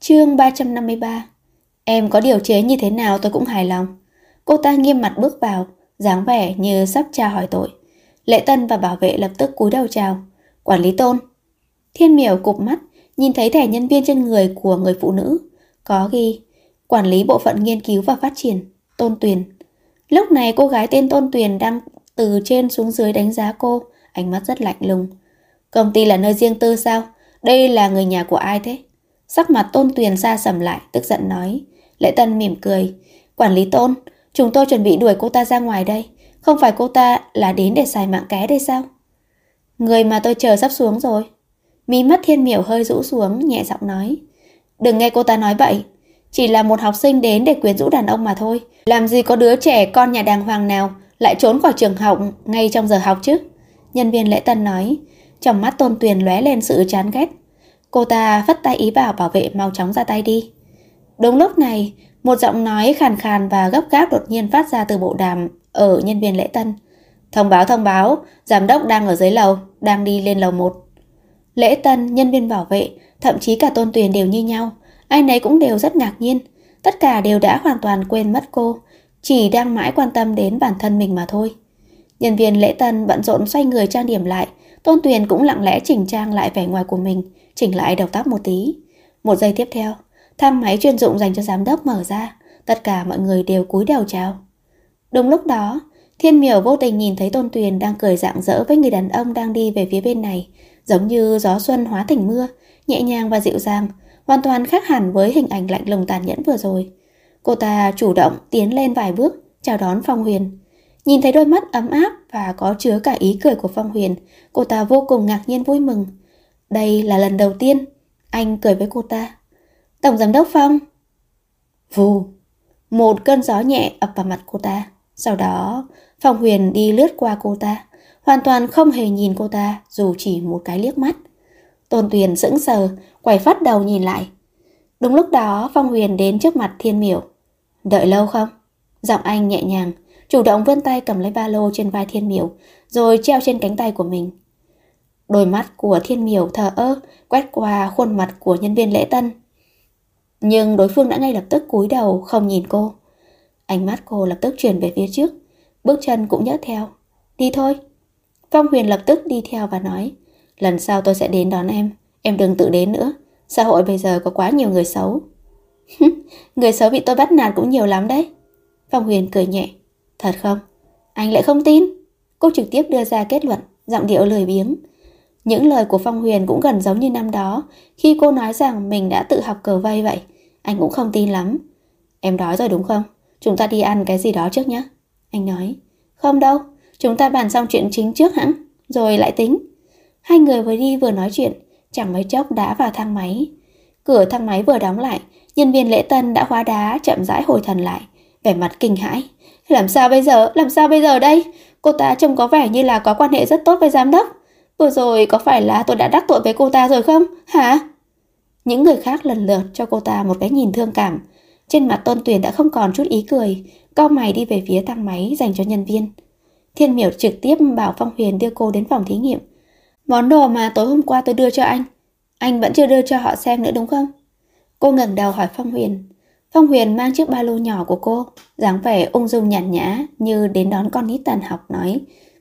Chương 353. Em có điều chế như thế nào tôi cũng hài lòng. Cô ta nghiêm mặt bước vào, dáng vẻ như sắp tra hỏi tội. Lễ Tân và bảo vệ lập tức cúi đầu chào. Quản lý Tôn. Thiên Miểu cụp mắt, nhìn thấy thẻ nhân viên trên người của người phụ nữ. Có ghi, quản lý bộ phận nghiên cứu và phát triển, Tôn Tuyền. Lúc này cô gái tên Tôn Tuyền đang từ trên xuống dưới đánh giá cô, ánh mắt rất lạnh lùng. Công ty là nơi riêng tư sao? Đây là người nhà của ai thế? Sắc mặt Tôn Tuyền xa sầm lại, tức giận nói. Lễ Tân mỉm cười. Quản lý Tôn, chúng tôi chuẩn bị đuổi cô ta ra ngoài đây. Không phải cô ta là đến để xài mạng ké đây sao? Người mà tôi chờ sắp xuống rồi. Mí mắt Thiên Miểu hơi rũ xuống, nhẹ giọng nói. Đừng nghe cô ta nói bậy. Chỉ là một học sinh đến để quyến rũ đàn ông mà thôi. Làm gì có đứa trẻ con nhà đàng hoàng nào lại trốn khỏi trường học ngay trong giờ học chứ? Nhân viên lễ tân nói. Trong mắt Tôn Tuyền lóe lên sự chán ghét. Cô ta phất tay ý bảo bảo vệ mau chóng ra tay đi. Đúng lúc này, một giọng nói khàn khàn và gấp gáp đột nhiên phát ra từ bộ đàm ở nhân viên lễ tân. Thông báo, giám đốc đang ở dưới lầu, đang đi lên lầu 1. Lễ tân, nhân viên bảo vệ, thậm chí cả Tôn Tuyền đều như nhau. Ai nấy cũng đều rất ngạc nhiên. Tất cả đều đã hoàn toàn quên mất cô, chỉ đang mãi quan tâm đến bản thân mình mà thôi. Nhân viên lễ tân bận rộn xoay người trang điểm lại. Tôn Tuyền cũng lặng lẽ chỉnh trang lại vẻ ngoài của mình, chỉnh lại đầu tóc một tí. Một giây tiếp theo, thang máy chuyên dụng dành cho giám đốc mở ra. Tất cả mọi người đều cúi đầu chào. Đúng lúc đó, Thiên Miểu vô tình nhìn thấy Tôn Tuyền đang cười rạng rỡ với người đàn ông đang đi về phía bên này, giống như gió xuân hóa thành mưa, nhẹ nhàng và dịu dàng, hoàn toàn khác hẳn với hình ảnh lạnh lùng tàn nhẫn vừa rồi. Cô ta chủ động tiến lên vài bước, chào đón Phong Huyền. Nhìn thấy đôi mắt ấm áp và có chứa cả ý cười của Phong Huyền, cô ta vô cùng ngạc nhiên vui mừng. Đây là lần đầu tiên anh cười với cô ta. Tổng giám đốc Phong. Vù, một cơn gió nhẹ ập vào mặt cô ta. Sau đó, Phong Huyền đi lướt qua cô ta, hoàn toàn không hề nhìn cô ta dù chỉ một cái liếc mắt. Tôn Tuyền sững sờ, quay phát đầu nhìn lại. Đúng lúc đó, Phong Huyền đến trước mặt Thiên Miểu. Đợi lâu không? Giọng anh nhẹ nhàng, chủ động vươn tay cầm lấy ba lô trên vai Thiên Miểu, rồi treo trên cánh tay của mình. Đôi mắt của Thiên Miểu thờ ơ quét qua khuôn mặt của nhân viên lễ tân. Nhưng đối phương đã ngay lập tức cúi đầu không nhìn cô. Ánh mắt cô lập tức chuyển về phía trước, bước chân cũng nhấc theo. Đi thôi. Phong Huyền lập tức đi theo và nói. Lần sau tôi sẽ đến đón em đừng tự đến nữa. Xã hội bây giờ có quá nhiều người xấu. Người xấu bị tôi bắt nạt cũng nhiều lắm đấy. Phong Huyền cười nhẹ. Thật không? Anh lại không tin. Cô trực tiếp đưa ra kết luận, giọng điệu lười biếng. Những lời của Phong Huyền cũng gần giống như năm đó, khi cô nói rằng mình đã tự học cờ vây vậy. Anh cũng không tin lắm. Em đói rồi đúng không? Chúng ta đi ăn cái gì đó trước nhé. Anh nói. Không đâu, chúng ta bàn xong chuyện chính trước hẵng, rồi lại tính. Hai người vừa đi vừa nói chuyện, chẳng mấy chốc đã vào thang máy. Cửa thang máy vừa đóng lại, nhân viên lễ tân đã hóa đá chậm rãi hồi thần lại, vẻ mặt kinh hãi. Làm sao bây giờ đây? Cô ta trông có vẻ như là có quan hệ rất tốt với giám đốc. Vừa rồi có phải là tôi đã đắc tội với cô ta rồi không? Hả? Những người khác lần lượt cho cô ta một cái nhìn thương cảm. Trên mặt Tôn Tuyền đã không còn chút ý cười, cau mày đi về phía thang máy dành cho nhân viên. Thiên Miểu trực tiếp bảo Phong Huyền đưa cô đến phòng thí nghiệm. Món đồ mà tối hôm qua tôi đưa cho anh vẫn chưa đưa cho họ xem nữa đúng không? Cô ngẩng đầu hỏi Phong Huyền. Phong Huyền mang chiếc ba lô nhỏ của cô, dáng vẻ ung dung nhàn nhã như đến đón con nít tan học nói.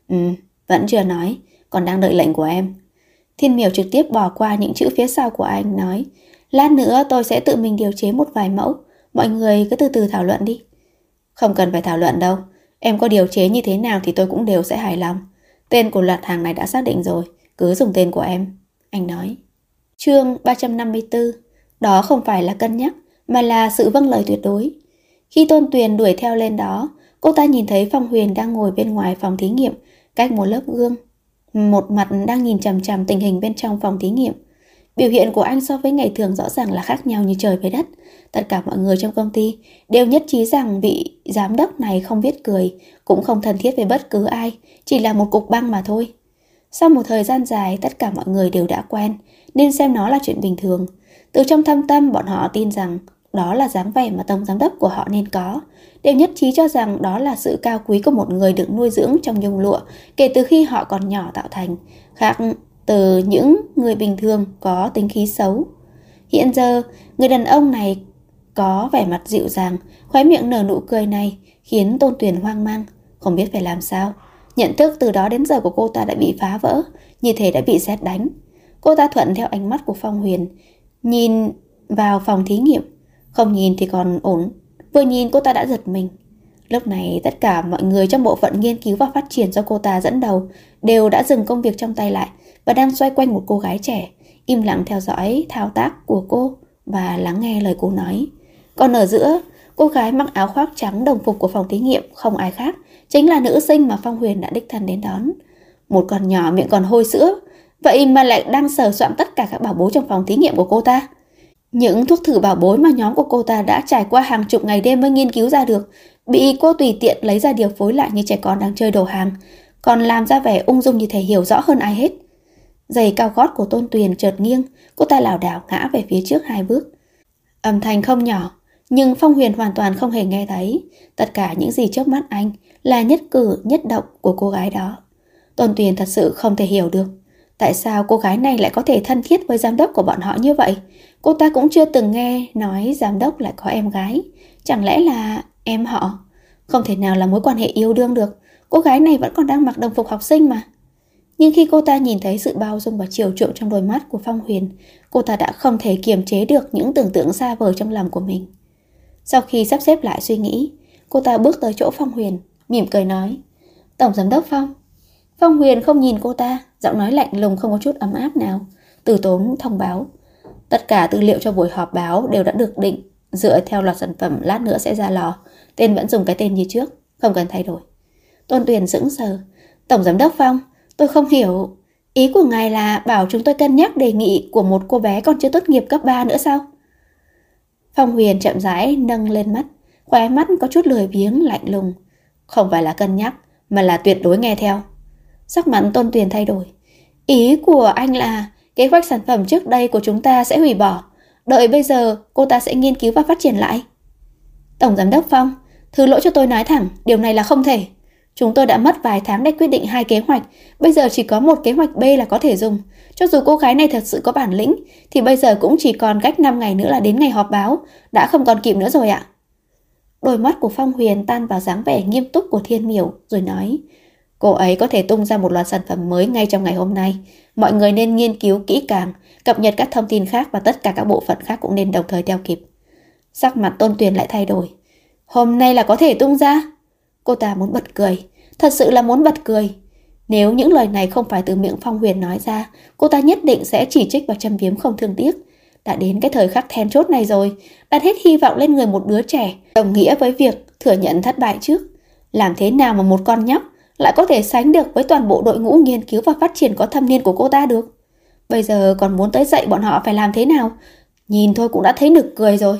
Vẫn chưa nói, còn đang đợi lệnh của em. Thiên Miểu trực tiếp bỏ qua những chữ phía sau của anh nói. Lát nữa tôi sẽ tự mình điều chế một vài mẫu, mọi người cứ từ từ thảo luận đi. Không cần phải thảo luận đâu, em có điều chế như thế nào thì tôi cũng đều sẽ hài lòng. Tên của loạt hàng này đã xác định rồi, cứ dùng tên của em. Anh nói. Chương 354. Đó không phải là cân nhắc, mà là sự vâng lời tuyệt đối. Khi Tôn Tuyền đuổi theo lên đó, cô ta nhìn thấy Phong Huyền đang ngồi bên ngoài phòng thí nghiệm, cách một lớp gương. Một mặt đang nhìn chằm chằm tình hình bên trong phòng thí nghiệm. Biểu hiện của anh so với ngày thường rõ ràng là khác nhau như trời với đất. Tất cả mọi người trong công ty đều nhất trí rằng vị giám đốc này không biết cười, cũng không thân thiết với bất cứ ai, chỉ là một cục băng mà thôi. Sau một thời gian dài, tất cả mọi người đều đã quen, nên xem nó là chuyện bình thường. Từ trong thâm tâm bọn họ tin rằng đó là dáng vẻ mà tổng giám đốc của họ nên có. Đều nhất trí cho rằng đó là sự cao quý của một người được nuôi dưỡng trong nhung lụa kể từ khi họ còn nhỏ tạo thành, khác từ những người bình thường có tính khí xấu. Hiện giờ, người đàn ông này có vẻ mặt dịu dàng, khóe miệng nở nụ cười này khiến Tôn Tuyền hoang mang, không biết phải làm sao. Nhận thức từ đó đến giờ của cô ta đã bị phá vỡ, như thể đã bị sét đánh. Cô ta thuận theo ánh mắt của Phong Huyền, nhìn vào phòng thí nghiệm. Không nhìn thì còn ổn, vừa nhìn cô ta đã giật mình. Lúc này tất cả mọi người trong bộ phận nghiên cứu và phát triển do cô ta dẫn đầu đều đã dừng công việc trong tay lại và đang xoay quanh một cô gái trẻ, im lặng theo dõi thao tác của cô và lắng nghe lời cô nói. Còn ở giữa, cô gái mặc áo khoác trắng đồng phục của phòng thí nghiệm không ai khác, chính là nữ sinh mà Phong Huyền đã đích thân đến đón. Một con nhỏ miệng còn hôi sữa, vậy mà lại đang sờ soạn tất cả các bảo bối trong phòng thí nghiệm của cô ta. Những thuốc thử bảo bối mà nhóm của cô ta đã trải qua hàng chục ngày đêm mới nghiên cứu ra được, bị cô tùy tiện lấy ra điều phối lại như trẻ con đang chơi đồ hàng, còn làm ra vẻ ung dung như thể hiểu rõ hơn ai hết. Giày cao gót của Tôn Tuyền chợt nghiêng, cô ta lảo đảo ngã về phía trước 2 bước. Âm thanh không nhỏ, nhưng Phong Huyền hoàn toàn không hề nghe thấy. Tất cả những gì trước mắt anh là nhất cử nhất động của cô gái đó. Tôn Tuyền thật sự không thể hiểu được tại sao cô gái này lại có thể thân thiết với giám đốc của bọn họ như vậy. Cô ta cũng chưa từng nghe nói giám đốc lại có em gái. Chẳng lẽ là em họ? Không thể nào là mối quan hệ yêu đương được. Cô gái này vẫn còn đang mặc đồng phục học sinh mà. Nhưng khi cô ta nhìn thấy sự bao dung và chiều chuộng trong đôi mắt của Phong Huyền, cô ta đã không thể kiềm chế được những tưởng tượng xa vời trong lòng của mình. Sau khi sắp xếp lại suy nghĩ, cô ta bước tới chỗ Phong Huyền, mỉm cười nói: "Tổng giám đốc Phong." Phong Huyền không nhìn cô ta, giọng nói lạnh lùng không có chút ấm áp nào, từ tốn thông báo: "Tất cả tư liệu cho buổi họp báo đều đã được định dựa theo loạt sản phẩm lát nữa sẽ ra lò. Tên vẫn dùng cái tên như trước, không cần thay đổi." Tôn Tuyền sững sờ: "Tổng giám đốc Phong, tôi không hiểu. Ý của ngài là bảo chúng tôi cân nhắc đề nghị của một cô bé còn chưa tốt nghiệp cấp 3 nữa sao?" Phong Huyền chậm rãi nâng lên mắt, khóe mắt có chút lười biếng lạnh lùng: "Không phải là cân nhắc, mà là tuyệt đối nghe theo." Sắc mặt Tôn Tuyền thay đổi: "Ý của anh là kế hoạch sản phẩm trước đây của chúng ta sẽ hủy bỏ, đợi bây giờ cô ta sẽ nghiên cứu và phát triển lại." "Tổng giám đốc Phong, thứ lỗi cho tôi nói thẳng, điều này là không thể. Chúng tôi đã mất vài tháng để quyết định 2 kế hoạch, bây giờ chỉ có một kế hoạch B là có thể dùng. Cho dù cô gái này thật sự có bản lĩnh, thì bây giờ cũng chỉ còn cách 5 ngày nữa là đến ngày họp báo, đã không còn kịp nữa rồi ạ." Đôi mắt của Phong Huyền tan vào dáng vẻ nghiêm túc của Thiên Miểu, rồi nói: "Cô ấy có thể tung ra một loạt sản phẩm mới ngay trong ngày hôm nay. Mọi người nên nghiên cứu kỹ càng, cập nhật các thông tin khác và tất cả các bộ phận khác cũng nên đồng thời theo kịp." Sắc mặt Tôn Tuyền lại thay đổi: "Hôm nay là có thể tung ra?" Cô ta muốn bật cười, thật sự là muốn bật cười. Nếu những lời này không phải từ miệng Phong Huyền nói ra, cô ta nhất định sẽ chỉ trích và châm biếm không thương tiếc. Đã đến cái thời khắc then chốt này rồi, đặt hết hy vọng lên người một đứa trẻ, đồng nghĩa với việc thừa nhận thất bại trước. Làm thế nào mà một con nhóc lại có thể sánh được với toàn bộ đội ngũ nghiên cứu và phát triển có thâm niên của cô ta được? Bây giờ còn muốn tới dạy bọn họ phải làm thế nào? Nhìn thôi cũng đã thấy nực cười rồi.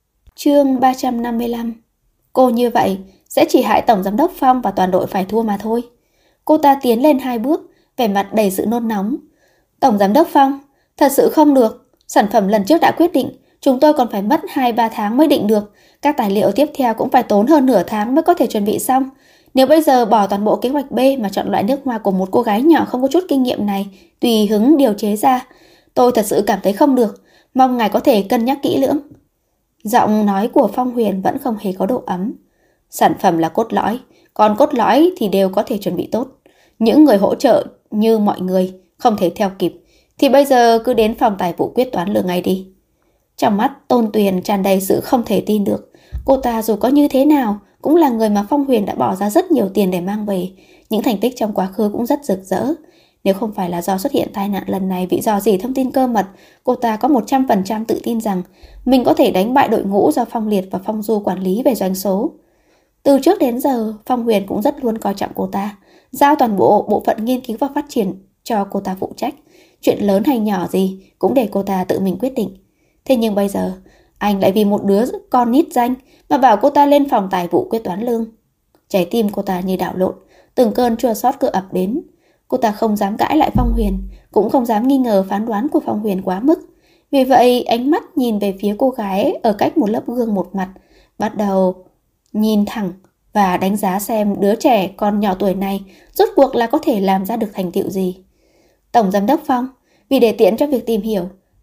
Chương 355. Cô như vậy sẽ chỉ hại Tổng giám đốc Phong và toàn đội phải thua mà thôi. Cô ta tiến lên 2 bước, vẻ mặt đầy sự nôn nóng. "Tổng giám đốc Phong, thật sự không được. Sản phẩm lần trước đã quyết định, chúng tôi còn phải mất 2-3 tháng mới định được. Các tài liệu tiếp theo cũng phải tốn hơn nửa tháng mới có thể chuẩn bị xong. Nếu bây giờ bỏ toàn bộ kế hoạch B mà chọn loại nước hoa của một cô gái nhỏ không có chút kinh nghiệm này, tùy hứng điều chế ra, tôi thật sự cảm thấy không được. Mong ngài có thể cân nhắc kỹ lưỡng." Giọng nói của Phong Huyền vẫn không hề có độ ấm. "Sản phẩm là cốt lõi, còn cốt lõi thì đều có thể chuẩn bị tốt. Những người hỗ trợ như mọi người không thể theo kịp, thì bây giờ cứ đến phòng tài vụ quyết toán lương ngay đi." Trong mắt Tôn Tuyền tràn đầy sự không thể tin được. Cô ta dù có như thế nào cũng là người mà Phong Huyền đã bỏ ra rất nhiều tiền để mang về. Những thành tích trong quá khứ cũng rất rực rỡ. Nếu không phải là do xuất hiện tai nạn lần này bị rò rỉ thông tin cơ mật, cô ta có 100% tự tin rằng mình có thể đánh bại đội ngũ do Phong Liệt và Phong Du quản lý về doanh số. Từ trước đến giờ, Phong Huyền cũng rất luôn coi trọng cô ta, giao toàn bộ bộ phận nghiên cứu và phát triển cho cô ta phụ trách. Chuyện lớn hay nhỏ gì cũng để cô ta tự mình quyết định. Thế nhưng bây giờ, anh lại vì một đứa con nít danh mà bảo cô ta lên phòng tài vụ quyết toán lương. Trái tim cô ta như đảo lộn, từng cơn chua xót cứ ập đến. Cô ta không dám cãi lại Phong Huyền, cũng không dám nghi ngờ phán đoán của Phong Huyền quá mức. Vì vậy, ánh mắt nhìn về phía cô gái ở cách một lớp gương một mặt, bắt đầu nhìn thẳng và đánh giá xem đứa trẻ còn nhỏ tuổi này rốt cuộc là có thể làm ra được thành tựu gì. "Tổng giám đốc Phong, vì để tiện cho việc tìm hiểu,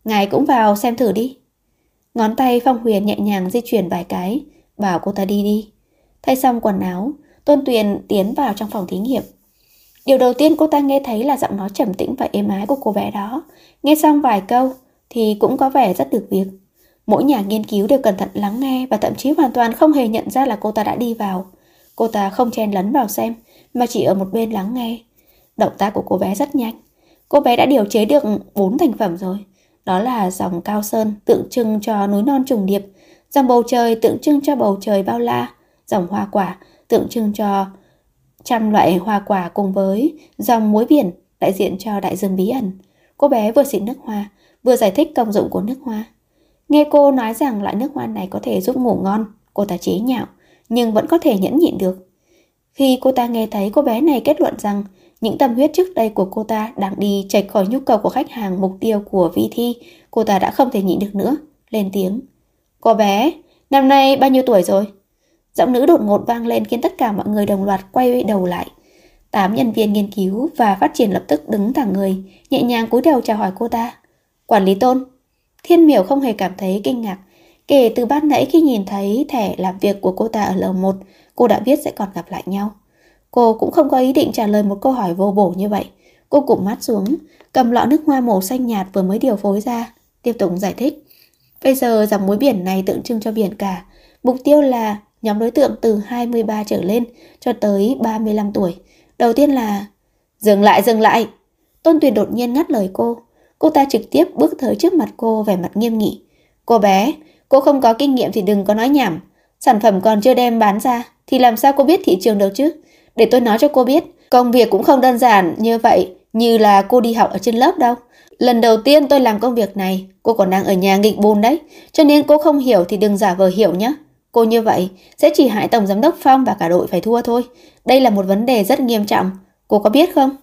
Ngài cũng vào xem thử đi. Ngón tay Phong Huyền nhẹ nhàng di chuyển vài cái, bảo cô ta đi đi. Thay xong quần áo, Tôn Tuyền tiến vào trong phòng thí nghiệm. Điều đầu tiên cô ta nghe thấy là giọng nói trầm tĩnh và êm ái của cô bé đó. Nghe xong vài câu thì cũng có vẻ rất được việc. Mỗi nhà nghiên cứu đều cẩn thận lắng nghe và thậm chí hoàn toàn không hề nhận ra là cô ta đã đi vào. Cô ta không chen lấn vào xem mà chỉ ở một bên lắng nghe. Động tác của cô bé rất nhanh. Cô bé đã điều chế được 4 thành phẩm rồi. Đó là dòng cao sơn tượng trưng cho núi non trùng điệp, dòng bầu trời tượng trưng cho bầu trời bao la, dòng hoa quả tượng trưng cho trăm loại hoa quả cùng với dòng muối biển đại diện cho đại dương bí ẩn. Cô bé vừa xịt nước hoa, vừa giải thích công dụng của nước hoa. Nghe cô nói rằng loại nước hoa này có thể giúp ngủ ngon, cô ta chế nhạo, nhưng vẫn có thể nhẫn nhịn được. Khi cô ta nghe thấy cô bé này kết luận rằng những tâm huyết trước đây của cô ta đang đi chệch khỏi nhu cầu của khách hàng mục tiêu của vi thi, cô ta đã không thể nhịn được nữa, lên tiếng. Cô bé, năm nay bao nhiêu tuổi rồi? Giọng nữ đột ngột vang lên khiến tất cả mọi người đồng loạt quay đầu lại. 8 nhân viên nghiên cứu và phát triển lập tức đứng thẳng người, nhẹ nhàng cúi đầu chào hỏi cô ta. Quản lý Tôn. Thiên Miểu không hề cảm thấy kinh ngạc. Kể từ ban nãy khi nhìn thấy thẻ làm việc của cô ta ở L1, cô đã biết sẽ còn gặp lại nhau. Cô cũng không có ý định trả lời một câu hỏi vô bổ như vậy. Cô cụp mắt xuống, cầm lọ nước hoa màu xanh nhạt vừa mới điều phối ra, tiếp tục giải thích. Bây giờ dòng muối biển này tượng trưng cho biển cả. Mục tiêu là nhóm đối tượng từ 23 trở lên cho tới 35 tuổi. Đầu tiên là... Dừng lại, dừng lại! Tôn Tuyền đột nhiên ngắt lời cô. Cô ta trực tiếp bước tới trước mặt cô vẻ mặt nghiêm nghị. Cô bé, cô không có kinh nghiệm thì đừng có nói nhảm. Sản phẩm còn chưa đem bán ra thì làm sao cô biết thị trường được chứ? Để tôi nói cho cô biết, công việc cũng không đơn giản như vậy như là cô đi học ở trên lớp đâu. Lần đầu tiên tôi làm công việc này, cô còn đang ở nhà nghịch bùn đấy. Cho nên cô không hiểu thì đừng giả vờ hiểu nhé. Cô như vậy sẽ chỉ hại Tổng Giám đốc Phong và cả đội phải thua thôi. Đây là một vấn đề rất nghiêm trọng. Cô có biết không?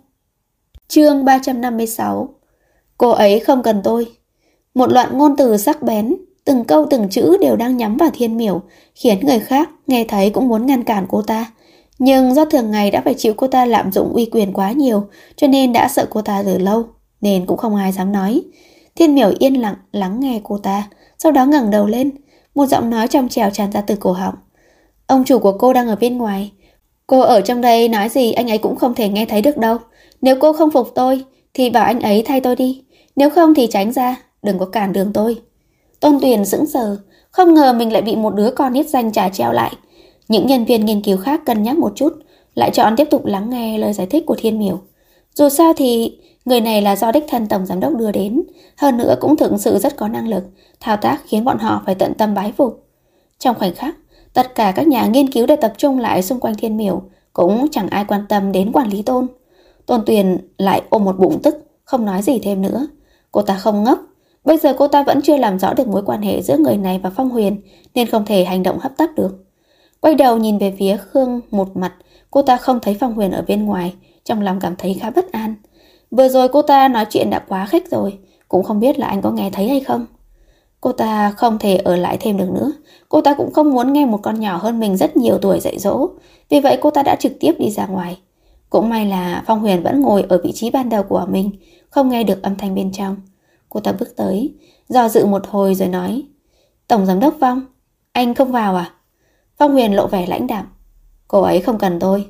Chương 356. Cô ấy không cần tôi. Một loạt ngôn từ sắc bén, từng câu từng chữ đều đang nhắm vào Thiên Miểu, khiến người khác nghe thấy cũng muốn ngăn cản cô ta. Nhưng do thường ngày đã phải chịu cô ta lạm dụng uy quyền quá nhiều, cho nên đã sợ cô ta từ lâu, nên cũng không ai dám nói. Thiên Miểu yên lặng lắng nghe cô ta, sau đó ngẩng đầu lên, một giọng nói trong trẻo tràn ra từ cổ họng. Ông chủ của cô đang ở bên ngoài. Cô ở trong đây nói gì anh ấy cũng không thể nghe thấy được đâu. Nếu cô không phục tôi, thì bảo anh ấy thay tôi đi. Nếu không thì tránh ra, đừng có cản đường tôi. Tôn Tuyền sững sờ, không ngờ mình lại bị một đứa con nít danh trả treo lại. Những nhân viên nghiên cứu khác cân nhắc một chút, lại chọn tiếp tục lắng nghe lời giải thích của Thiên Miểu. Dù sao thì người này là do đích thân Tổng Giám đốc đưa đến, hơn nữa cũng thực sự rất có năng lực, thao tác khiến bọn họ phải tận tâm bái phục. Trong khoảnh khắc, tất cả các nhà nghiên cứu đều tập trung lại xung quanh Thiên Miểu, cũng chẳng ai quan tâm đến quản lý Tôn. Tôn Tuyền lại ôm một bụng tức, không nói gì thêm nữa. Cô ta không ngốc, bây giờ cô ta vẫn chưa làm rõ được mối quan hệ giữa người này và Phong Huyền, nên không thể hành động hấp tấp được. Quay đầu nhìn về phía Khương một mặt, cô ta không thấy Phong Huyền ở bên ngoài, trong lòng cảm thấy khá bất an. Vừa rồi cô ta nói chuyện đã quá khích rồi, cũng không biết là anh có nghe thấy hay không. Cô ta không thể ở lại thêm được nữa. Cô ta cũng không muốn nghe một con nhỏ hơn mình rất nhiều tuổi dạy dỗ. Vì vậy cô ta đã trực tiếp đi ra ngoài. Cũng may là Phong Huyền vẫn ngồi ở vị trí ban đầu của mình, không nghe được âm thanh bên trong. Cô ta bước tới, do dự một hồi rồi nói. Tổng Giám đốc Phong, anh không vào à? Phong Huyền lộ vẻ lãnh đạm. Cô ấy không cần tôi.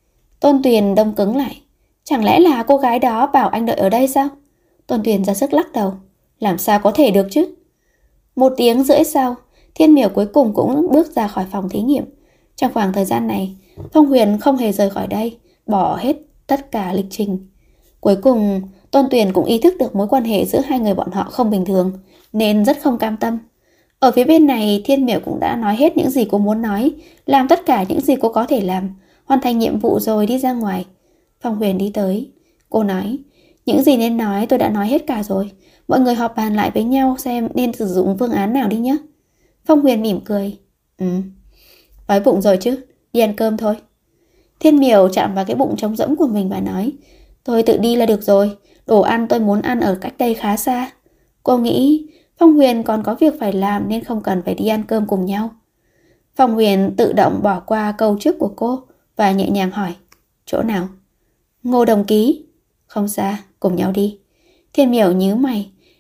Tôn Tuyền đông cứng lại. Chẳng lẽ là cô gái đó bảo anh đợi ở đây sao? Tôn Tuyền ra sức lắc đầu. Làm sao có thể được chứ? 1 tiếng rưỡi sau, Thiên Miểu cuối cùng cũng bước ra khỏi phòng thí nghiệm. Trong khoảng thời gian này, Phong Huyền không hề rời khỏi đây, bỏ hết tất cả lịch trình. Cuối cùng, Tôn Tuyền cũng ý thức được mối quan hệ giữa hai người bọn họ không bình thường, nên rất không cam tâm. Ở phía bên này, Thiên Miểu cũng đã nói hết những gì cô muốn nói, làm tất cả những gì cô có thể làm, hoàn thành nhiệm vụ rồi đi ra ngoài. Phong Huyền đi tới. Cô nói, những gì nên nói tôi đã nói hết cả rồi. Mọi người họp bàn lại với nhau xem nên sử dụng phương án nào đi nhé. Phong Huyền mỉm cười. Đói bụng rồi chứ, đi ăn cơm thôi. Thiên Miểu chạm vào cái bụng trống rỗng của mình và nói, tôi tự đi là được rồi, đồ ăn tôi muốn ăn ở cách đây khá xa. Cô nghĩ Phong Huyền còn có việc phải làm nên không cần phải đi ăn cơm cùng nhau. Phong Huyền tự động bỏ qua câu trước của cô và nhẹ nhàng hỏi, chỗ nào? Ngô Đồng Ký. Không xa, cùng nhau đi. Thiên Miểu nhíu mày,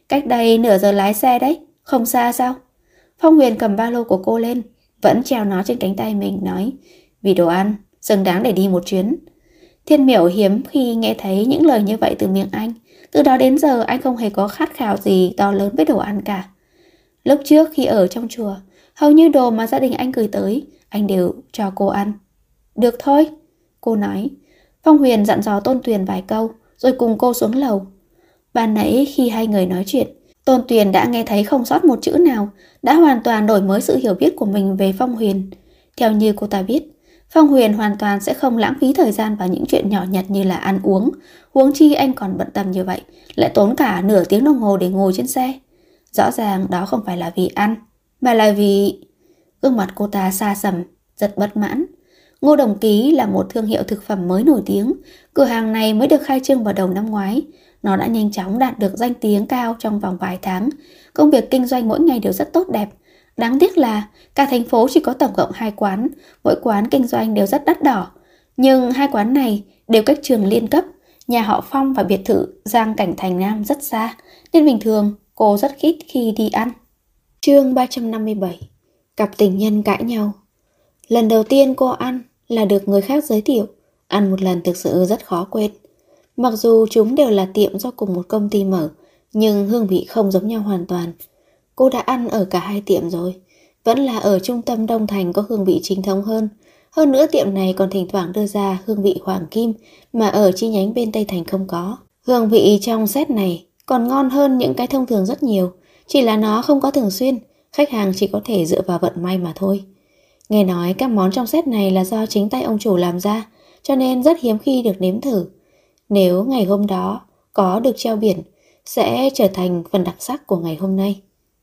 Cách đây nửa giờ lái xe đấy, không xa sao? Phong Huyền cầm ba lô của cô lên, vẫn treo nó trên cánh tay mình, nói: Vì đồ ăn, xứng đáng để đi một chuyến. Thiên Miểu hiếm khi nghe thấy những lời như vậy từ miệng anh. Từ đó đến giờ anh không hề có khát khao gì to lớn với đồ ăn cả. Lúc trước khi ở trong chùa, hầu như đồ mà gia đình anh gửi tới, anh đều cho cô ăn. Được thôi, cô nói. Phong Huyền dặn dò Tôn Tuyền vài câu, rồi cùng cô xuống lầu. Ban nãy khi hai người nói chuyện, Tôn Tuyền đã nghe thấy không sót một chữ nào, đã hoàn toàn đổi mới sự hiểu biết của mình về Phong Huyền. Theo như cô ta biết, Phong Huyền hoàn toàn sẽ không lãng phí thời gian vào những chuyện nhỏ nhặt như là ăn uống. Huống chi anh còn bận tâm như vậy, lại tốn cả nửa tiếng đồng hồ để ngồi trên xe. Rõ ràng đó không phải là vì ăn, mà là vì... Gương mặt cô ta xa sầm, rất bất mãn. Ngô Đồng Ký là một thương hiệu thực phẩm mới nổi tiếng. Cửa hàng này mới được khai trương vào đầu năm ngoái. Nó đã nhanh chóng đạt được danh tiếng cao trong vòng vài tháng. Công việc kinh doanh mỗi ngày đều rất tốt đẹp. Đáng tiếc là cả thành phố chỉ có tổng cộng 2 quán. Mỗi quán kinh doanh đều rất đắt đỏ. Nhưng 2 quán này đều cách trường liên cấp. Nhà họ Phong và biệt thự Giang Cảnh Thành Nam rất xa, nên bình thường cô rất ít khi đi ăn. Chương 357. Cặp tình nhân cãi nhau. Lần đầu tiên cô ăn là được người khác giới thiệu. Ăn một lần thực sự rất khó quên. Mặc dù chúng đều là tiệm do cùng một công ty mở, nhưng hương vị không giống nhau hoàn toàn. Cô đã ăn ở cả hai tiệm rồi. Vẫn là ở trung tâm Đông Thành có hương vị chính thống hơn. Hơn nữa tiệm này còn thỉnh thoảng đưa ra hương vị hoàng kim mà ở chi nhánh bên Tây Thành không có. Hương vị trong set này còn ngon hơn những cái thông thường rất nhiều. Chỉ là nó không có thường xuyên, khách hàng chỉ có thể dựa vào vận may mà thôi. Nghe nói các món trong set này là do chính tay ông chủ làm ra, cho nên rất hiếm khi được nếm thử. Nếu ngày hôm đó có được treo biển, sẽ trở thành phần đặc sắc của ngày hôm nay.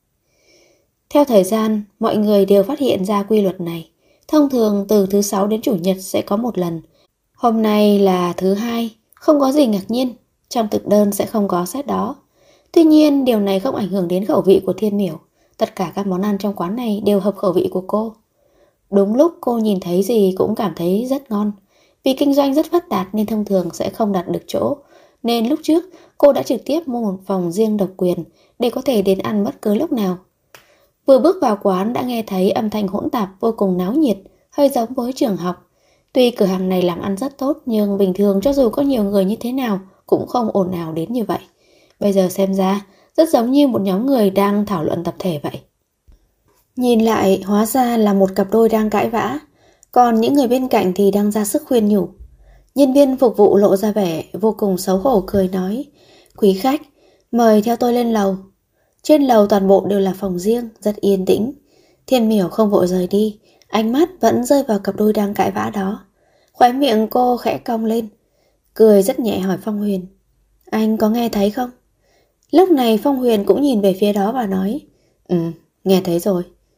Theo thời gian, mọi người đều phát hiện ra quy luật này. Thông thường từ thứ 6 đến chủ nhật sẽ có một lần. Hôm nay là thứ 2, không có gì ngạc nhiên. Trong thực đơn sẽ không có set đó. Tuy nhiên, điều này không ảnh hưởng đến khẩu vị của Thiên Miểu. Tất cả các món ăn trong quán này đều hợp khẩu vị của cô. Đúng lúc cô nhìn thấy gì cũng cảm thấy rất ngon. Vì kinh doanh rất phát đạt nên thông thường sẽ không đặt được chỗ. Nên lúc trước cô đã trực tiếp mua một phòng riêng độc quyền để có thể đến ăn bất cứ lúc nào. Vừa bước vào quán đã nghe thấy âm thanh hỗn tạp vô cùng náo nhiệt, hơi giống với trường học. Tuy cửa hàng này làm ăn rất tốt, nhưng bình thường cho dù có nhiều người như thế nào cũng không ồn ào đến như vậy. Bây giờ xem ra rất giống như một nhóm người đang thảo luận tập thể vậy. Nhìn lại hóa ra là một cặp đôi đang cãi vã, còn những người bên cạnh thì đang ra sức khuyên nhủ. Nhân viên phục vụ lộ ra vẻ vô cùng xấu hổ, cười nói: Quý khách, mời theo tôi lên lầu. Trên lầu toàn bộ đều là phòng riêng, rất yên tĩnh. Thiên Miểu không vội rời đi, ánh mắt vẫn rơi vào cặp đôi đang cãi vã đó. Khóe miệng cô khẽ cong lên, cười rất nhẹ hỏi Phong Huyền: Anh có nghe thấy không? Lúc này Phong Huyền cũng nhìn về phía đó và nói: Nghe thấy rồi.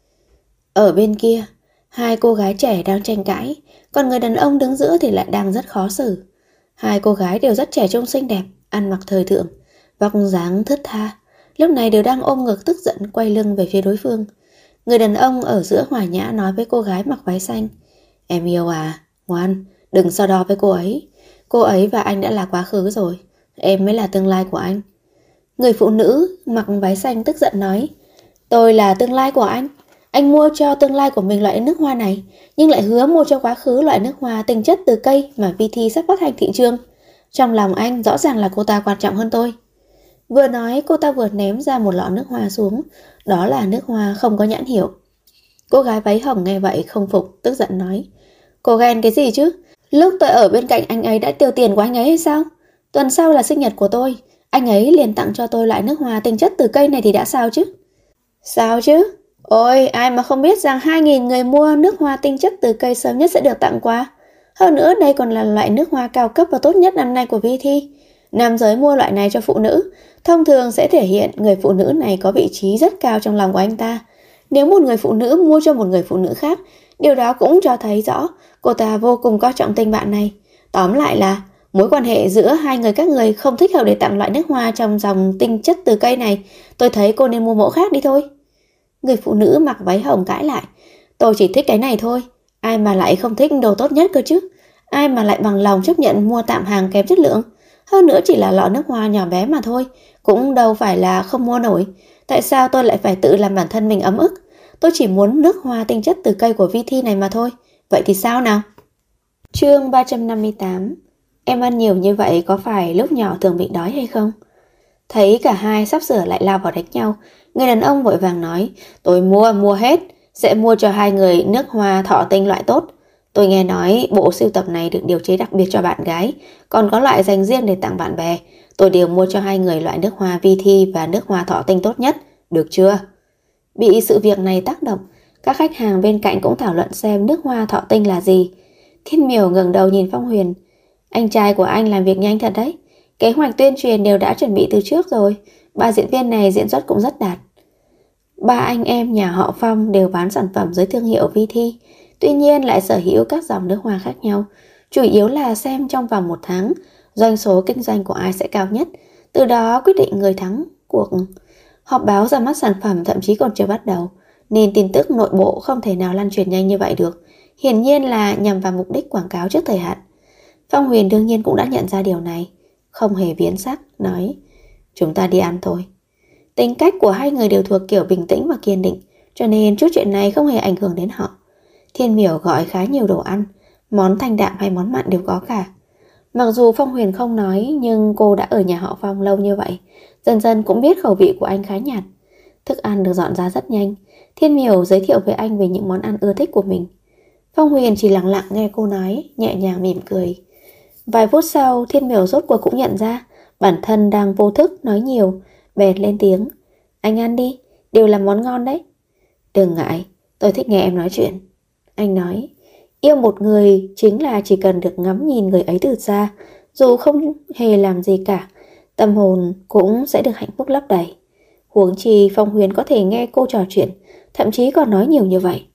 Ở bên kia, hai cô gái trẻ đang tranh cãi, còn người đàn ông đứng giữa thì lại đang rất khó xử. Hai cô gái đều rất trẻ trung xinh đẹp, ăn mặc thời thượng, vóc dáng thướt tha, lúc này đều đang ôm ngực tức giận quay lưng về phía đối phương. Người đàn ông ở giữa hòa nhã nói với cô gái mặc váy xanh: Em yêu à, ngoan, đừng so đo với cô ấy. Cô ấy và anh đã là quá khứ rồi, em mới là tương lai của anh. Người phụ nữ mặc váy xanh tức giận nói: Tôi là tương lai của anh mua cho tương lai của mình loại nước hoa này, nhưng lại hứa mua cho quá khứ loại nước hoa tinh chất từ cây mà VT sắp phát hành thị trường. Trong lòng anh rõ ràng là cô ta quan trọng hơn tôi. Vừa nói cô ta vừa ném ra một lọ nước hoa xuống. Đó là nước hoa không có nhãn hiệu. Cô gái váy hồng nghe vậy không phục, tức giận nói: Cô ghen cái gì chứ? Lúc tôi ở bên cạnh anh ấy đã tiêu tiền của anh ấy hay sao? Tuần sau là sinh nhật của tôi, anh ấy liền tặng cho tôi loại nước hoa tinh chất từ cây này thì đã sao chứ? Sao chứ? Ôi, ai mà không biết rằng 2.000 người mua nước hoa tinh chất từ cây sớm nhất sẽ được tặng quà. Hơn nữa đây còn là loại nước hoa cao cấp và tốt nhất năm nay của VT. Nam giới mua loại này cho phụ nữ, thông thường sẽ thể hiện người phụ nữ này có vị trí rất cao trong lòng của anh ta. Nếu một người phụ nữ mua cho một người phụ nữ khác, điều đó cũng cho thấy rõ cô ta vô cùng coi trọng tình bạn này. Tóm lại là mối quan hệ giữa hai người các người không thích hợp để tặng loại nước hoa trong dòng tinh chất từ cây này. Tôi thấy cô nên mua mẫu khác đi thôi. Người phụ nữ mặc váy hồng cãi lại: Tôi chỉ thích cái này thôi, ai mà lại không thích đồ tốt nhất cơ chứ? Ai mà lại bằng lòng chấp nhận mua tạm hàng kém chất lượng? Hơn nữa chỉ là lọ nước hoa nhỏ bé mà thôi, cũng đâu phải là không mua nổi. Tại sao tôi lại phải tự làm bản thân mình ấm ức? Tôi chỉ muốn nước hoa tinh chất từ cây của Vi Thi này mà thôi. Vậy thì sao nào? Chương 358. Em ăn nhiều như vậy có phải lúc nhỏ thường bị đói hay không? Thấy cả hai sắp sửa lại lao vào đánh nhau, người đàn ông vội vàng nói, tôi mua hết, sẽ mua cho hai người nước hoa thọ tinh loại tốt. Tôi nghe nói bộ sưu tập này được điều chế đặc biệt cho bạn gái, còn có loại dành riêng để tặng bạn bè. Tôi đều mua cho hai người loại nước hoa Vi Thi và nước hoa thọ tinh tốt nhất, được chưa? Bị sự việc này tác động, các khách hàng bên cạnh cũng thảo luận xem nước hoa thọ tinh là gì. Thiên Miểu ngẩng đầu nhìn Phong Huyền. Anh trai của anh làm việc nhanh thật đấy. Kế hoạch tuyên truyền đều đã chuẩn bị từ trước rồi. Ba diễn viên này diễn xuất cũng rất đạt. Ba anh em nhà họ Phong đều bán sản phẩm dưới thương hiệu Vi Thi, tuy nhiên lại sở hữu các dòng nước hoa khác nhau. Chủ yếu là xem trong vòng 1 tháng doanh số kinh doanh của ai sẽ cao nhất, từ đó quyết định người thắng cuộc. Họp báo ra mắt sản phẩm thậm chí còn chưa bắt đầu, nên tin tức nội bộ không thể nào lan truyền nhanh như vậy được. Hiển nhiên là nhằm vào mục đích quảng cáo trước thời hạn. Phong Huyền đương nhiên cũng đã nhận ra điều này, không hề biến sắc, nói, chúng ta đi ăn thôi. Tính cách của hai người đều thuộc kiểu bình tĩnh và kiên định, cho nên chút chuyện này không hề ảnh hưởng đến họ. Thiên Miểu gọi khá nhiều đồ ăn, món thanh đạm hay món mặn đều có cả. Mặc dù Phong Huyền không nói, nhưng cô đã ở nhà họ Phong lâu như vậy, dần dần cũng biết khẩu vị của anh khá nhạt. Thức ăn được dọn ra rất nhanh. Thiên Miểu giới thiệu với anh về những món ăn ưa thích của mình. Phong Huyền chỉ lặng lặng nghe cô nói, nhẹ nhàng mỉm cười. Vài phút sau, Thiên Miểu rốt cuộc cũng nhận ra bản thân đang vô thức nói nhiều, bèn lên tiếng. Anh ăn đi, đều là món ngon đấy. Đừng ngại, tôi thích nghe em nói chuyện. Anh nói, yêu một người chính là chỉ cần được ngắm nhìn người ấy từ xa, dù không hề làm gì cả, tâm hồn cũng sẽ được hạnh phúc lấp đầy. Huống chi Phong Huyền có thể nghe cô trò chuyện, thậm chí còn nói nhiều như vậy.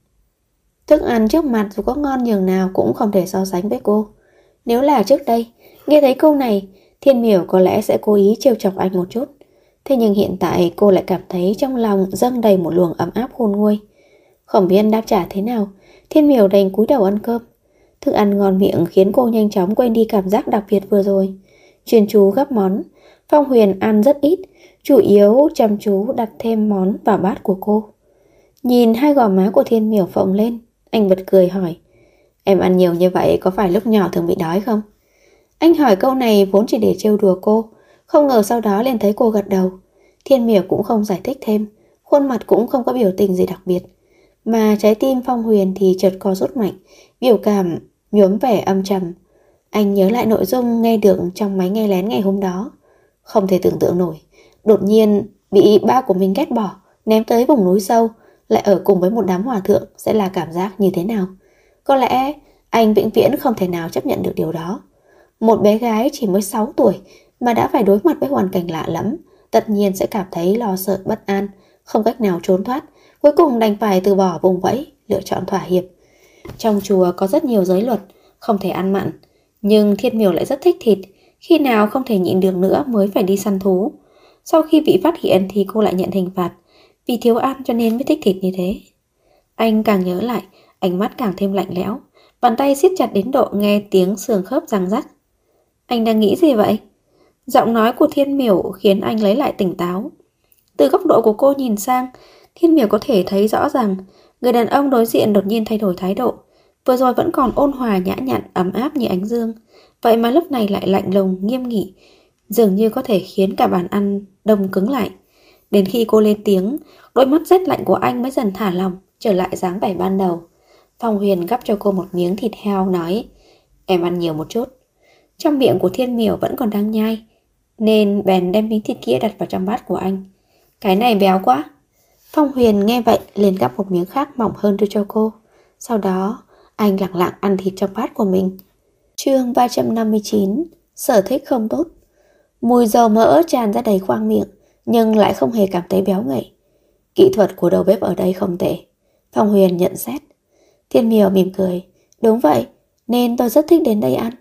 Thức ăn trước mặt dù có ngon nhường nào cũng không thể so sánh với cô. Nếu là trước đây, nghe thấy câu này, Thiên Miểu có lẽ sẽ cố ý trêu chọc anh một chút. Thế nhưng hiện tại cô lại cảm thấy trong lòng dâng đầy một luồng ấm áp khôn nguôi. Không biết đáp trả thế nào, Thiên Miểu đành cúi đầu ăn cơm. Thức ăn ngon miệng khiến cô nhanh chóng quên đi cảm giác đặc biệt vừa rồi. Chuyên chú gắp món. Phong Huyền ăn rất ít, chủ yếu chăm chú đặt thêm món vào bát của cô. Nhìn hai gò má của Thiên Miểu phồng lên, anh bật cười hỏi, em ăn nhiều như vậy có phải lúc nhỏ thường bị đói không? Anh hỏi câu này vốn chỉ để trêu đùa cô, không ngờ sau đó liền thấy cô gật đầu. Thiên Miểu cũng không giải thích thêm, khuôn mặt cũng không có biểu tình gì đặc biệt. Mà trái tim Phong Huyền thì chợt co rút mạnh, biểu cảm nhuốm vẻ âm trầm. Anh nhớ lại nội dung nghe được trong máy nghe lén ngày hôm đó. Không thể tưởng tượng nổi, đột nhiên bị ba của mình ghét bỏ, ném tới vùng núi sâu, lại ở cùng với một đám hòa thượng sẽ là cảm giác như thế nào? Có lẽ anh vĩnh viễn không thể nào chấp nhận được điều đó. Một bé gái chỉ mới 6 tuổi mà đã phải đối mặt với hoàn cảnh lạ lẫm, tất nhiên sẽ cảm thấy lo sợ bất an, không cách nào trốn thoát, cuối cùng đành phải từ bỏ vùng vẫy, lựa chọn thỏa hiệp. Trong chùa có rất nhiều giới luật, không thể ăn mặn, nhưng Thiên Miểu lại rất thích thịt, khi nào không thể nhịn được nữa mới phải đi săn thú. Sau khi bị phát hiện thì cô lại nhận hình phạt, vì thiếu ăn cho nên mới thích thịt như thế. Anh càng nhớ lại, ánh mắt càng thêm lạnh lẽo, bàn tay siết chặt đến độ nghe tiếng xương khớp răng rắc. Anh đang nghĩ gì vậy? Giọng nói của Thiên Miểu khiến anh lấy lại tỉnh táo. Từ góc độ của cô nhìn sang, Thiên Miểu có thể thấy rõ ràng người đàn ông đối diện đột nhiên thay đổi thái độ. Vừa rồi vẫn còn ôn hòa nhã nhặn ấm áp như ánh dương, vậy mà lúc này lại lạnh lùng nghiêm nghị, dường như có thể khiến cả bàn ăn đông cứng lại. Đến khi cô lên tiếng, đôi mắt rét lạnh của anh mới dần thả lỏng, trở lại dáng vẻ ban đầu. Phong Huyền gắp cho cô một miếng thịt heo, nói, em ăn nhiều một chút. Trong miệng của Thiên Miểu vẫn còn đang nhai, nên bèn đem miếng thịt kia đặt vào trong bát của anh. Cái này béo quá. Phong Huyền nghe vậy liền gắp một miếng khác mỏng hơn đưa cho cô. Sau đó anh lặng lặng ăn thịt trong bát của mình. Chương 359. Sở thích không tốt. Mùi dầu mỡ tràn ra đầy khoang miệng, nhưng lại không hề cảm thấy béo ngậy. Kỹ thuật của đầu bếp ở đây không tệ, Phong Huyền nhận xét. Thiên Miểu mỉm cười. Đúng vậy, nên tôi rất thích đến đây ăn.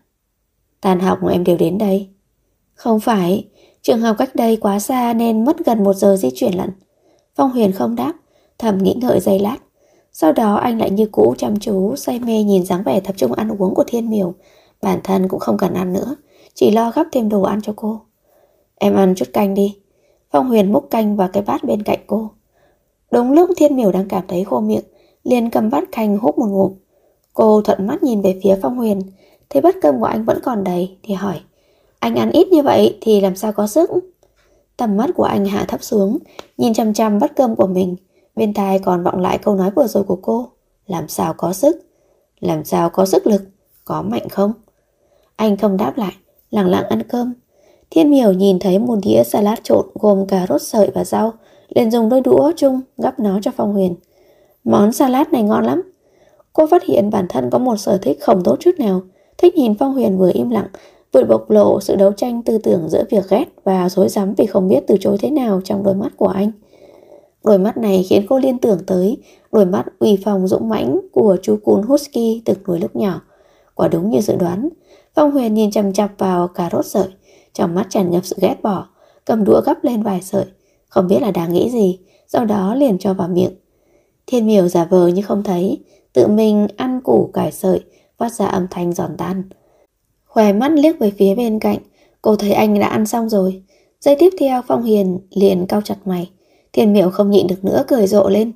Tan học em đều đến đây? Không phải, trường học cách đây quá xa nên mất gần 1 giờ di chuyển lận. Phong Huyền không đáp, thầm nghĩ ngợi giây lát. Sau đó anh lại như cũ chăm chú say mê nhìn dáng vẻ tập trung ăn uống của Thiên Miểu. Bản thân cũng không cần ăn nữa, chỉ lo gắp thêm đồ ăn cho cô. Em ăn chút canh đi. Phong Huyền múc canh vào cái bát bên cạnh cô. Đúng lúc Thiên Miểu đang cảm thấy khô miệng, liền cầm bát canh húp một ngụm. Cô thuận mắt nhìn về phía Phong Huyền, thấy bát cơm của anh vẫn còn đầy thì hỏi: Anh ăn ít như vậy thì làm sao có sức? Tầm mắt của anh hạ thấp xuống, nhìn chằm chằm bát cơm của mình. Bên tai còn vọng lại câu nói vừa rồi của cô: Làm sao có sức? Làm sao có sức lực? Có mạnh không? Anh không đáp lại, lặng lặng ăn cơm. Thiên Miểu nhìn thấy một đĩa salad trộn gồm cà rốt sợi và rau, liền dùng đôi đũa chung gắp nó cho Phong Huyền. Món salad này ngon lắm. Cô phát hiện bản thân có một sở thích không tốt chút nào, thích nhìn Phong Huyền vừa im lặng, vừa bộc lộ sự đấu tranh tư tưởng giữa việc ghét và rối rắm vì không biết từ chối thế nào trong đôi mắt của anh. Đôi mắt này khiến cô liên tưởng tới đôi mắt uy phong dũng mãnh của chú cún Husky từng nuôi lúc nhỏ. Quả đúng như dự đoán, Phong Huyền nhìn chằm chằm vào cà rốt sợi, trong mắt tràn ngập sự ghét bỏ, cầm đũa gắp lên vài sợi, không biết là đang nghĩ gì, sau đó liền cho vào miệng. Thiên Miểu giả vờ như không thấy, tự mình ăn củ cải sợi, phát ra âm thanh giòn tan. Khóe mắt liếc về phía bên cạnh, cô thấy anh đã ăn xong rồi. Giây tiếp theo Phong Huyền liền cau chặt mày. Thiên Miểu không nhịn được nữa cười rộ lên: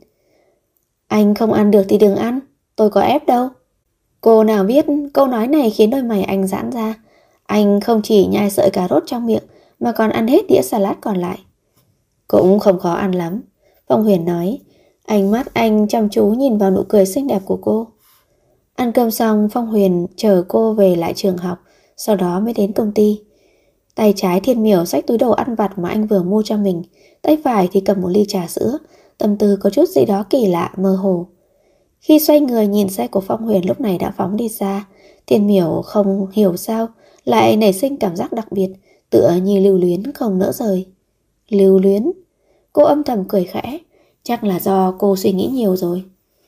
Anh không ăn được thì đừng ăn, tôi có ép đâu. Cô nào biết câu nói này khiến đôi mày anh giãn ra. Anh không chỉ nhai sợi cà rốt trong miệng mà còn ăn hết đĩa salad còn lại. Cũng không khó ăn lắm, Phong Huyền nói. Ánh mắt anh chăm chú nhìn vào nụ cười xinh đẹp của cô. Ăn cơm xong, Phong Huyền chờ cô về lại trường học, sau đó mới đến công ty. Tay trái Thiên Miểu xách túi đồ ăn vặt mà anh vừa mua cho mình, tay phải thì cầm một ly trà sữa, tâm tư có chút gì đó kỳ lạ mơ hồ. Khi xoay người nhìn xe của Phong Huyền lúc này đã phóng đi xa, Thiên Miểu không hiểu sao lại nảy sinh cảm giác đặc biệt, tựa như lưu luyến không nỡ rời. Lưu luyến? Cô âm thầm cười khẽ, chắc là do cô suy nghĩ nhiều rồi.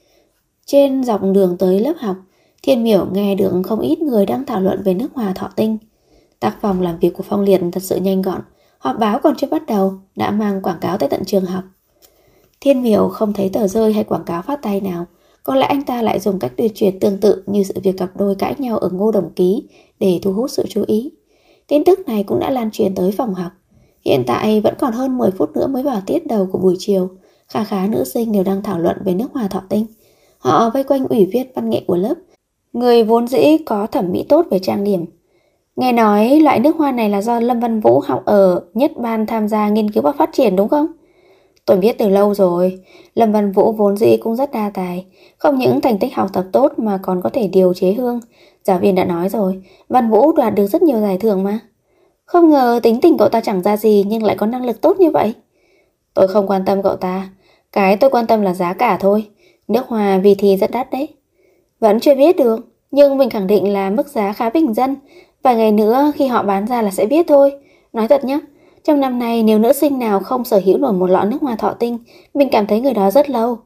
Trên dọc đường tới lớp học, Thiên Miểu nghe được không ít người đang thảo luận về nước hoa thọ tinh. Tác phòng làm việc của Phong Liệt thật sự nhanh gọn, họp báo còn chưa bắt đầu đã mang quảng cáo tới tận trường học. Thiên Miểu không thấy tờ rơi hay quảng cáo phát tay nào, có lẽ anh ta lại dùng cách tuyên truyền tương tự như sự việc cặp đôi cãi nhau ở Ngô Đồng Ký để thu hút sự chú ý. Tin tức này cũng đã lan truyền tới phòng học. Hiện tại vẫn còn hơn 10 phút nữa mới vào tiết đầu của buổi chiều. Khá khá nữ sinh đều đang thảo luận về nước hoa thọ tinh. Họ vây quanh ủy viên văn nghệ của lớp, người vốn dĩ có thẩm mỹ tốt về trang điểm. Nghe nói loại nước hoa này là do Lâm Văn Vũ học ở Nhất Ban tham gia nghiên cứu và phát triển đúng không? Tôi biết từ lâu rồi, Lâm Văn Vũ vốn dĩ cũng rất đa tài, không những thành tích học tập tốt mà còn có thể điều chế hương. Giáo viên đã nói rồi, Văn Vũ đoạt được rất nhiều giải thưởng mà. Không ngờ tính tình cậu ta chẳng ra gì nhưng lại có năng lực tốt như vậy. Tôi không quan tâm cậu ta, cái tôi quan tâm là giá cả thôi. Nước hoa vì thì rất đắt đấy. Vẫn chưa biết được, nhưng mình khẳng định là mức giá khá bình dân. Vài ngày nữa khi họ bán ra là sẽ biết thôi. Nói thật nhé, trong năm nay nếu nữ sinh nào không sở hữu nổi một lọ nước hoa thọ tinh, mình cảm thấy người đó rất lâu.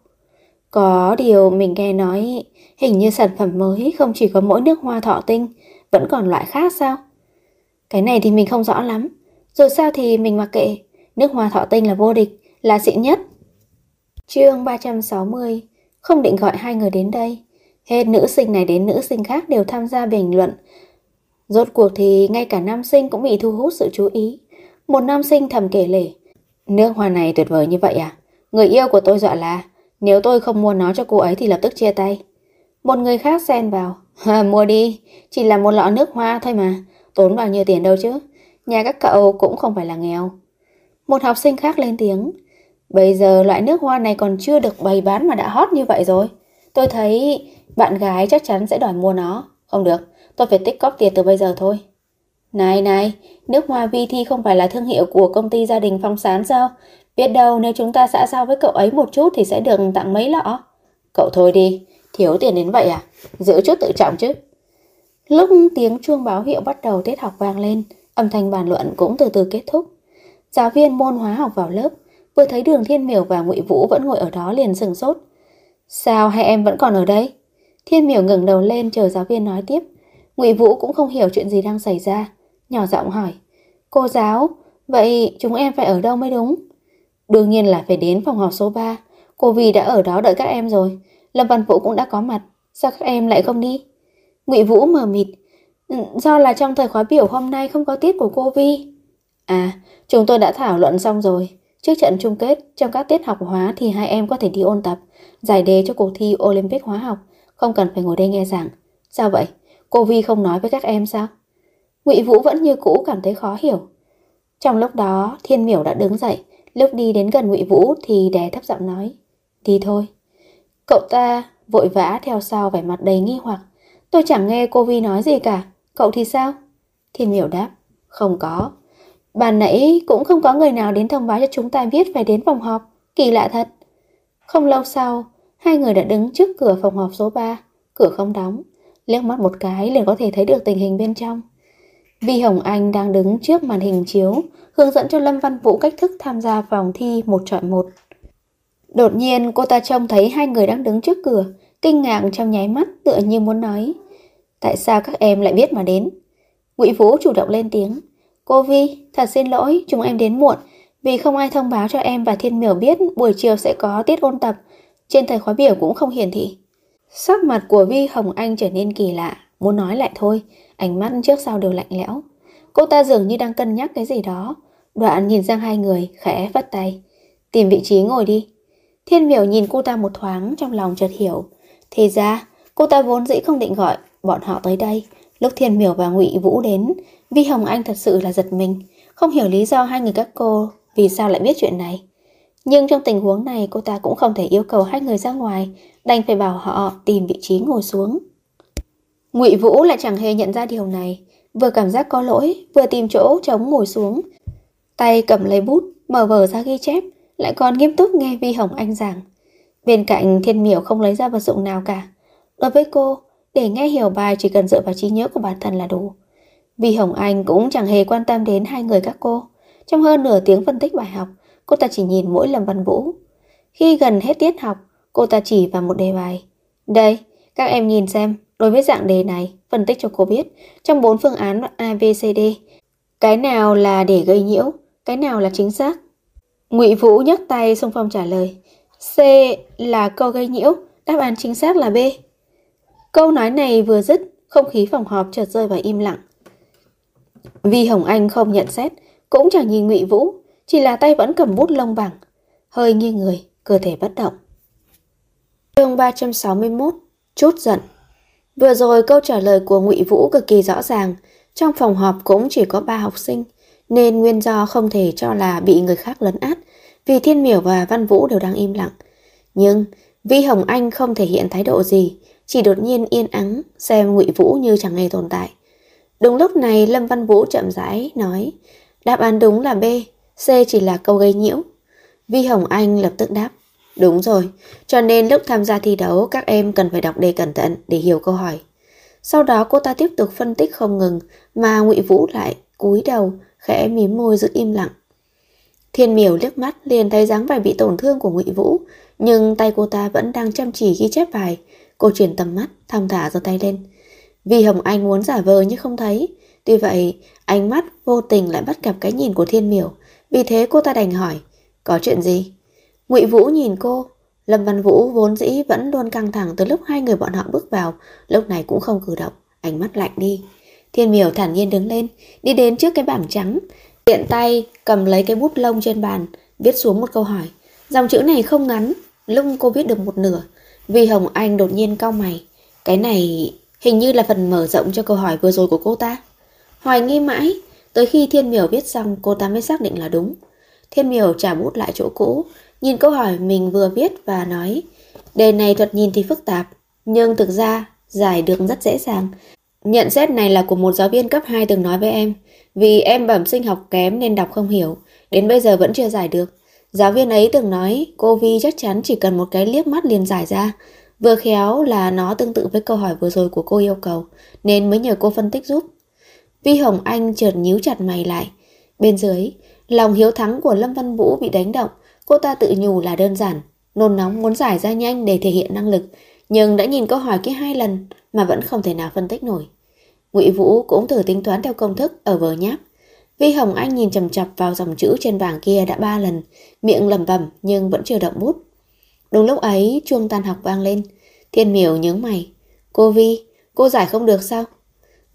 Có điều mình nghe nói hình như sản phẩm mới không chỉ có mỗi nước hoa thọ tinh, vẫn còn loại khác sao? Cái này thì mình không rõ lắm. Dù sao thì mình mặc kệ, nước hoa thọ tinh là vô địch, là xịn nhất. Chương 360. Không định gọi hai người đến đây. Hết nữ sinh này đến nữ sinh khác đều tham gia bình luận. Rốt cuộc thì ngay cả nam sinh cũng bị thu hút sự chú ý. Một nam sinh thầm kể lể: Nước hoa này tuyệt vời như vậy à? Người yêu của tôi dọa là nếu tôi không mua nó cho cô ấy thì lập tức chia tay. Một người khác xen vào: Mua đi, chỉ là một lọ nước hoa thôi mà, tốn bao nhiêu tiền đâu chứ. Nhà các cậu cũng không phải là nghèo. Một học sinh khác lên tiếng: Bây giờ loại nước hoa này còn chưa được bày bán mà đã hot như vậy rồi. Tôi thấy bạn gái chắc chắn sẽ đòi mua nó. Không được, tôi phải tích cóp tiền từ bây giờ thôi. Này, nước hoa Vi Thi không phải là thương hiệu của công ty gia đình Phong Sán sao? Biết đâu nếu chúng ta xã giao với cậu ấy một chút thì sẽ được tặng mấy lọ. Cậu thôi đi, thiếu tiền đến vậy à? Giữ chút tự trọng chứ. Lúc tiếng chuông báo hiệu bắt đầu tiết học vang lên, âm thanh bàn luận cũng từ từ kết thúc. Giáo viên môn hóa học vào lớp, vừa thấy Đường Thiên Miểu và Ngụy Vũ vẫn ngồi ở đó liền sửng sốt. Sao hai em vẫn còn ở đây? Thiên Miểu ngẩng đầu lên chờ giáo viên nói tiếp. Ngụy Vũ cũng không hiểu chuyện gì đang xảy ra, nhỏ giọng hỏi: Cô giáo, vậy chúng em phải ở đâu mới đúng? Đương nhiên là phải đến phòng họp số 3. Cô Vì đã ở đó đợi các em rồi. Lâm Văn Vũ cũng đã có mặt. Sao các em lại không đi? Ngụy Vũ mờ mịt. Do là trong thời khóa biểu hôm nay không có tiết của cô Vi. À, chúng tôi đã thảo luận xong rồi. Trước trận chung kết, trong các tiết học hóa thì hai em có thể đi ôn tập, giải đề cho cuộc thi Olympic hóa học, không cần phải ngồi đây nghe giảng. Sao vậy? Cô Vi không nói với các em sao? Ngụy Vũ vẫn như cũ cảm thấy khó hiểu. Trong lúc đó, Thiên Miểu đã đứng dậy, lúc đi đến gần Ngụy Vũ thì đè thấp giọng nói, đi thôi. Cậu ta vội vã theo sau vẻ mặt đầy nghi hoặc. Tôi chẳng nghe cô Vi nói gì cả, cậu thì sao? Thiên Miểu đáp, không có. Ban nãy cũng không có người nào đến thông báo cho chúng ta biết phải đến phòng họp, kỳ lạ thật. Không lâu sau, hai người đã đứng trước cửa phòng họp số 3, cửa không đóng, liếc mắt một cái liền có thể thấy được tình hình bên trong. Vi Hồng Anh đang đứng trước màn hình chiếu, hướng dẫn cho Lâm Văn Vũ cách thức tham gia vòng thi 1 chọi 1. Đột nhiên cô ta trông thấy hai người đang đứng trước cửa, kinh ngạc trong nháy mắt tựa như muốn nói, tại sao các em lại biết mà đến? Ngụy Vũ chủ động lên tiếng, cô Vi, thật xin lỗi chúng em đến muộn, vì không ai thông báo cho em và Thiên Miểu biết buổi chiều sẽ có tiết ôn tập, trên thời khóa biểu cũng không hiển thị. Sắc mặt của Vi Hồng Anh trở nên kỳ lạ, muốn nói lại thôi, ánh mắt trước sau đều lạnh lẽo. Cô ta dường như đang cân nhắc cái gì đó, đoạn nhìn sang hai người, khẽ vất tay, tìm vị trí ngồi đi. Thiên Miểu nhìn cô ta một thoáng, trong lòng chợt hiểu, thì ra cô ta vốn dĩ không định gọi bọn họ tới đây. Lúc Thiên Miểu và Ngụy Vũ đến, Vi Hồng Anh thật sự là giật mình, không hiểu lý do hai người các cô vì sao lại biết chuyện này. Nhưng trong tình huống này cô ta cũng không thể yêu cầu hai người ra ngoài, đành phải bảo họ tìm vị trí ngồi xuống. Ngụy Vũ lại chẳng hề nhận ra điều này, vừa cảm giác có lỗi, vừa tìm chỗ trống ngồi xuống, tay cầm lấy bút, mở vở ra ghi chép, lại còn nghiêm túc nghe Vi Hồng Anh giảng. Bên cạnh Thiên Miểu không lấy ra vật dụng nào cả. Đối với cô, để nghe hiểu bài chỉ cần dựa vào trí nhớ của bản thân là đủ. Vi Hồng Anh cũng chẳng hề quan tâm đến hai người các cô. Trong hơn nửa tiếng phân tích bài học, cô ta chỉ nhìn mỗi Lâm Văn Vũ. Khi gần hết tiết học, cô ta chỉ vào một đề bài. Đây, các em nhìn xem, đối với dạng đề này, phân tích cho cô biết, trong 4 phương án A, B, C, D, cái nào là để gây nhiễu, cái nào là chính xác. Ngụy Vũ nhấc tay xung phong trả lời. C là câu gây nhiễu, đáp án chính xác là B. Câu nói này vừa dứt, không khí phòng họp chợt rơi vào im lặng. Vi Hồng Anh không nhận xét, cũng chẳng nhìn Ngụy Vũ, chỉ là tay vẫn cầm bút lông bằng, hơi nghiêng người, cơ thể bất động. Chương 361, chút giận. Vừa rồi câu trả lời của Ngụy Vũ cực kỳ rõ ràng, trong phòng họp cũng chỉ có 3 học sinh, nên nguyên do không thể cho là bị người khác lấn át, vì Thiên Miểu và Văn Vũ đều đang im lặng. Nhưng Vi Hồng Anh không thể hiện thái độ gì, chỉ đột nhiên yên ắng xem Ngụy Vũ như chẳng hề tồn tại. Đúng lúc này Lâm Văn Vũ chậm rãi nói, đáp án đúng là B, C chỉ là câu gây nhiễu. Vi Hồng Anh lập tức đáp, đúng rồi, cho nên lúc tham gia thi đấu các em cần phải đọc đề cẩn thận để hiểu câu hỏi. Sau đó cô ta tiếp tục phân tích không ngừng, mà Ngụy Vũ lại cúi đầu, khẽ mím môi giữ im lặng. Thiên Miểu liếc mắt liền thấy dáng vẻ bị tổn thương của Ngụy Vũ, nhưng tay cô ta vẫn đang chăm chỉ ghi chép bài. Cô chuyển tầm mắt, thong thả giơ tay lên. Vi Hồng Anh muốn giả vờ nhưng không thấy, tuy vậy ánh mắt vô tình lại bắt gặp cái nhìn của Thiên Miểu, vì thế cô ta đành hỏi, có chuyện gì? Ngụy Vũ nhìn cô. Lâm Văn Vũ vốn dĩ vẫn luôn căng thẳng từ lúc hai người bọn họ bước vào, lúc này cũng không cử động, ánh mắt lạnh đi. Thiên Miểu thản nhiên đứng lên, đi đến trước cái bảng trắng, tiện tay cầm lấy cái bút lông trên bàn, viết xuống một câu hỏi. Dòng chữ này không ngắn, lúc cô viết được một nửa, Vi Hồng Anh đột nhiên cau mày. Cái này hình như là phần mở rộng cho câu hỏi vừa rồi của cô ta. Hoài nghi mãi, tới khi Thiên Miểu viết xong cô ta mới xác định là đúng. Thiên Miểu trả bút lại chỗ cũ, nhìn câu hỏi mình vừa viết và nói, đề này thoạt nhìn thì phức tạp, nhưng thực ra giải được rất dễ dàng. Nhận xét này là của một giáo viên cấp 2 từng nói với em, vì em bẩm sinh học kém nên đọc không hiểu, đến bây giờ vẫn chưa giải được. Giáo viên ấy từng nói cô Vi chắc chắn chỉ cần một cái liếc mắt liền giải ra. Vừa khéo là nó tương tự với câu hỏi vừa rồi của cô yêu cầu, nên mới nhờ cô phân tích giúp. Vi Hồng Anh chợt nhíu chặt mày lại. Bên dưới, lòng hiếu thắng của Lâm Văn Vũ bị đánh động. Cô ta tự nhủ là đơn giản, nôn nóng muốn giải ra nhanh để thể hiện năng lực, nhưng đã nhìn câu hỏi kia 2 lần mà vẫn không thể nào phân tích nổi. Ngụy Vũ cũng thử tính toán theo công thức ở vở nháp. Vi Hồng Anh nhìn chằm chằm vào dòng chữ trên bảng kia đã 3 lần, miệng lẩm bẩm nhưng vẫn chưa động bút. Đúng lúc ấy chuông tan học vang lên. Thiên Miểu nhướng mày. Cô Vi, cô giải không được sao?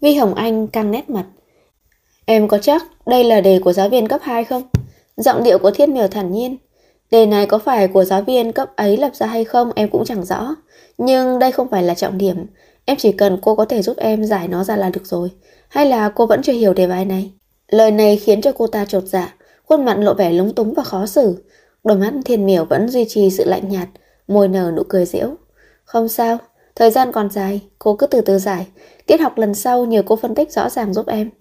Vi Hồng Anh căng nét mặt. Em có chắc đây là đề của giáo viên cấp 2 không? Giọng điệu của Thiên Miểu thản nhiên. Đề này có phải của giáo viên cấp ấy lập ra hay không em cũng chẳng rõ. Nhưng đây không phải là trọng điểm. Em chỉ cần cô có thể giúp em giải nó ra là được rồi. Hay là cô vẫn chưa hiểu đề bài này? Lời này khiến cho cô ta chột dạ, khuôn mặt lộ vẻ lúng túng và khó xử. Đôi mắt Thiên Miểu vẫn duy trì sự lạnh nhạt, môi nở nụ cười giễu. Không sao, thời gian còn dài, cô cứ từ từ giải. Tiết học lần sau nhờ cô phân tích rõ ràng giúp em.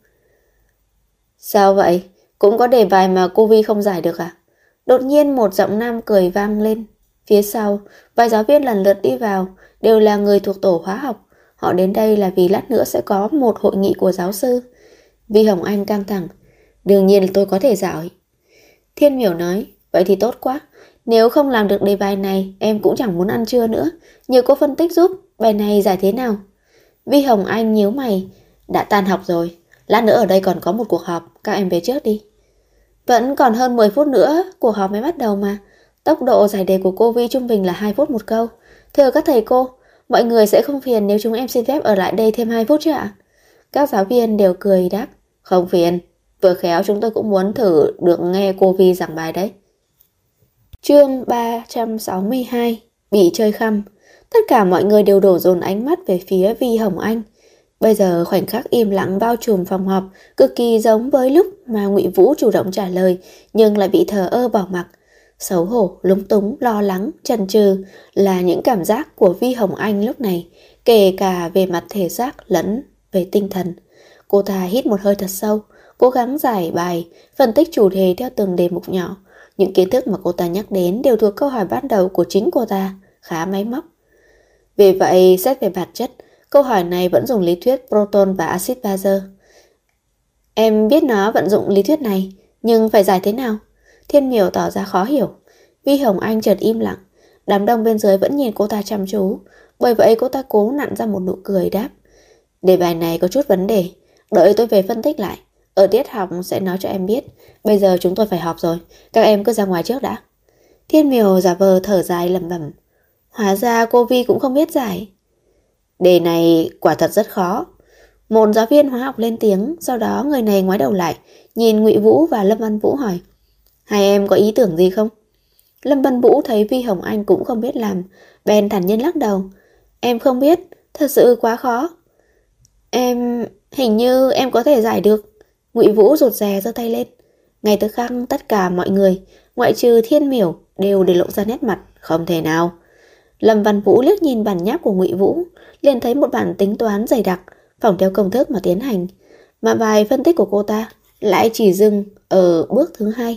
Sao vậy? Cũng có đề bài mà cô Vi không giải được à? Đột nhiên một giọng nam cười vang lên. Phía sau, vài giáo viên lần lượt đi vào, đều là người thuộc tổ hóa học. Họ đến đây là vì lát nữa sẽ có một hội nghị của giáo sư. Vi Hồng Anh căng thẳng. Đương nhiên là tôi có thể giỏi. Thiên Miểu nói, vậy thì tốt quá. Nếu không làm được đề bài này, em cũng chẳng muốn ăn trưa nữa. Nhờ cô phân tích giúp, bài này giải thế nào? Vi Hồng Anh nhíu mày. Đã tan học rồi. Lát nữa ở đây còn có một cuộc họp, các em về trước đi. Vẫn còn hơn 10 phút nữa, cuộc họp mới bắt đầu mà. Tốc độ giải đề của cô Vi trung bình là 2 phút một câu. Thưa các thầy cô, mọi người sẽ không phiền nếu chúng em xin phép ở lại đây thêm 2 phút chứ ạ? Các giáo viên đều cười đáp. Không phiền, vừa khéo chúng tôi cũng muốn thử được nghe cô Vi giảng bài đấy. Chương 362. Bị chơi khăm. Tất cả mọi người đều đổ dồn ánh mắt về phía Vi Hồng Anh. Bây giờ khoảnh khắc im lặng bao trùm phòng họp, cực kỳ giống với lúc mà Ngụy Vũ chủ động trả lời nhưng lại bị thờ ơ bỏ mặc. Xấu hổ, lúng túng, lo lắng, chần chừ là những cảm giác của Vi Hồng Anh lúc này, kể cả về mặt thể xác lẫn về tinh thần. Cô ta hít một hơi thật sâu, cố gắng giải bài, phân tích chủ đề theo từng đề mục nhỏ. Những kiến thức mà cô ta nhắc đến đều thuộc câu hỏi ban đầu của chính cô ta, khá máy móc. Vì vậy, xét về bản chất, câu hỏi này vẫn dùng lý thuyết proton và axit bazơ. Em biết nó vận dụng lý thuyết này, nhưng phải giải thế nào? Thiên Miểu tỏ ra khó hiểu. Vi Hồng Anh chợt im lặng. Đám đông bên dưới vẫn nhìn cô ta chăm chú. Bởi vậy cô ta cố nặn ra một nụ cười đáp. Đề bài này có chút vấn đề. Đợi tôi về phân tích lại. Ở tiết học sẽ nói cho em biết. Bây giờ chúng tôi phải họp rồi. Các em cứ ra ngoài trước đã. Thiên Miểu giả vờ thở dài lẩm bẩm. Hóa ra cô Vi cũng không biết giải. Đề này quả thật rất khó. Một giáo viên hóa học lên tiếng. Sau đó người này ngoái đầu lại, nhìn Ngụy Vũ và Lâm Văn Vũ hỏi. Hai em có ý tưởng gì không? Lâm Văn Vũ thấy Vi Hồng Anh cũng không biết làm, bèn thản nhiên lắc đầu. Em không biết, thật sự quá khó. Hình như em có thể giải được. Ngụy Vũ rụt rè giơ tay lên. Ngay tức khắc tất cả mọi người, ngoại trừ Thiên Miểu, đều để lộ ra nét mặt. Không thể nào. Lâm Văn Vũ liếc nhìn bản nháp của Ngụy Vũ, liền thấy một bản tính toán dày đặc, phỏng theo công thức mà tiến hành. Mà bài phân tích của cô ta lại chỉ dừng ở bước thứ 2.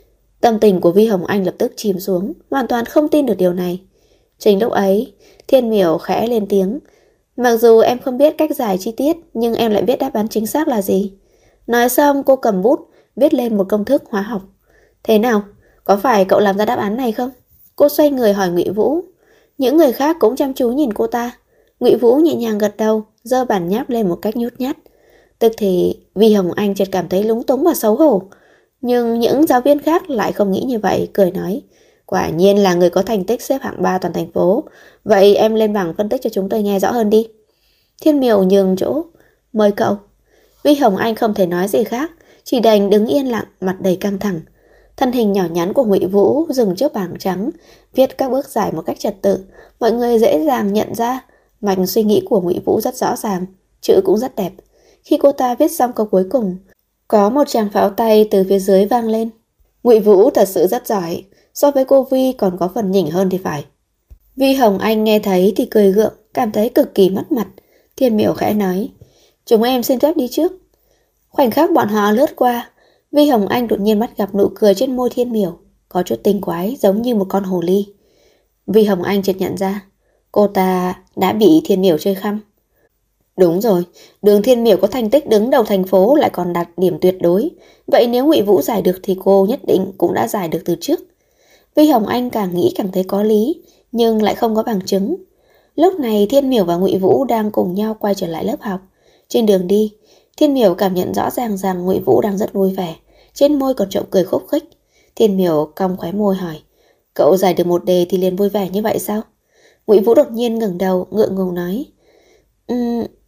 Tâm tình của Vi Hồng Anh lập tức chìm xuống, hoàn toàn không tin được điều này. Chính lúc ấy, Thiên Miểu khẽ lên tiếng. Mặc dù em không biết cách giải chi tiết, nhưng em lại biết đáp án chính xác là gì. Nói xong cô cầm bút, viết lên một công thức hóa học. Thế nào? Có phải cậu làm ra đáp án này không? Cô xoay người hỏi Ngụy Vũ. Những người khác cũng chăm chú nhìn cô ta. Ngụy Vũ nhẹ nhàng gật đầu, giơ bản nháp lên một cách nhút nhát. Tức thì Vi Hồng Anh chợt cảm thấy lúng túng và xấu hổ. Nhưng những giáo viên khác lại không nghĩ như vậy, cười nói. Quả nhiên là người có thành tích xếp hạng 3 toàn thành phố. Vậy em lên bảng phân tích cho chúng tôi nghe rõ hơn đi. Thiên Miểu nhường chỗ. Mời cậu. Vi Hồng Anh không thể nói gì khác, chỉ đành đứng yên lặng, mặt đầy căng thẳng. Thân hình nhỏ nhắn của Ngụy Vũ dừng trước bảng trắng, viết các bước giải một cách trật tự. Mọi người dễ dàng nhận ra mạch suy nghĩ của Ngụy Vũ rất rõ ràng, chữ cũng rất đẹp. Khi cô ta viết xong câu cuối cùng, có một tràng pháo tay từ phía dưới vang lên. Ngụy Vũ thật sự rất giỏi, so với cô Vi còn có phần nhỉnh hơn thì phải. Vi Hồng Anh nghe thấy thì cười gượng, cảm thấy cực kỳ mất mặt. Thiên Miểu khẽ nói, chúng em xin phép đi trước. Khoảnh khắc bọn họ lướt qua, Vi Hồng Anh đột nhiên bắt gặp nụ cười trên môi Thiên Miểu, có chút tinh quái giống như một con hồ ly. Vi Hồng Anh chợt nhận ra, cô ta đã bị Thiên Miểu chơi khăm. Đúng rồi, Đường Thiên Miểu có thành tích đứng đầu thành phố lại còn đạt điểm tuyệt đối. Vậy nếu Ngụy Vũ giải được thì cô nhất định cũng đã giải được từ trước. Vi Hồng Anh càng nghĩ càng thấy có lý, nhưng lại không có bằng chứng. Lúc này Thiên Miểu và Ngụy Vũ đang cùng nhau quay trở lại lớp học. Trên đường đi, Thiên Miểu cảm nhận rõ ràng rằng Ngụy Vũ đang rất vui vẻ, trên môi còn trộm cười khúc khích. Thiên Miểu cong khóe môi hỏi, cậu giải được một đề thì liền vui vẻ như vậy sao? Ngụy Vũ đột nhiên ngẩng đầu, ngượng ngùng nói,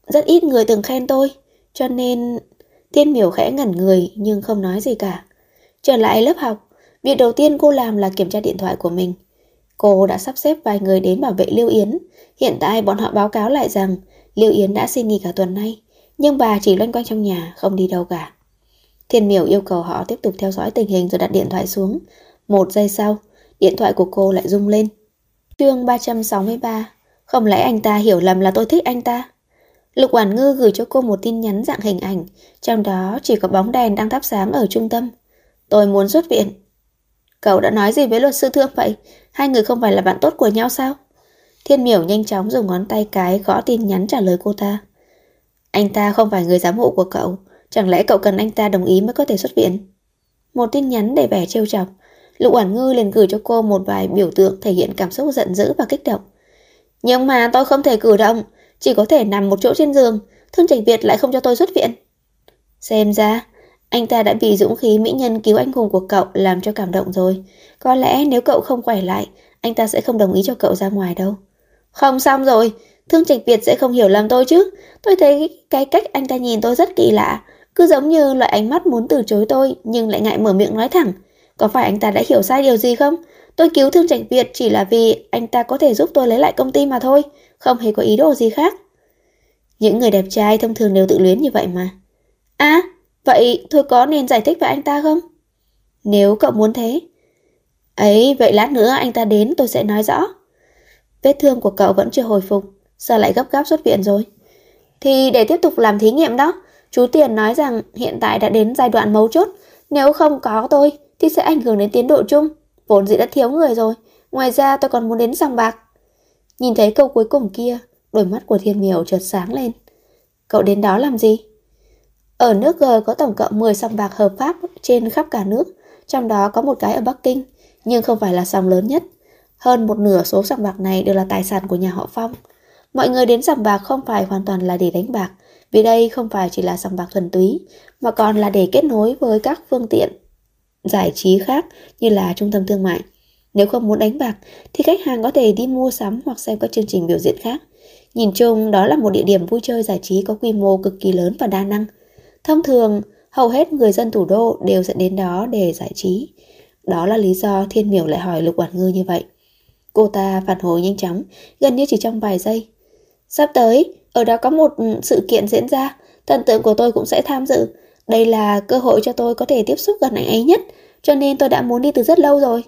rất ít người từng khen tôi, cho nên... Thiên Miểu khẽ ngẩn người nhưng không nói gì cả. Trở lại lớp học, việc đầu tiên cô làm là kiểm tra điện thoại của mình. Cô đã sắp xếp vài người đến bảo vệ Lưu Yến. Hiện tại bọn họ báo cáo lại rằng Lưu Yến đã xin nghỉ cả tuần nay, nhưng bà chỉ loanh quanh trong nhà, không đi đâu cả. Thiên Miểu yêu cầu họ tiếp tục theo dõi tình hình rồi đặt điện thoại xuống. 1 giây sau, điện thoại của cô lại rung lên. Chương 363. Không lẽ anh ta hiểu lầm là tôi thích anh ta? Lục Oản Ngư gửi cho cô một tin nhắn dạng hình ảnh, trong đó chỉ có bóng đèn đang thắp sáng ở trung tâm. Tôi muốn xuất viện. Cậu đã nói gì với luật sư Thương vậy? Hai người không phải là bạn tốt của nhau sao? Thiên Miểu nhanh chóng dùng ngón tay cái gõ tin nhắn trả lời cô ta. Anh ta không phải người giám hộ của cậu, chẳng lẽ cậu cần anh ta đồng ý mới có thể xuất viện? Một tin nhắn đầy vẻ trêu chọc. Lục Oản Ngư liền gửi cho cô một vài biểu tượng thể hiện cảm xúc giận dữ và kích động. Nhưng mà tôi không thể cử động, chỉ có thể nằm một chỗ trên giường, Thương Trạch Việt lại không cho tôi xuất viện. Xem ra, anh ta đã bị dũng khí mỹ nhân cứu anh hùng của cậu làm cho cảm động rồi. Có lẽ nếu cậu không khỏe lại, anh ta sẽ không đồng ý cho cậu ra ngoài đâu. Không xong rồi, Thương Trạch Việt sẽ không hiểu lầm tôi chứ. Tôi thấy cái cách anh ta nhìn tôi rất kỳ lạ, cứ giống như loại ánh mắt muốn từ chối tôi nhưng lại ngại mở miệng nói thẳng. Có phải anh ta đã hiểu sai điều gì không? Tôi cứu Thương Trạch Việt chỉ là vì anh ta có thể giúp tôi lấy lại công ty mà thôi, không hề có ý đồ gì khác. Những người đẹp trai thông thường đều tự luyến như vậy mà. À, vậy tôi có nên giải thích với anh ta không? Nếu cậu muốn thế. Ấy, vậy lát nữa anh ta đến tôi sẽ nói rõ. Vết thương của cậu vẫn chưa hồi phục, sao lại gấp gáp xuất viện rồi? Thì để tiếp tục làm thí nghiệm đó. Chú Tiền nói rằng hiện tại đã đến giai đoạn mấu chốt. Nếu không có tôi thì sẽ ảnh hưởng đến tiến độ chung. Vốn dĩ đã thiếu người rồi. Ngoài ra tôi còn muốn đến sòng bạc. Nhìn thấy câu cuối cùng kia, đôi mắt của Thiên Miểu chợt sáng lên. Cậu đến đó làm gì? Ở nước G có tổng cộng 10 sòng bạc hợp pháp trên khắp cả nước, trong đó có một cái ở Bắc Kinh, nhưng không phải là sòng lớn nhất. Hơn một nửa số sòng bạc này đều là tài sản của nhà họ Phong. Mọi người đến sòng bạc không phải hoàn toàn là để đánh bạc, vì đây không phải chỉ là sòng bạc thuần túy, mà còn là để kết nối với các phương tiện giải trí khác như là trung tâm thương mại. Nếu không muốn đánh bạc thì khách hàng có thể đi mua sắm hoặc xem các chương trình biểu diễn khác. Nhìn chung đó là một địa điểm vui chơi giải trí có quy mô cực kỳ lớn và đa năng. Thông thường, hầu hết người dân thủ đô đều sẽ đến đó để giải trí. Đó là lý do Thiên Miểu lại hỏi Lục Oản Ngư như vậy. Cô ta phản hồi nhanh chóng, gần như chỉ trong vài giây. Sắp tới, ở đó có một sự kiện diễn ra, thần tượng của tôi cũng sẽ tham dự. Đây là cơ hội cho tôi có thể tiếp xúc gần anh ấy nhất, cho nên tôi đã muốn đi từ rất lâu rồi.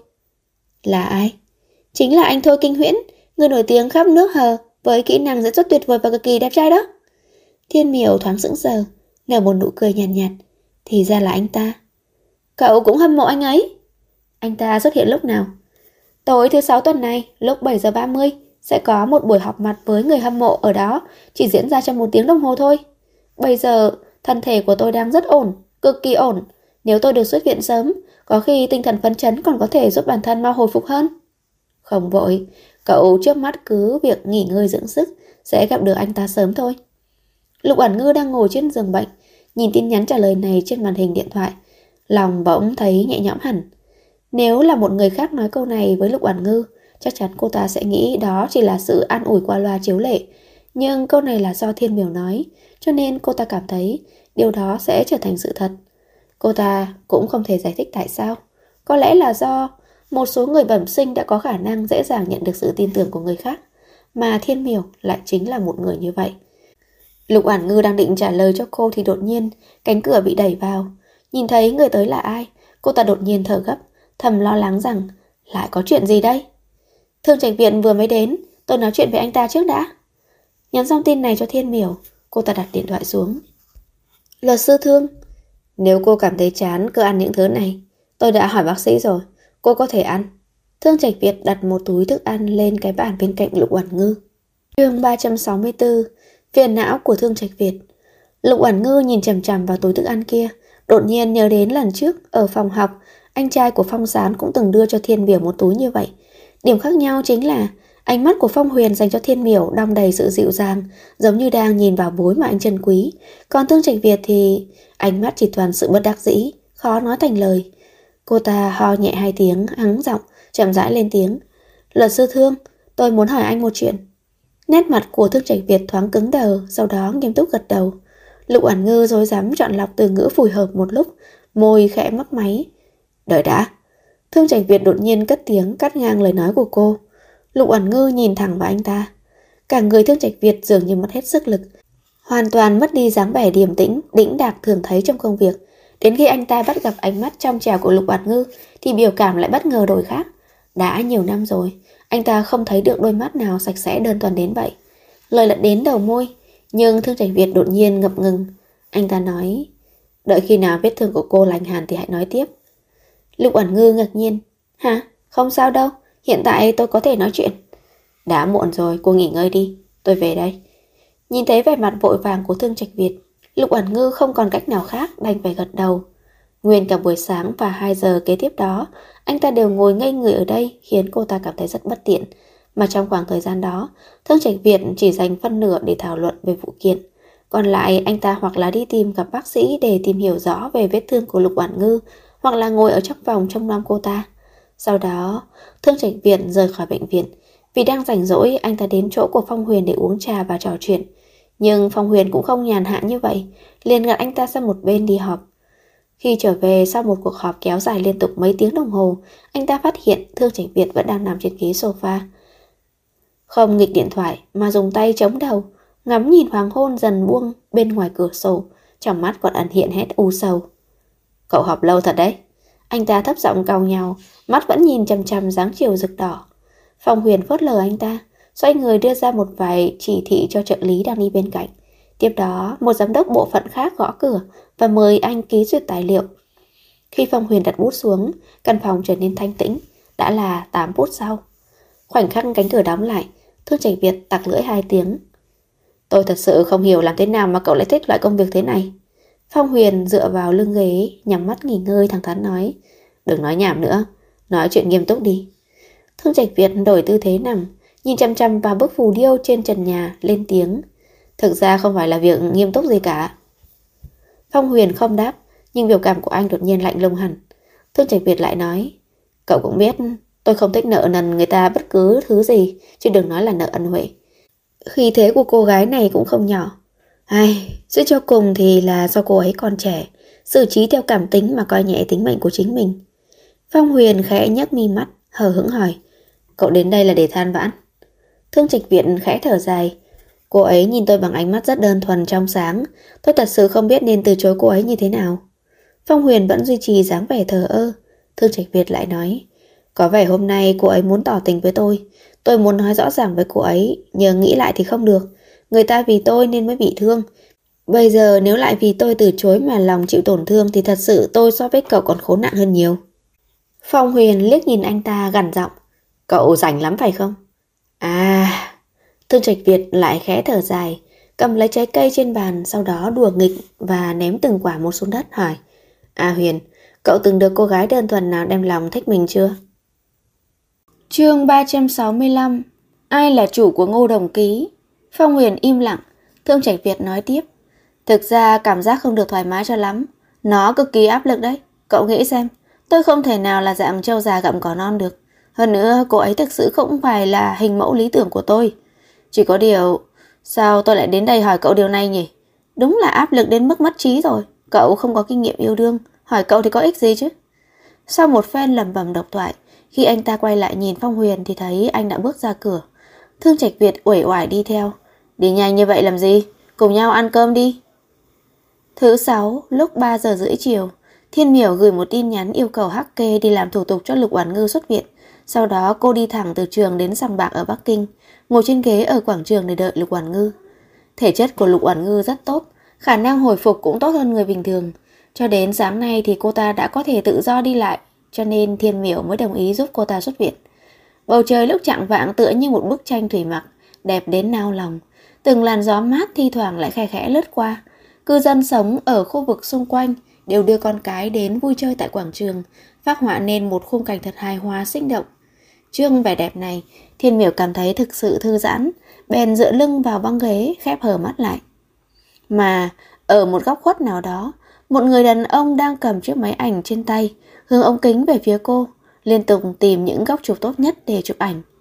Là ai? Chính là anh Thôi Kinh Huyễn, người nổi tiếng khắp nước Hờ, với kỹ năng diễn xuất tuyệt vời và cực kỳ đẹp trai đó. Thiên Miểu thoáng sững sờ, nở một nụ cười nhàn nhạt. Thì ra là anh ta. Cậu cũng hâm mộ anh ấy. Anh ta xuất hiện lúc nào? Tối thứ 6 tuần này, lúc 7:30, sẽ có một buổi họp mặt với người hâm mộ ở đó, chỉ diễn ra trong 1 tiếng đồng hồ thôi. Bây giờ, thân thể của tôi đang rất ổn, cực kỳ ổn. Nếu tôi được xuất viện sớm, có khi tinh thần phấn chấn còn có thể giúp bản thân mau hồi phục hơn. Không vội, cậu trước mắt cứ việc nghỉ ngơi dưỡng sức, sẽ gặp được anh ta sớm thôi. Lục Oản Ngư đang ngồi trên giường bệnh, nhìn tin nhắn trả lời này trên màn hình điện thoại, lòng bỗng thấy nhẹ nhõm hẳn. Nếu là một người khác nói câu này với Lục Oản Ngư, chắc chắn cô ta sẽ nghĩ đó chỉ là sự an ủi qua loa chiếu lệ. Nhưng câu này là do Thiên Miểu nói, cho nên cô ta cảm thấy điều đó sẽ trở thành sự thật. Cô ta cũng không thể giải thích tại sao. Có lẽ là do một số người bẩm sinh đã có khả năng dễ dàng nhận được sự tin tưởng của người khác, mà Thiên Miểu lại chính là một người như vậy. Lục Oản Ngư đang định trả lời cho cô thì đột nhiên cánh cửa bị đẩy vào. Nhìn thấy người tới là ai, cô ta đột nhiên thở gấp, thầm lo lắng rằng lại có chuyện gì đây. Thương Trạch Viện vừa mới đến, tôi nói chuyện với anh ta trước đã. Nhắn xong tin này cho Thiên Miểu, cô ta đặt điện thoại xuống. Luật sư Thương, nếu cô cảm thấy chán cứ ăn những thứ này, tôi đã hỏi bác sĩ rồi, cô có thể ăn. Thương Trạch Việt đặt một túi thức ăn lên cái bàn bên cạnh Lục Oản Ngư. Chương 364. Phiền não của Thương Trạch Việt. Lục Oản Ngư nhìn chằm chằm vào túi thức ăn kia, đột nhiên nhớ đến lần trước ở phòng học, anh trai của Phong Sán cũng từng đưa cho Thiên Miểu một túi như vậy. Điểm khác nhau chính là ánh mắt của Phong Huyền dành cho Thiên Miểu đong đầy sự dịu dàng, giống như đang nhìn vào bối mà anh trân quý. Còn Thương Trạch Việt thì ánh mắt chỉ toàn sự bất đắc dĩ, khó nói thành lời. Cô ta ho nhẹ 2 tiếng, hắng giọng, chậm rãi lên tiếng. Luật sư Thương, tôi muốn hỏi anh một chuyện. Nét mặt của Thương Trạch Việt thoáng cứng đờ, sau đó nghiêm túc gật đầu. Lục Oản Ngư rối rắm chọn lọc từ ngữ phù hợp một lúc, môi khẽ mấp máy. Đợi đã. Thương Trạch Việt đột nhiên cất tiếng cắt ngang lời nói của cô. Lục Oản Ngư nhìn thẳng vào anh ta. Cả người Thương Trạch Việt dường như mất hết sức lực, hoàn toàn mất đi dáng vẻ điềm tĩnh, đĩnh đạc thường thấy trong công việc. Đến khi anh ta bắt gặp ánh mắt trong trẻo của Lục Oản Ngư thì biểu cảm lại bất ngờ đổi khác. Đã nhiều năm rồi, anh ta không thấy được đôi mắt nào sạch sẽ đơn thuần đến vậy. Lời lật đến đầu môi, nhưng Thương Trạch Việt đột nhiên ngập ngừng. Anh ta nói, đợi khi nào vết thương của cô lành hẳn thì hãy nói tiếp. Lục Oản Ngư ngạc nhiên. Hả? Không sao đâu, hiện tại tôi có thể nói chuyện. Đã muộn rồi, cô nghỉ ngơi đi, tôi về đây. Nhìn thấy vẻ mặt vội vàng của Thương Trạch Việt, Lục Oản Ngư không còn cách nào khác đành phải gật đầu. Nguyên cả buổi sáng và 2 giờ kế tiếp đó, anh ta đều ngồi ngây người ở đây, khiến cô ta cảm thấy rất bất tiện. Mà trong khoảng thời gian đó, Thương Trạch Việt chỉ dành phân nửa để thảo luận về vụ kiện. Còn lại anh ta hoặc là đi tìm gặp bác sĩ để tìm hiểu rõ về vết thương của Lục Oản Ngư, hoặc là ngồi ở trong phòng trông nom cô ta. Sau đó, Thương Trạch Việt rời khỏi bệnh viện. Vì đang rảnh rỗi, anh ta đến chỗ của Phong Huyền để uống trà và trò chuyện. Nhưng Phong Huyền cũng không nhàn hạ như vậy, liền gạt anh ta sang một bên đi họp. Khi trở về sau một cuộc họp kéo dài liên tục mấy tiếng đồng hồ, anh ta phát hiện Thương Trạch Việt vẫn đang nằm trên ghế sofa. Không nghịch điện thoại mà dùng tay chống đầu, ngắm nhìn hoàng hôn dần buông bên ngoài cửa sổ, trong mắt còn ẩn hiện hết u sầu. Cậu họp lâu thật đấy. Anh ta thấp giọng cau nhàu, mắt vẫn nhìn chằm chằm dáng chiều rực đỏ. Phong Huyền phớt lờ anh ta, xoay người đưa ra một vài chỉ thị cho trợ lý đang đi bên cạnh. Tiếp đó, một giám đốc bộ phận khác gõ cửa và mời anh ký duyệt tài liệu. Khi Phong Huyền đặt bút xuống, căn phòng trở nên thanh tĩnh. Đã là 8 phút sau. Khoảnh khắc cánh cửa đóng lại, Thương Trạch Việt tặc lưỡi 2 tiếng. Tôi thật sự không hiểu làm thế nào mà cậu lại thích loại công việc thế này. Phong Huyền dựa vào lưng ghế, nhắm mắt nghỉ ngơi thẳng thắn nói. Đừng nói nhảm nữa, nói chuyện nghiêm túc đi. Thương Trạch Việt đổi tư thế nằm, nhìn chăm chăm vào bức phù điêu trên trần nhà, lên tiếng. Thực ra không phải là việc nghiêm túc gì cả. Phong Huyền không đáp, nhưng biểu cảm của anh đột nhiên lạnh lùng hẳn. Thương Trạch Việt lại nói. Cậu cũng biết, tôi không thích nợ nần người ta bất cứ thứ gì, chứ đừng nói là nợ ân huệ. Khí thế của cô gái này cũng không nhỏ. Suy cho cùng thì là do cô ấy còn trẻ, xử trí theo cảm tính mà coi nhẹ tính mệnh của chính mình. Phong Huyền khẽ nhấc mi mắt, hờ hững hỏi. Cậu đến đây là để than vãn? Thương Trạch Việt khẽ thở dài. Cô ấy nhìn tôi bằng ánh mắt rất đơn thuần trong sáng. Tôi thật sự không biết nên từ chối cô ấy như thế nào. Phong Huyền vẫn duy trì dáng vẻ thờ ơ. Thương Trạch Việt lại nói. Có vẻ hôm nay cô ấy muốn tỏ tình với tôi. Tôi muốn nói rõ ràng với cô ấy, nhưng nghĩ lại thì không được. Người ta vì tôi nên mới bị thương. Bây giờ nếu lại vì tôi từ chối mà lòng chịu tổn thương thì thật sự tôi so với cậu còn khốn nạn hơn nhiều. Phong Huyền liếc nhìn anh ta gằn giọng. Cậu rảnh lắm phải không? Thương Trạch Việt lại khẽ thở dài, cầm lấy trái cây trên bàn, sau đó đùa nghịch và ném từng quả một xuống đất, hỏi. Huyền, cậu từng được cô gái đơn thuần nào đem lòng thích mình chưa? Chương 365. Ai là chủ của Ngô Đồng Ký? Phong Huyền im lặng. Thương Trạch Việt nói tiếp. Thực ra cảm giác không được thoải mái cho lắm. Nó cực kỳ áp lực đấy. Cậu nghĩ xem, tôi không thể nào là dạng trâu già gặm cỏ non được. Hơn nữa, cô ấy thực sự không phải là hình mẫu lý tưởng của tôi. Chỉ có điều, sao tôi lại đến đây hỏi cậu điều này nhỉ? Đúng là áp lực đến mức mất trí rồi. Cậu không có kinh nghiệm yêu đương, hỏi cậu thì có ích gì chứ? Sau một phen lẩm bẩm độc thoại, khi anh ta quay lại nhìn Phong Huyền thì thấy anh đã bước ra cửa. Thương Trạch Việt uể oải đi theo. Đi nhanh như vậy làm gì? Cùng nhau ăn cơm đi. Thứ 6, lúc 3 giờ rưỡi chiều, Thiên Miểu gửi một tin nhắn yêu cầu Hắc Kê đi làm thủ tục cho Lục Oản Ngư xuất viện. Sau đó cô đi thẳng từ trường đến sòng bạc ở Bắc Kinh, ngồi trên ghế ở quảng trường để đợi Lục Oản Ngư. Thể chất của Lục Oản Ngư rất tốt, khả năng hồi phục cũng tốt hơn người bình thường. Cho đến sáng nay thì cô ta đã có thể tự do đi lại, cho nên Thiên Miểu mới đồng ý giúp cô ta xuất viện. Bầu trời lúc chạng vạng tựa như một bức tranh thủy mặc, đẹp đến nao lòng. Từng làn gió mát thi thoảng lại khẽ khẽ lướt qua. Cư dân sống ở khu vực xung quanh đều đưa con cái đến vui chơi tại quảng trường, phác họa nên một khung cảnh thật hài hòa sinh động. Trước vẻ đẹp này, Thiên Miểu cảm thấy thực sự thư giãn, bèn dựa lưng vào băng ghế, khép hờ mắt lại. Mà ở một góc khuất nào đó, một người đàn ông đang cầm chiếc máy ảnh trên tay, hướng ống kính về phía cô, liên tục tìm những góc chụp tốt nhất để chụp ảnh.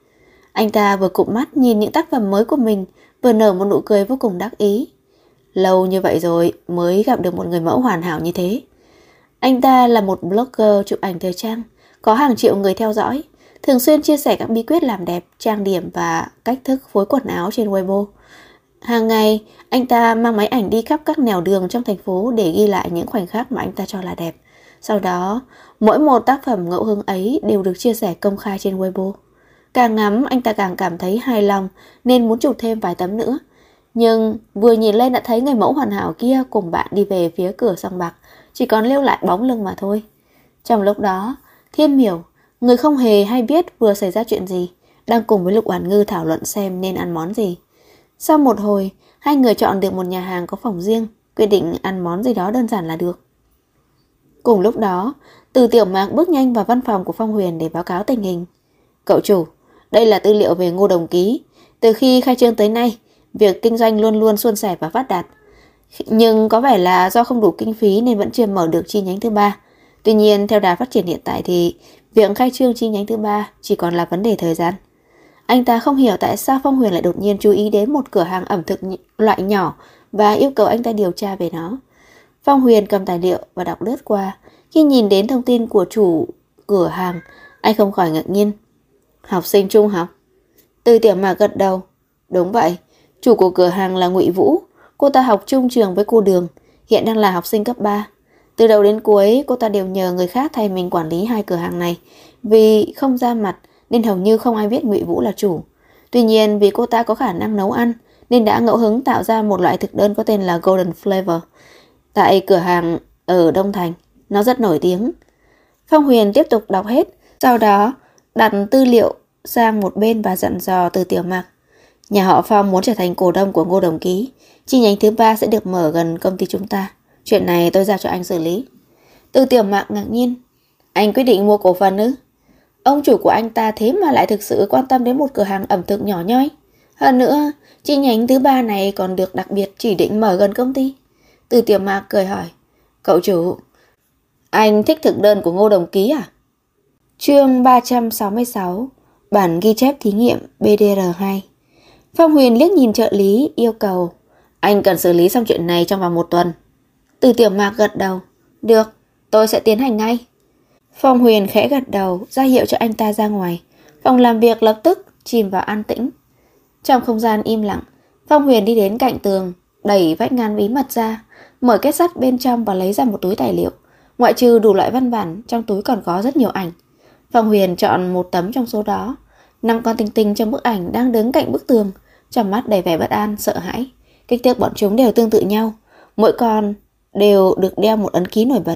Anh ta vừa cụp mắt nhìn những tác phẩm mới của mình, vừa nở một nụ cười vô cùng đắc ý. Lâu như vậy rồi mới gặp được một người mẫu hoàn hảo như thế. Anh ta là một blogger chụp ảnh thời trang, có hàng triệu người theo dõi, thường xuyên chia sẻ các bí quyết làm đẹp, trang điểm và cách thức phối quần áo trên Weibo. Hàng ngày, anh ta mang máy ảnh đi khắp các nẻo đường trong thành phố để ghi lại những khoảnh khắc mà anh ta cho là đẹp. Sau đó, mỗi một tác phẩm ngẫu hứng ấy đều được chia sẻ công khai trên Weibo. Càng ngắm, anh ta càng cảm thấy hài lòng nên muốn chụp thêm vài tấm nữa. Nhưng vừa nhìn lên đã thấy người mẫu hoàn hảo kia cùng bạn đi về phía cửa sòng bạc, chỉ còn lưu lại bóng lưng mà thôi. Trong lúc đó, Thiên Miểu, người không hề hay biết vừa xảy ra chuyện gì, đang cùng với Lục Oản Ngư thảo luận xem nên ăn món gì. Sau một hồi, hai người chọn được một nhà hàng có phòng riêng, quyết định ăn món gì đó đơn giản là được. Cùng lúc đó, Từ Tiểu Mạc bước nhanh vào văn phòng của Phong Huyền để báo cáo tình hình. Cậu chủ, đây là tư liệu về Ngô Đồng Ký. Từ khi khai trương tới nay, việc kinh doanh luôn luôn suôn sẻ và phát đạt. Nhưng có vẻ là do không đủ kinh phí nên vẫn chưa mở được chi nhánh thứ 3. Tuy nhiên, theo đà phát triển hiện tại thì việc khai trương chi nhánh thứ 3 chỉ còn là vấn đề thời gian. Anh ta không hiểu tại sao Phong Huyền lại đột nhiên chú ý đến một cửa hàng ẩm thực loại nhỏ và yêu cầu anh ta điều tra về nó. Phong Huyền cầm tài liệu và đọc lướt qua. Khi nhìn đến thông tin của chủ cửa hàng, anh không khỏi ngạc nhiên. Học sinh trung học? Từ Tiểu Mạc gật đầu. Đúng vậy, chủ của cửa hàng là Ngụy Vũ. Cô ta học chung trường với cô Đường, hiện đang là học sinh cấp 3. Từ đầu đến cuối, cô ta đều nhờ người khác thay mình quản lý hai cửa hàng này. Vì không ra mặt nên hầu như không ai biết Ngụy Vũ là chủ. Tuy nhiên vì cô ta có khả năng nấu ăn nên đã ngẫu hứng tạo ra một loại thực đơn có tên là Golden Flavor. Tại cửa hàng ở Đông Thành, nó rất nổi tiếng. Phong Huyền tiếp tục đọc hết, sau đó đặt tư liệu sang một bên và dặn dò Từ Tiểu Mạc. Nhà họ Phong muốn trở thành cổ đông của Ngô Đồng Ký. Chi nhánh thứ 3 sẽ được mở gần công ty chúng ta. Chuyện này tôi giao cho anh xử lý. Từ Tiểu Mạc ngạc nhiên. Anh quyết định mua cổ phần ư? Ông chủ của anh ta thế mà lại thực sự quan tâm đến một cửa hàng ẩm thực nhỏ nhoi. Hơn nữa, chi nhánh thứ 3 này còn được đặc biệt chỉ định mở gần công ty. Từ Tiểu Mạc cười hỏi. Cậu chủ, anh thích thực đơn của Ngô Đồng Ký à? Chương 366, bản ghi chép thí nghiệm BDR2. Phong Huyền liếc nhìn trợ lý, yêu cầu. Anh cần xử lý xong chuyện này trong vòng 1 tuần. Từ Tiểu Mạc gật đầu. Được, tôi sẽ tiến hành ngay. Phong Huyền khẽ gật đầu, ra hiệu cho anh ta ra ngoài. Phòng làm việc lập tức chìm vào an tĩnh. Trong không gian im lặng, Phong Huyền đi đến cạnh tường, đẩy vách ngăn bí mật ra, mở kết sắt bên trong và lấy ra một túi tài liệu. Ngoại trừ đủ loại văn bản, trong túi còn có rất nhiều ảnh. Phong Huyền chọn một tấm trong số đó. 5 con tinh tinh trong bức ảnh đang đứng cạnh bức tường, trong mắt đầy vẻ bất an, sợ hãi. Kích thước bọn chúng đều tương tự nhau, mỗi con đều được đeo một ấn ký nổi bật.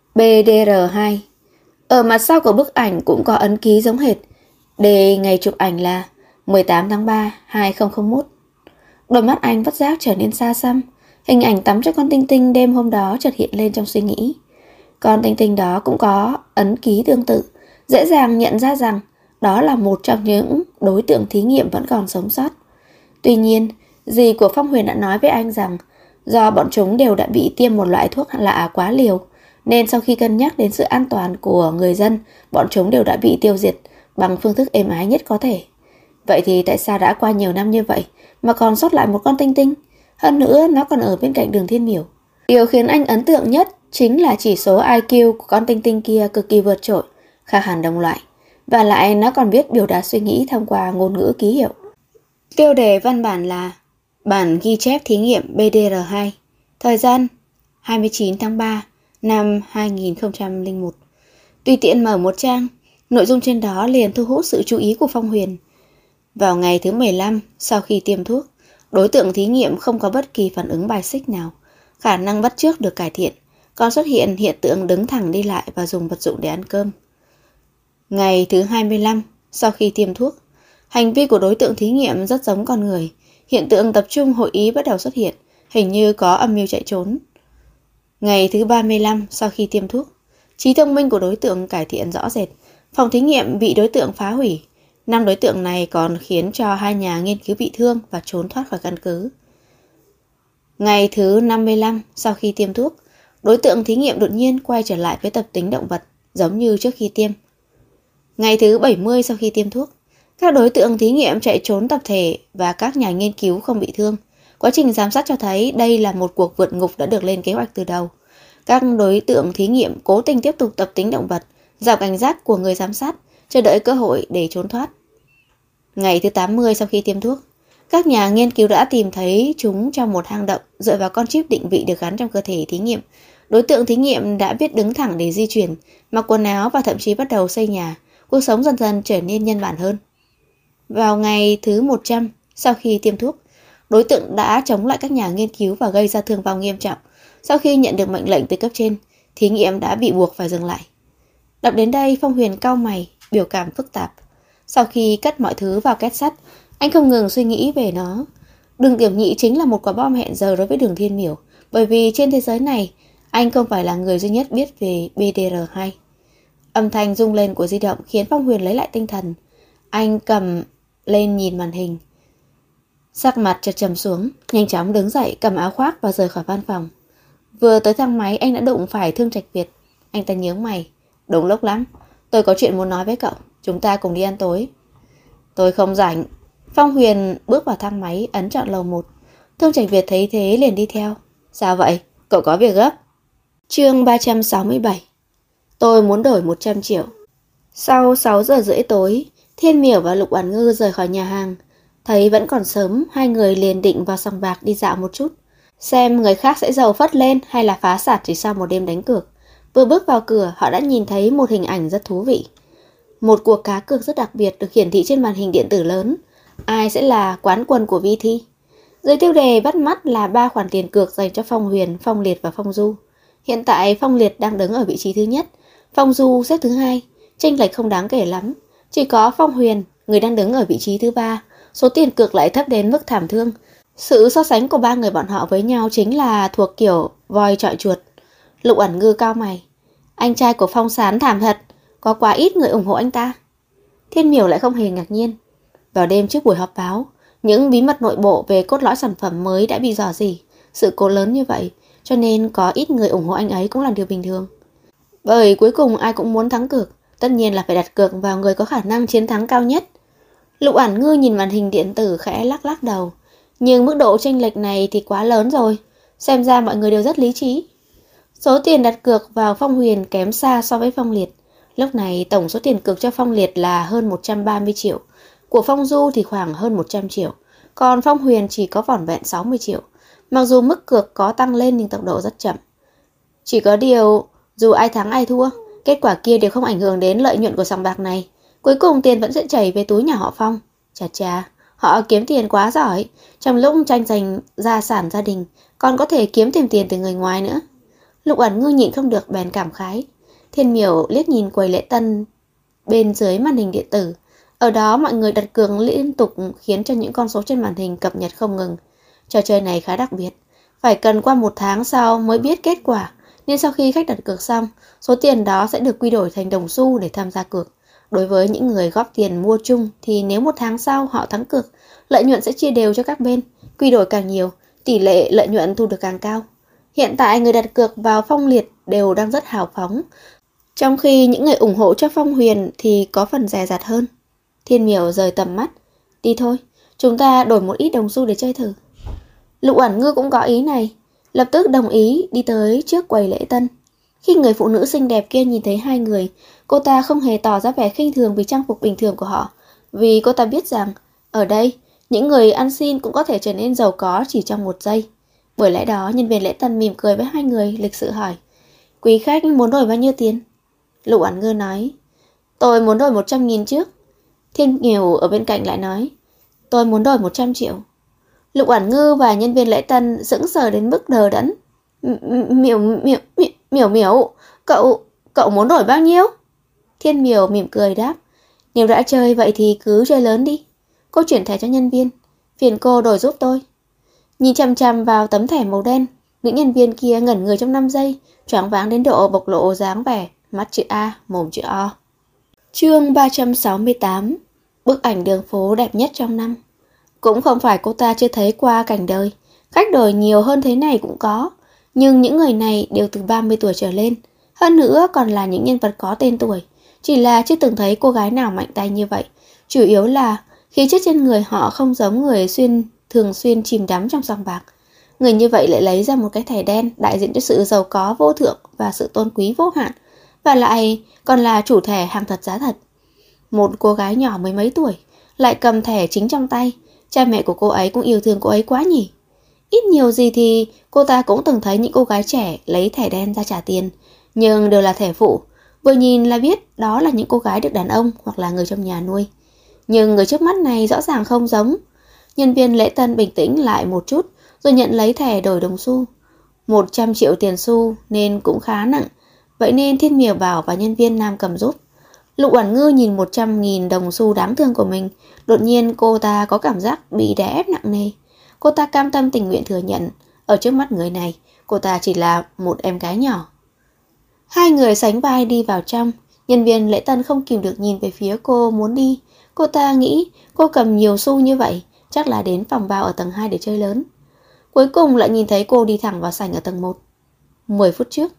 BDR2. Ở mặt sau của bức ảnh cũng có ấn ký giống hệt. Đề ngày chụp ảnh là 18 tháng 3, 2001. Đôi mắt anh bất giác trở nên xa xăm. Hình ảnh tắm cho con tinh tinh đêm hôm đó chợt hiện lên trong suy nghĩ. Con tinh tinh đó cũng có ấn ký tương tự, dễ dàng nhận ra rằng đó là một trong những đối tượng thí nghiệm vẫn còn sống sót. Tuy nhiên, dì của Phong Huyền đã nói với anh rằng do bọn chúng đều đã bị tiêm một loại thuốc lạ quá liều, nên sau khi cân nhắc đến sự an toàn của người dân, bọn chúng đều đã bị tiêu diệt bằng phương thức êm ái nhất có thể. Vậy thì tại sao đã qua nhiều năm như vậy mà còn sót lại một con tinh tinh? Hơn nữa nó còn ở bên cạnh Đường Thiên Miểu. Điều khiến anh ấn tượng nhất chính là chỉ số IQ của con tinh tinh kia cực kỳ vượt trội, khác hẳn đồng loại. Và lại nó còn biết biểu đạt suy nghĩ thông qua ngôn ngữ ký hiệu. Tiêu đề văn bản là bản ghi chép thí nghiệm BDR2. Thời gian 29 tháng 3 năm 2001. Tùy tiện mở một trang, nội dung trên đó liền thu hút sự chú ý của Phong Huyền. Vào ngày thứ 15 sau khi tiêm thuốc, đối tượng thí nghiệm không có bất kỳ phản ứng bài xích nào. Khả năng bắt chước được cải thiện, còn xuất hiện hiện tượng đứng thẳng đi lại và dùng vật dụng để ăn cơm. Ngày thứ 25 sau khi tiêm thuốc, hành vi của đối tượng thí nghiệm rất giống con người. Hiện tượng tập trung hội ý bắt đầu xuất hiện, hình như có âm mưu chạy trốn. Ngày thứ 35 sau khi tiêm thuốc, trí thông minh của đối tượng cải thiện rõ rệt. Phòng thí nghiệm bị đối tượng phá hủy. 5 đối tượng này còn khiến cho 2 nhà nghiên cứu bị thương và trốn thoát khỏi căn cứ. Ngày thứ 55 sau khi tiêm thuốc, đối tượng thí nghiệm đột nhiên quay trở lại với tập tính động vật, giống như trước khi tiêm. Ngày thứ 70 sau khi tiêm thuốc, Các đối tượng thí nghiệm chạy trốn tập thể và các nhà nghiên cứu không bị thương. Quá trình giám sát cho thấy đây là một cuộc vượt ngục đã được lên kế hoạch từ đầu. Các đối tượng thí nghiệm cố tình tiếp tục tập tính động vật, giảm cảnh giác của người giám sát, chờ đợi cơ hội để trốn thoát. Ngày thứ 80 sau khi tiêm thuốc, các nhà nghiên cứu đã tìm thấy chúng trong một hang động dựa vào con chip định vị được gắn trong cơ thể thí nghiệm. Đối tượng thí nghiệm đã biết đứng thẳng để di chuyển, mặc quần áo và thậm chí bắt đầu xây nhà. Cuộc sống dần dần trở nên nhân bản hơn. Vào ngày thứ 100 sau khi tiêm thuốc, đối tượng đã chống lại các nhà nghiên cứu và gây ra thương vong nghiêm trọng. Sau khi nhận được mệnh lệnh từ cấp trên, thí nghiệm đã bị buộc phải dừng lại. Đọc đến đây, Phong Huyền cau mày, biểu cảm phức tạp. Sau khi cất mọi thứ vào két sắt, anh không ngừng suy nghĩ về nó. Đường Tiểu Nhị chính là một quả bom hẹn giờ đối với Đường Thiên Miểu, bởi vì trên thế giới này, anh không phải là người duy nhất biết về BDR2. Âm thanh rung lên của di động khiến Phong Huyền lấy lại tinh thần. Anh cầm lên nhìn màn hình. Sắc mặt chợt trầm xuống, nhanh chóng đứng dậy cầm áo khoác và rời khỏi văn phòng. Vừa tới thang máy anh đã đụng phải Thương Trạch Việt. Anh ta nhướng mày. Đúng lúc lắm, tôi có chuyện muốn nói với cậu. Chúng ta cùng đi ăn tối. Tôi không rảnh. Phong Huyền bước vào thang máy, ấn chọn lầu 1. Thương Trạch Việt thấy thế liền đi theo. Sao vậy? Cậu có việc gấp? Chương 367. Tôi muốn đổi 100 triệu. Sau 6 giờ rưỡi tối, Thiên Miểu và Lục Oản Ngư rời khỏi nhà hàng. Thấy vẫn còn sớm, hai người liền định vào sòng bạc đi dạo một chút, xem người khác sẽ giàu phất lên hay là phá sản chỉ sau một đêm đánh cược. Vừa bước vào cửa, họ đã nhìn thấy một hình ảnh rất thú vị. Một cuộc cá cược rất đặc biệt được hiển thị trên màn hình điện tử lớn. Ai sẽ là quán quân của vi thi? Dưới tiêu đề bắt mắt là 3 khoản tiền cược dành cho Phong Huyền, Phong Liệt và Phong Du. Hiện tại Phong Liệt đang đứng ở vị trí thứ nhất, Phong Du xếp thứ hai, chênh lệch không đáng kể lắm. Chỉ có Phong Huyền, người đang đứng ở vị trí thứ ba, số tiền cược lại thấp đến mức thảm thương. Sự so sánh của ba người bọn họ với nhau chính là thuộc kiểu voi chọi chuột. Lục Oản Ngư cau mày. Anh trai của Phong Sán thảm thật, có quá ít người ủng hộ anh ta. Thiên Miểu lại không hề ngạc nhiên. Vào đêm trước buổi họp báo, những bí mật nội bộ về cốt lõi sản phẩm mới đã bị rò rỉ. Sự cố lớn như vậy, cho nên có ít người ủng hộ anh ấy cũng là điều bình thường. Bởi cuối cùng ai cũng muốn thắng cược, tất nhiên là phải đặt cược vào người có khả năng chiến thắng cao nhất. Lục Oản Ngư nhìn màn hình điện tử khẽ lắc lắc đầu. Nhưng mức độ chênh lệch này thì quá lớn rồi. Xem ra mọi người đều rất lý trí. Số tiền đặt cược vào Phong Huyền kém xa so với Phong Liệt. Lúc này tổng số tiền cược cho Phong Liệt là hơn 130 triệu. Của Phong Du thì khoảng hơn 100 triệu. Còn Phong Huyền chỉ có vỏn vẹn 60 triệu. Mặc dù mức cược có tăng lên nhưng tốc độ rất chậm. Chỉ có điều, dù ai thắng ai thua, kết quả kia đều không ảnh hưởng đến lợi nhuận của sòng bạc này. Cuối cùng tiền vẫn sẽ chảy về túi nhà họ Phong. Chà chà, họ kiếm tiền quá giỏi. Trong lúc tranh giành gia sản gia đình, còn có thể kiếm thêm tiền từ người ngoài nữa. Lục Oản Ngư nhịn không được bèn cảm khái. Thiên Miểu liếc nhìn quầy lễ tân bên dưới màn hình điện tử. Ở đó mọi người đặt cược liên tục khiến cho những con số trên màn hình cập nhật không ngừng. Trò chơi này khá đặc biệt. Phải cần qua 1 tháng sau mới biết kết quả. Nên sau khi khách đặt cược xong, số tiền đó sẽ được quy đổi thành đồng xu để tham gia cược. Đối với những người góp tiền mua chung thì nếu 1 tháng sau họ thắng cược, lợi nhuận sẽ chia đều cho các bên. Quy đổi càng nhiều, tỷ lệ lợi nhuận thu được càng cao. Hiện tại người đặt cược vào Phong Liệt đều đang rất hào phóng, trong khi những người ủng hộ cho Phong Huyền thì có phần dè dặt hơn. Thiên Miểu rời tầm mắt. Đi thôi, chúng ta đổi một ít đồng xu để chơi thử. Lục Oản Ngư cũng có ý này, lập tức đồng ý đi tới trước quầy lễ tân. Khi người phụ nữ xinh đẹp kia nhìn thấy hai người, cô ta không hề tỏ ra vẻ khinh thường vì trang phục bình thường của họ, vì cô ta biết rằng ở đây, những người ăn xin cũng có thể trở nên giàu có chỉ trong 1 giây. Bởi lẽ đó, nhân viên lễ tân mỉm cười với hai người, lịch sự hỏi: Quý khách muốn đổi bao nhiêu tiền? Lục Oản Ngư nói: Tôi muốn đổi 100.000 trước. Thiên Miểu ở bên cạnh lại nói: Tôi muốn đổi 100 triệu. Lục Oản Ngư và nhân viên lễ tân sững sờ đến mức đờ đẫn. Miểu, cậu muốn đổi bao nhiêu? Thiên Miểu mỉm cười đáp: Nếu đã chơi vậy thì cứ chơi lớn đi. Cô chuyển thẻ cho nhân viên. Phiền cô đổi giúp tôi. Nhìn chằm chằm vào tấm thẻ màu đen, nữ nhân viên kia ngẩn người trong 5 giây, choáng váng đến độ bộc lộ dáng vẻ mắt chữ A, mồm chữ O. Chương 368. Bức ảnh đường phố đẹp nhất trong năm. Cũng không phải cô ta chưa thấy qua cảnh đời, khách đổi nhiều hơn thế này cũng có, nhưng những người này đều từ 30 tuổi trở lên, hơn nữa còn là những nhân vật có tên tuổi, chỉ là chưa từng thấy cô gái nào mạnh tay như vậy. Chủ yếu là khí chất trên người họ không giống người thường xuyên chìm đắm trong sòng bạc. Người như vậy lại lấy ra một cái thẻ đen đại diện cho sự giàu có vô thượng và sự tôn quý vô hạn, và lại còn là chủ thẻ hàng thật giá thật. Một cô gái nhỏ mấy mấy tuổi lại cầm thẻ chính trong tay. Cha mẹ của cô ấy cũng yêu thương cô ấy quá nhỉ. Ít nhiều gì thì cô ta cũng từng thấy những cô gái trẻ lấy thẻ đen ra trả tiền, nhưng đều là thẻ phụ. Vừa nhìn là biết đó là những cô gái được đàn ông hoặc là người trong nhà nuôi. Nhưng người trước mắt này rõ ràng không giống. Nhân viên lễ tân bình tĩnh lại một chút, rồi nhận lấy thẻ đổi đồng xu. 100 triệu tiền xu nên cũng khá nặng, vậy nên Thiên Miểu bảo và nhân viên nam cầm giúp. Lục Oản Ngư nhìn 100.000 đồng xu đáng thương của mình, đột nhiên cô ta có cảm giác bị đè ép nặng nề. Cô ta cam tâm tình nguyện thừa nhận, ở trước mắt người này, cô ta chỉ là một em gái nhỏ. Hai người sánh vai đi vào trong, nhân viên lễ tân không kìm được nhìn về phía cô muốn đi. Cô ta nghĩ cô cầm nhiều xu như vậy, chắc là đến phòng bao ở tầng 2 để chơi lớn. Cuối cùng lại nhìn thấy cô đi thẳng vào sảnh ở tầng 1. 10 phút trước,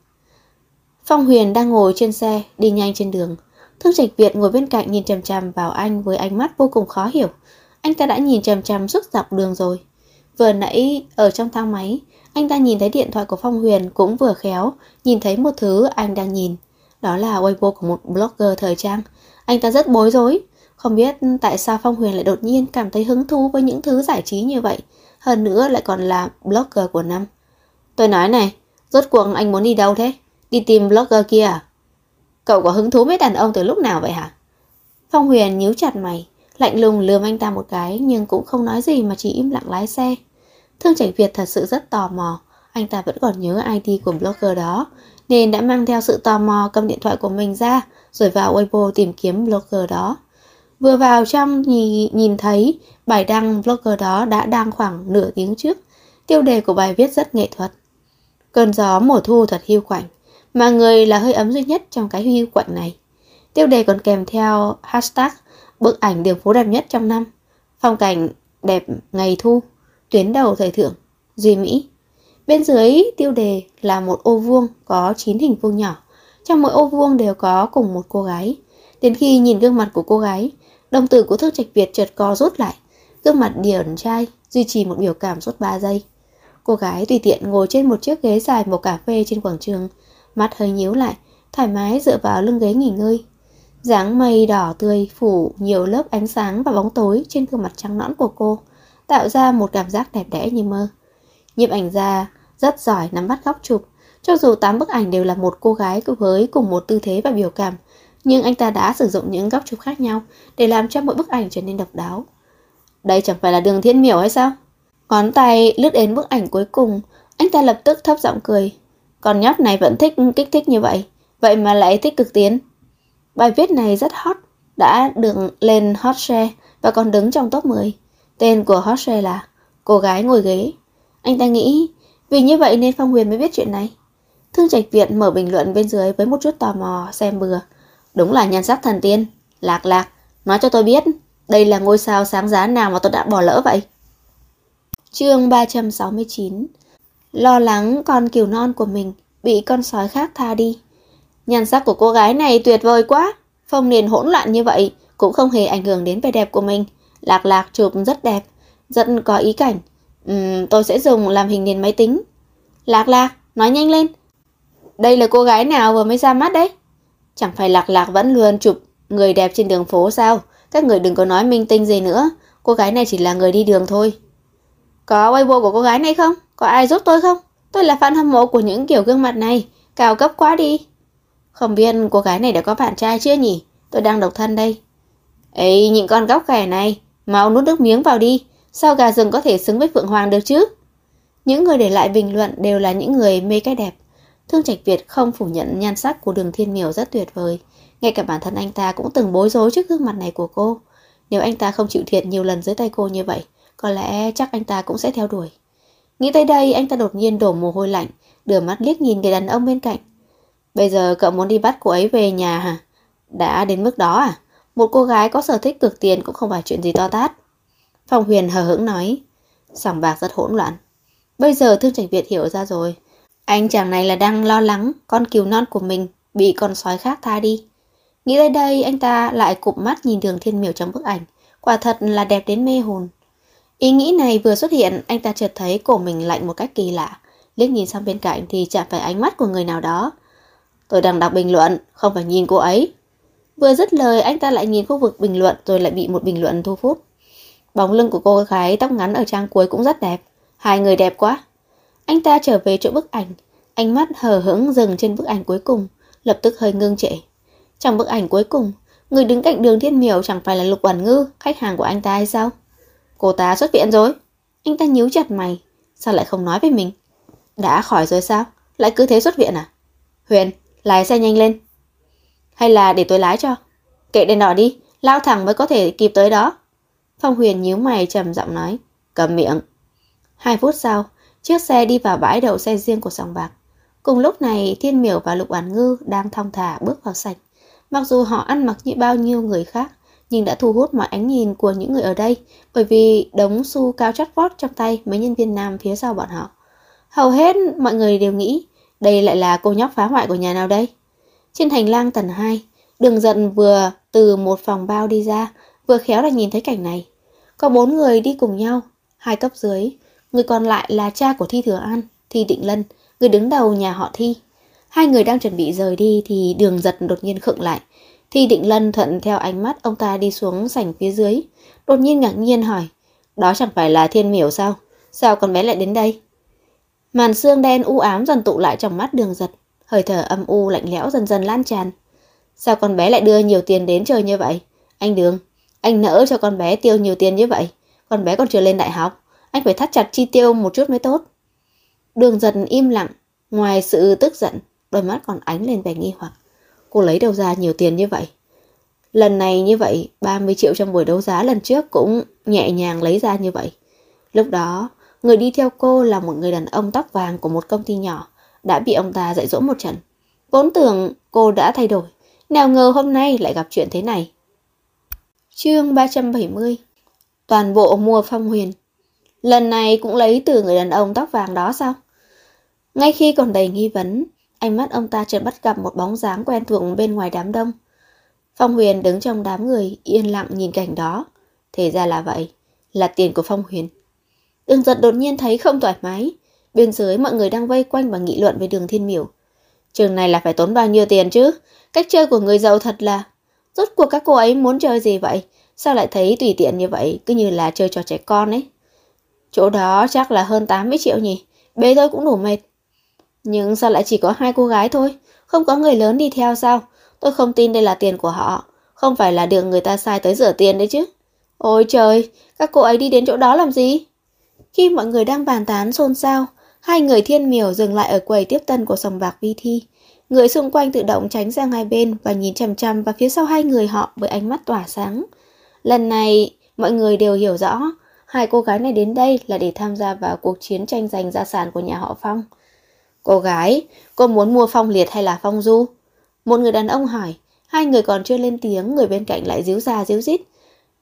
Phong Huyền đang ngồi trên xe, đi nhanh trên đường. Thương Trạch Việt ngồi bên cạnh nhìn chằm chằm vào anh với ánh mắt vô cùng khó hiểu. Anh ta đã nhìn chằm chằm suốt dọc đường rồi. Vừa nãy ở trong thang máy, anh ta nhìn thấy điện thoại của Phong Huyền, cũng vừa khéo nhìn thấy một thứ anh đang nhìn. Đó là Weibo của một blogger thời trang. Anh ta rất bối rối, không biết tại sao Phong Huyền lại đột nhiên cảm thấy hứng thú với những thứ giải trí như vậy. Hơn nữa lại còn là blogger của năm. Tôi nói này, rốt cuộc anh muốn đi đâu thế? Đi tìm blogger kia à? Cậu có hứng thú với đàn ông từ lúc nào vậy hả? Phong Huyền nhíu chặt mày, lạnh lùng lườm anh ta một cái, nhưng cũng không nói gì mà chỉ im lặng lái xe. Thương Trạch Việt thật sự rất tò mò. Anh ta vẫn còn nhớ ID của blogger đó, nên đã mang theo sự tò mò cầm điện thoại của mình ra, rồi vào Weibo tìm kiếm blogger đó. Vừa vào trong nhìn thấy bài đăng blogger đó đã đăng khoảng nửa tiếng trước. Tiêu đề của bài viết rất nghệ thuật. Cơn gió mùa thu thật hiu quạnh, mà người là hơi ấm duy nhất trong cái hiu quạnh này. Tiêu đề còn kèm theo hashtag bức ảnh đường phố đẹp nhất trong năm, phong cảnh đẹp ngày thu, tuyến đầu thời thượng, Duy Mỹ. Bên dưới tiêu đề là một ô vuông có 9 hình vuông nhỏ. Trong mỗi ô vuông đều có cùng một cô gái. Đến khi nhìn gương mặt của cô gái, đồng tử của Thương Trạch Việt chợt co rút lại. Gương mặt điển trai duy trì một biểu cảm suốt 3 giây. Cô gái tùy tiện ngồi trên một chiếc ghế dài màu cà phê trên quảng trường, mắt hơi nhíu lại, thoải mái dựa vào lưng ghế nghỉ ngơi. Dáng mây đỏ tươi phủ nhiều lớp ánh sáng và bóng tối trên gương mặt trắng nõn của cô, tạo ra một cảm giác đẹp đẽ như mơ. Nhiếp ảnh gia rất giỏi nắm bắt góc chụp. Cho dù 8 bức ảnh đều là một cô gái với cùng một tư thế và biểu cảm, nhưng anh ta đã sử dụng những góc chụp khác nhau để làm cho mỗi bức ảnh trở nên độc đáo. Đây chẳng phải là Đường Thiên Miểu hay sao? Ngón tay lướt đến bức ảnh cuối cùng, anh ta lập tức thấp giọng cười. Con nhóc này vẫn thích kích thích như vậy, vậy mà lại thích cực tiến. Bài viết này rất hot, đã được lên hot share và còn đứng trong top 10. Tên của hot share là Cô gái ngồi ghế. Anh ta nghĩ vì như vậy nên Phong Huyền mới biết chuyện này. Thương Trạch Việt mở bình luận bên dưới với một chút tò mò xem bừa. Đúng là nhan sắc thần tiên. Lạc Lạc, nói cho tôi biết, đây là ngôi sao sáng giá nào mà tôi đã bỏ lỡ vậy? Chương 369. Lo lắng con cừu non của mình bị con sói khác tha đi. Nhan sắc của cô gái này tuyệt vời quá. Phong nền hỗn loạn như vậy cũng không hề ảnh hưởng đến vẻ đẹp của mình. Lạc Lạc chụp rất đẹp, rất có ý cảnh. Tôi sẽ dùng làm hình nền máy tính. Lạc Lạc, nói nhanh lên. Đây là cô gái nào vừa mới ra mắt đấy? Chẳng phải Lạc Lạc vẫn luôn chụp người đẹp trên đường phố sao? Các người đừng có nói minh tinh gì nữa. Cô gái này chỉ là người đi đường thôi. Có Weibo của cô gái này không? Có ai giúp tôi không? Tôi là fan hâm mộ của những kiểu gương mặt này. Cao cấp quá đi. Không biết cô gái này đã có bạn trai chưa nhỉ? Tôi đang độc thân đây. Ê, nhịn con góc ghẻ này, mau nuốt nước miếng vào đi. Sao gà rừng có thể xứng với Phượng Hoàng được chứ? Những người để lại bình luận đều là những người mê cái đẹp. Thương Trạch Việt không phủ nhận nhan sắc của Đường Thiên Miểu rất tuyệt vời. Ngay cả bản thân anh ta cũng từng bối rối trước gương mặt này của cô. Nếu anh ta không chịu thiệt nhiều lần dưới tay cô như vậy, có lẽ chắc anh ta cũng sẽ theo đuổi. Nghĩ tới đây, anh ta đột nhiên đổ mồ hôi lạnh, đưa mắt liếc nhìn người đàn ông bên cạnh. Bây giờ cậu muốn đi bắt cô ấy về nhà hả? Đã đến mức đó à? Một cô gái có sở thích cực tiền cũng không phải chuyện gì to tát. Phong Huyền hờ hững nói. Sòng bạc rất hỗn loạn. Bây giờ Thương Trạch Việt hiểu ra rồi. Anh chàng này là đang lo lắng con cừu non của mình bị con sói khác tha đi. Nghĩ tới đây, anh ta lại cụp mắt nhìn Đường Thiên Miểu trong bức ảnh. Quả thật là đẹp đến mê hồn. Ý nghĩ này vừa xuất hiện, anh ta chợt thấy cổ mình lạnh một cách kỳ lạ. Liếc nhìn sang bên cạnh thì chạm phải ánh mắt của người nào đó. Tôi đang đọc bình luận, không phải nhìn cô ấy. Vừa dứt lời, anh ta lại nhìn khu vực bình luận rồi lại bị một bình luận thu hút. Bóng lưng của cô gái tóc ngắn ở trang cuối cũng rất đẹp. Hai người đẹp quá. Anh ta trở về chỗ bức ảnh. Ánh mắt hờ hững dừng trên bức ảnh cuối cùng, lập tức hơi ngưng trệ. Trong bức ảnh cuối cùng, người đứng cạnh Đường Thiên Miểu chẳng phải là Lục Oản Ngư, khách hàng của anh ta hay sao? Cô ta xuất viện rồi. Anh ta nhíu chặt mày. Sao lại không nói với mình? Đã khỏi rồi sao? Lại cứ thế xuất viện à? Huyền, lái xe nhanh lên. Hay là để tôi lái cho? Kệ đèn đỏ đi, lao thẳng mới có thể kịp tới đó. Phong Huyền nhíu mày trầm giọng nói. Cầm miệng. 2 phút sau, chiếc xe đi vào bãi đậu xe riêng của sòng bạc. Cùng lúc này, Thiên Miểu và Lục Oản Ngư đang thong thả bước vào sảnh. Mặc dù họ ăn mặc như bao nhiêu người khác, nhưng đã thu hút mọi ánh nhìn của những người ở đây, bởi vì đống xu cao chót vót trong tay mấy nhân viên nam phía sau bọn họ. Hầu hết mọi người đều nghĩ đây lại là cô nhóc phá hoại của nhà nào đây. Trên hành lang tầng 2, Đường Dận vừa từ một phòng bao đi ra, vừa khéo là nhìn thấy cảnh này. Có 4 người đi cùng nhau, 2 cấp dưới, người còn lại là cha của Thi Thừa An, Thi Định Lân, người đứng đầu nhà họ Thi. 2 người đang chuẩn bị rời đi thì Đường Dận đột nhiên khựng lại. Thi Định Lân thuận theo ánh mắt ông ta đi xuống sảnh phía dưới, đột nhiên ngạc nhiên hỏi, đó chẳng phải là Thiên Miểu sao? Sao con bé lại đến đây? Màn sương đen u ám dần tụ lại trong mắt Đường Dận, hơi thở âm u lạnh lẽo dần dần lan tràn. Sao con bé lại đưa nhiều tiền đến chơi như vậy? Anh Đường, anh nỡ cho con bé tiêu nhiều tiền như vậy? Con bé còn chưa lên đại học, anh phải thắt chặt chi tiêu một chút mới tốt. Đường Dận im lặng, ngoài sự tức giận, đôi mắt còn ánh lên vẻ nghi hoặc. Cô lấy đâu ra nhiều tiền như vậy? Lần này như vậy, 30 triệu trong buổi đấu giá lần trước cũng nhẹ nhàng lấy ra như vậy. Lúc đó, người đi theo cô là một người đàn ông tóc vàng của một công ty nhỏ, đã bị ông ta dạy dỗ một trận. Vốn tưởng cô đã thay đổi, nào ngờ hôm nay lại gặp chuyện thế này. Chương 370. Toàn bộ mua Phong Huyền. Lần này cũng lấy từ người đàn ông tóc vàng đó sao? Ngay khi còn đầy nghi vấn, ánh mắt ông ta chợt bắt gặp một bóng dáng quen thuộc bên ngoài đám đông. Phong Huyền đứng trong đám người yên lặng nhìn cảnh đó. Thì ra là vậy, là tiền của Phong Huyền. Đường Dận đột nhiên thấy không thoải mái. Bên dưới mọi người đang vây quanh và nghị luận về Đường Thiên Miểu. Trường này là phải tốn bao nhiêu tiền chứ? Cách chơi của người giàu thật là... Rốt cuộc các cô ấy muốn chơi gì vậy? Sao lại thấy tùy tiện như vậy, cứ như là chơi trò trẻ con ấy. Chỗ đó chắc là hơn 80 triệu nhỉ? Bế thôi cũng đủ mệt. Nhưng sao lại chỉ có 2 cô gái thôi? Không có người lớn đi theo sao? Tôi không tin đây là tiền của họ. Không phải là được người ta sai tới rửa tiền đấy chứ. Ôi trời, các cô ấy đi đến chỗ đó làm gì? Khi mọi người đang bàn tán xôn xao, 2 người Thiên Miểu dừng lại ở quầy tiếp tân của sòng bạc Vi Thi. Người xung quanh tự động tránh sang hai bên và nhìn chằm chằm vào phía sau 2 người họ với ánh mắt tỏa sáng. Lần này, mọi người đều hiểu rõ, 2 cô gái này đến đây là để tham gia vào cuộc chiến tranh giành gia sản của nhà họ Phong. Cô gái, cô muốn mua Phong Liệt hay là Phong Du? Một người đàn ông hỏi. 2 người còn chưa lên tiếng, người bên cạnh lại díu ra díu dít.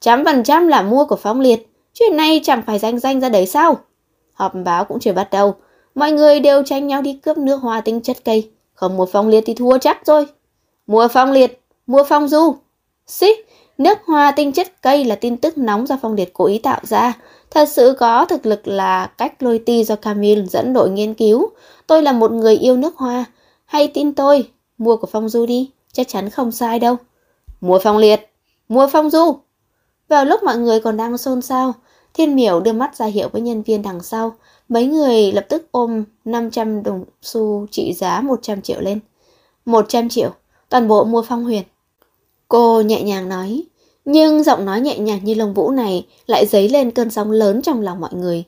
100% là mua của Phong Liệt. Chuyện này chẳng phải danh ra đấy sao? Họp báo cũng chưa bắt đầu, mọi người đều tranh nhau đi cướp nước hoa tinh chất cây. Không mua Phong Liệt thì thua chắc rồi. Mua Phong Liệt, mua Phong Du. Xích, nước hoa tinh chất cây là tin tức nóng do Phong Liệt cố ý tạo ra. Thật sự có thực lực là cách lôi ti do Camille dẫn đội nghiên cứu. Tôi là một người yêu nước hoa. Hay tin tôi, mua của Phong Du đi, chắc chắn không sai đâu. Mua Phong Liệt, mua Phong Du. Vào lúc mọi người còn đang xôn xao, Thiên Miểu đưa mắt ra hiệu với nhân viên đằng sau. Mấy người lập tức ôm 500 đồng xu trị giá 100 triệu lên. 100 triệu, toàn bộ mua Phong Huyền. Cô nhẹ nhàng nói, nhưng giọng nói nhẹ nhàng như lông vũ này lại dấy lên cơn sóng lớn trong lòng mọi người.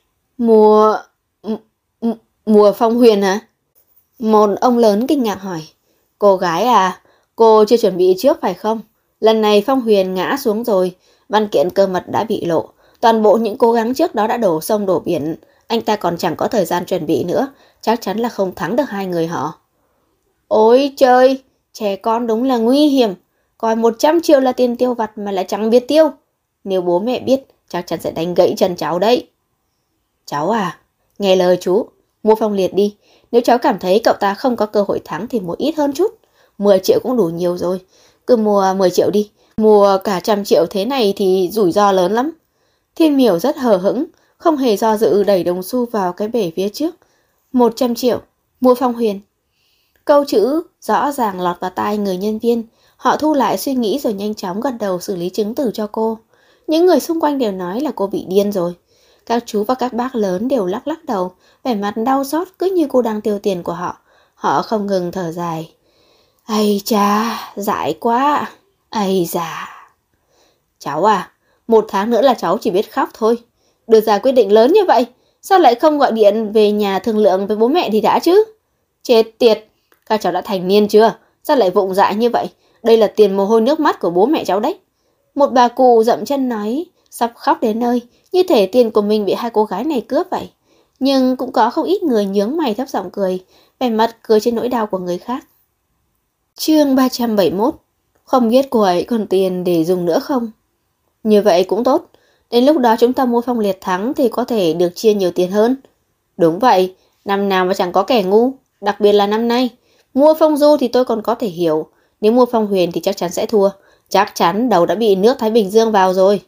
Mua Phong Huyền hả? Một ông lớn kinh ngạc hỏi. Cô gái à, cô chưa chuẩn bị trước phải không? Lần này Phong Huyền ngã xuống rồi, văn kiện cơ mật đã bị lộ. Toàn bộ những cố gắng trước đó đã đổ sông đổ biển. Anh ta còn chẳng có thời gian chuẩn bị nữa. Chắc chắn là không thắng được 2 người họ. Ôi trời, trẻ con đúng là nguy hiểm. Coi 100 triệu là tiền tiêu vặt mà lại chẳng biết tiêu. Nếu bố mẹ biết, chắc chắn sẽ đánh gãy chân cháu đấy. Cháu à, nghe lời chú, mua Phong Liệt đi. Nếu cháu cảm thấy cậu ta không có cơ hội thắng thì mua ít hơn chút. 10 triệu cũng đủ nhiều rồi. cứ mua 10 triệu đi. Mua cả 100 triệu thế này thì rủi ro lớn lắm. Thiên Miểu rất hờ hững, không hề do dự đẩy đồng xu vào cái bể phía trước. 100 triệu, mua Phong Huyền. Câu chữ rõ ràng lọt vào tai người nhân viên. Họ thu lại suy nghĩ rồi nhanh chóng gật đầu xử lý chứng từ cho cô. Những người xung quanh đều nói là cô bị điên rồi. Các chú và các bác lớn đều lắc lắc đầu, vẻ mặt đau xót cứ như cô đang tiêu tiền của họ. Họ không ngừng thở dài. Ây cha, dại quá. Ây da. Cháu à, 1 tháng nữa là cháu chỉ biết khóc thôi. Đưa ra quyết định lớn như vậy, sao lại không gọi điện về nhà thương lượng với bố mẹ thì đã chứ? Chết tiệt, các cháu đã thành niên chưa? Sao lại vụng dại như vậy? Đây là tiền mồ hôi nước mắt của bố mẹ cháu đấy. Một bà cụ dậm chân nói, sắp khóc đến nơi, như thể tiền của mình bị hai cô gái này cướp vậy. Nhưng cũng có không ít người nhướng mày thấp giọng cười, vẻ mặt cười trên nỗi đau của người khác. Chương 371. Không biết cô ấy còn tiền để dùng nữa không? Như vậy cũng tốt. Đến lúc đó chúng ta mua Phong Liệt thắng thì có thể được chia nhiều tiền hơn. Đúng vậy, năm nào mà chẳng có kẻ ngu, đặc biệt là năm nay. Mua Phong Du thì tôi còn có thể hiểu, nếu mua Phong Huyền thì chắc chắn sẽ thua. Chắc chắn đầu đã bị nước Thái Bình Dương vào rồi.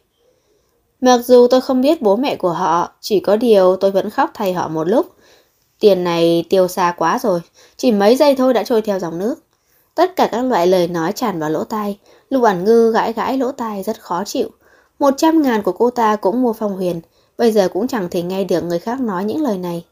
Mặc dù tôi không biết bố mẹ của họ, chỉ có điều tôi vẫn khóc thay họ một lúc. Tiền này tiêu xa quá rồi, chỉ mấy giây thôi đã trôi theo dòng nước. Tất cả các loại lời nói tràn vào lỗ tai. Lục Ẩn Ngư gãi gãi lỗ tai rất khó chịu. 100.000 của cô ta cũng mua Phong Huyền, bây giờ cũng chẳng thể nghe được người khác nói những lời này.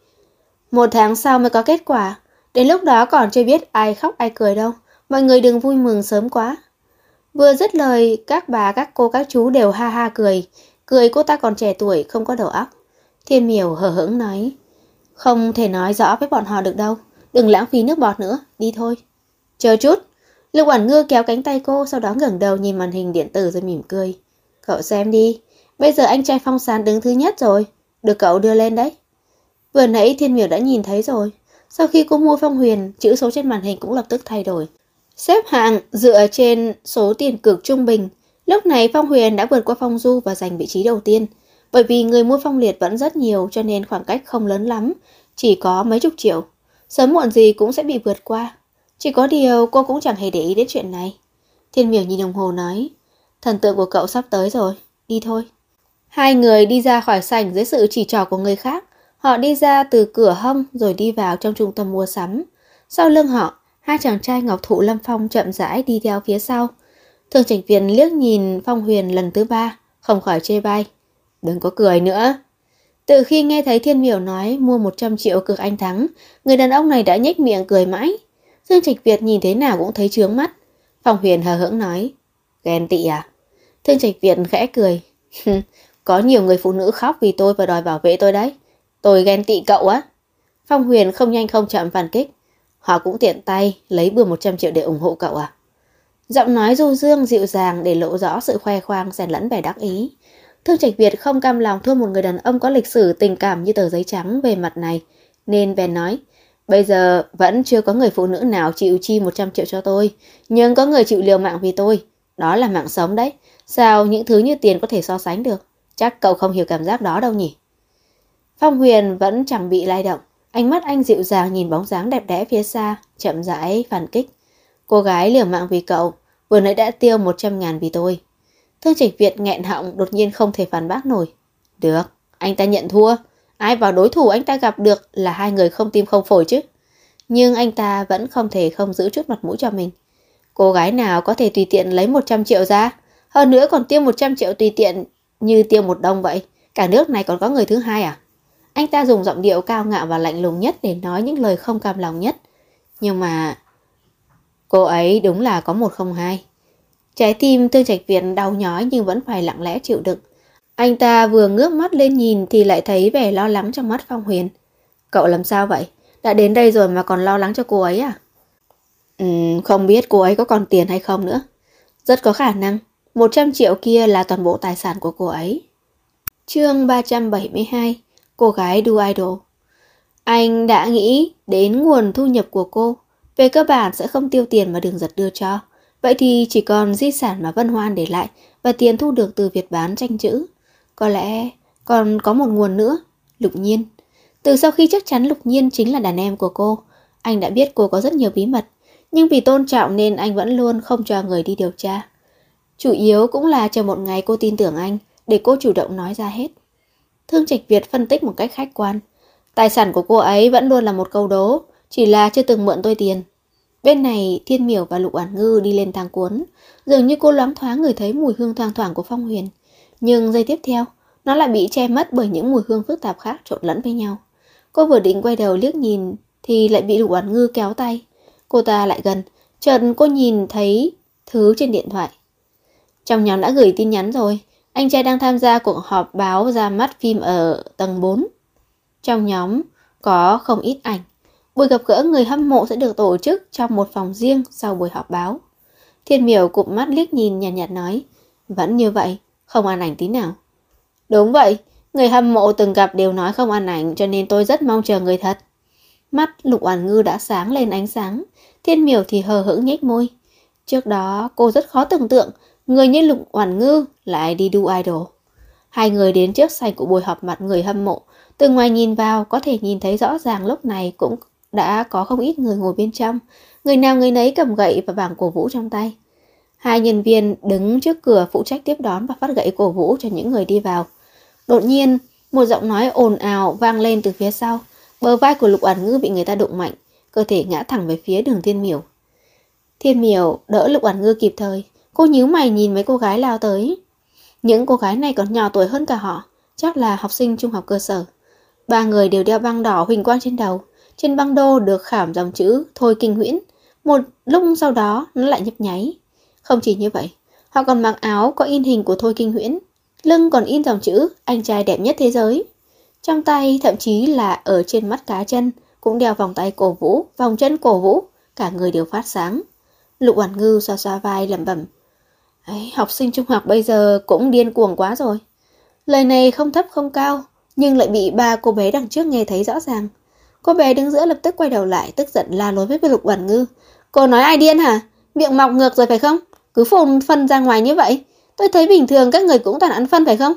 1 tháng sau mới có kết quả, đến lúc đó còn chưa biết ai khóc ai cười đâu. Mọi người đừng vui mừng sớm quá. Vừa dứt lời, các bà, các cô, các chú đều ha ha cười. Cười cô ta còn trẻ tuổi, không có đầu óc. Thiên Miểu hờ hững nói, không thể nói rõ với bọn họ được đâu. Đừng lãng phí nước bọt nữa, đi thôi. Chờ chút. Lục Ẩn Ngư kéo cánh tay cô, sau đó ngẩng đầu nhìn màn hình điện tử rồi mỉm cười. Cậu xem đi, bây giờ anh trai Phong Sán đứng thứ nhất rồi. Được cậu đưa lên đấy. Vừa nãy Thiên Miểu đã nhìn thấy rồi. Sau khi cô mua Phong Huyền, chữ số trên màn hình cũng lập tức thay đổi. Xếp hạng dựa trên số tiền cược trung bình. Lúc này Phong Huyền đã vượt qua Phong Du và giành vị trí đầu tiên. Bởi vì người mua Phong Liệt vẫn rất nhiều cho nên khoảng cách không lớn lắm, chỉ có mấy chục triệu. Sớm muộn gì cũng sẽ bị vượt qua. Chỉ có điều cô cũng chẳng hề để ý đến chuyện này. Thiên Miểu nhìn đồng hồ nói, thần tượng của cậu sắp tới rồi, đi thôi. Hai người đi ra khỏi sảnh dưới sự chỉ trỏ của người khác. Họ đi ra từ cửa hông rồi đi vào trong trung tâm mua sắm. Sau lưng họ, hai chàng trai Ngọc Thụ Lâm Phong chậm rãi đi theo phía sau. Thường Trạch Việt liếc nhìn Phong Huyền lần thứ 3, không khỏi chê bai. Đừng có cười nữa. Từ khi nghe thấy Thiên Miểu nói mua 100 triệu cược anh thắng, người đàn ông này đã nhếch miệng cười mãi. Thường Trạch Việt nhìn thế nào cũng thấy chướng mắt. Phong Huyền hờ hững nói, ghen tị à? Thường Trạch Việt khẽ cười. Có nhiều người phụ nữ khóc vì tôi và đòi bảo vệ tôi đấy. Tôi ghen tị cậu á. Phong Huyền không nhanh không chậm phản kích. Họ cũng tiện tay lấy bừa 100 triệu để ủng hộ cậu à? Giọng nói du dương dịu dàng để lộ rõ sự khoe khoang xen lẫn vẻ đắc ý. Thương Trạch Việt không cam lòng thua một người đàn ông có lịch sử tình cảm như tờ giấy trắng về mặt này, nên bèn nói, bây giờ vẫn chưa có người phụ nữ nào chịu chi 100 triệu cho tôi, nhưng có người chịu liều mạng vì tôi. Đó là mạng sống đấy. Sao những thứ như tiền có thể so sánh được? Chắc cậu không hiểu cảm giác đó đâu nhỉ? Phong Huyền vẫn chẳng bị lay động. Ánh mắt anh dịu dàng nhìn bóng dáng đẹp đẽ phía xa, chậm rãi phản kích. Cô gái liều mạng vì cậu, vừa nãy đã tiêu 100.000 vì tôi. Thương Trạch Việt nghẹn họng đột nhiên không thể phản bác nổi. Được, anh ta nhận thua. Ai vào đối thủ anh ta gặp được là hai người không tim không phổi chứ. Nhưng anh ta vẫn không thể không giữ chút mặt mũi cho mình. Cô gái nào có thể tùy tiện lấy 100 triệu ra? Hơn nữa còn tiêu 100 triệu tùy tiện như tiêu một đồng vậy. Cả nước này còn có người thứ hai à? Anh ta dùng giọng điệu cao ngạo và lạnh lùng nhất để nói những lời không cam lòng nhất. Nhưng mà cô ấy đúng là có 102. Trái tim Thương Trạch Việt đau nhói nhưng vẫn phải lặng lẽ chịu đựng. Anh ta vừa ngước mắt lên nhìn thì lại thấy vẻ lo lắng trong mắt Phong Huyền. Cậu làm sao vậy? Đã đến đây rồi mà còn lo lắng cho cô ấy à? Không biết cô ấy có còn tiền hay không nữa. Rất có khả năng 100 triệu kia là toàn bộ tài sản của cô ấy. Chương 372. Cô gái đu idol. Anh đã nghĩ đến nguồn thu nhập của cô. Về cơ bản sẽ không tiêu tiền mà Đường Giật đưa cho. Vậy thì chỉ còn di sản mà Vân Hoan để lại và tiền thu được từ việc bán tranh chữ. Có lẽ còn có một nguồn nữa, Lục Nhiên. Từ sau khi chắc chắn Lục Nhiên chính là đàn em của cô, anh đã biết cô có rất nhiều bí mật. nhưng vì tôn trọng nên anh vẫn luôn không cho người đi điều tra. Chủ yếu cũng là chờ một ngày cô tin tưởng anh, để cô chủ động nói ra hết. Thương Trạch Việt phân tích một cách khách quan. Tài sản của cô ấy vẫn luôn là một câu đố, chỉ là chưa từng mượn tôi tiền. Bên này, Thiên Miểu và Lục Oản Ngư đi lên thang cuốn. Dường như cô loáng thoáng ngửi thấy mùi hương thoang thoảng của Phong Huyền. Nhưng giây tiếp theo, nó lại bị che mất bởi những mùi hương phức tạp khác trộn lẫn với nhau. Cô vừa định quay đầu liếc nhìn thì lại bị Lục Oản Ngư kéo tay. Cô ta lại gần, chợt cô nhìn thấy thứ trên điện thoại. Trong nhóm đã gửi tin nhắn rồi, anh trai đang tham gia cuộc họp báo ra mắt phim ở tầng 4. Trong nhóm có không ít ảnh. Buổi gặp gỡ người hâm mộ sẽ được tổ chức trong một phòng riêng sau buổi họp báo. Thiên Miểu cụp mắt liếc nhìn nhàn nhạt nói, vẫn như vậy, không ăn ảnh tí nào. Đúng vậy, người hâm mộ từng gặp đều nói không ăn ảnh, cho nên tôi rất mong chờ người thật. Mắt Lục Oản Ngư đã sáng lên ánh sáng, Thiên Miểu thì hờ hững nhếch môi. Trước đó cô rất khó tưởng tượng người như Lục Oản Ngư lại đi đu idol. Hai người đến trước sảnh của buổi họp mặt người hâm mộ, từ ngoài nhìn vào có thể nhìn thấy rõ ràng lúc này cũng đã có không ít người ngồi bên trong, người nào người nấy cầm gậy và bảng cổ vũ trong tay. Hai nhân viên đứng trước cửa phụ trách tiếp đón và phát gậy cổ vũ cho những người đi vào. Đột nhiên, một giọng nói ồn ào vang lên từ phía sau. Bờ vai của Lục Oản Ngư bị người ta đụng mạnh, cơ thể ngã thẳng về phía Đường Thiên Miểu. Thiên Miểu đỡ Lục Oản Ngư kịp thời, cô nhíu mày nhìn mấy cô gái lao tới. Những cô gái này còn nhỏ tuổi hơn cả họ, chắc là học sinh trung học cơ sở. Ba người đều đeo băng đỏ huỳnh quang trên đầu, trên băng đô được khảm dòng chữ Thôi Kinh Huyễn. Một lúc sau đó nó lại nhấp nháy. Không chỉ như vậy, họ còn mặc áo có in hình của Thôi Kinh Huyễn, lưng còn in dòng chữ anh trai đẹp nhất thế giới. Trong tay, thậm chí là ở trên mắt cá chân, cũng đeo vòng tay cổ vũ, vòng chân cổ vũ, cả người đều phát sáng. Lục Oản Ngư xoa xoa vai lẩm bẩm, học sinh trung học bây giờ cũng điên cuồng quá rồi. Lời này không thấp không cao, nhưng lại bị ba cô bé đằng trước nghe thấy rõ ràng. Cô bé đứng giữa lập tức quay đầu lại, tức giận la lối với Lục Oản Ngư. Cô nói ai điên hả? Miệng mọc ngược rồi phải không? Cứ phun phân ra ngoài như vậy. Tôi thấy bình thường các người cũng toàn ăn phân phải không?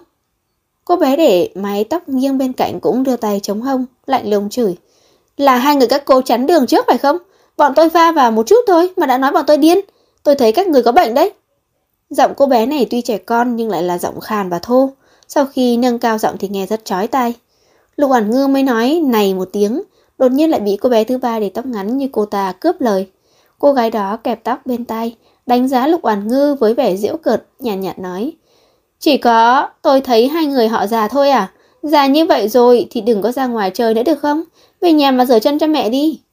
Cô bé để mái tóc nghiêng bên cạnh cũng đưa tay chống hông, lạnh lùng chửi. Là hai người các cô chắn đường trước phải không? Bọn tôi pha vào một chút thôi mà đã nói bọn tôi điên. Tôi thấy các người có bệnh đấy. Giọng cô bé này tuy trẻ con nhưng lại là giọng khàn và thô. Sau khi nâng cao giọng thì nghe rất chói tai. Lục Oản Ngư mới nói này một tiếng, đột nhiên lại bị cô bé thứ ba để tóc ngắn như cô ta cướp lời. Cô gái đó kẹp tóc bên tai, đánh giá Lục Oản Ngư với vẻ giễu cợt, nhàn nhạt nói. Chỉ có tôi thấy hai người họ già thôi à? Già như vậy rồi thì đừng có ra ngoài chơi nữa được không? Về nhà mà rửa chân cho mẹ đi.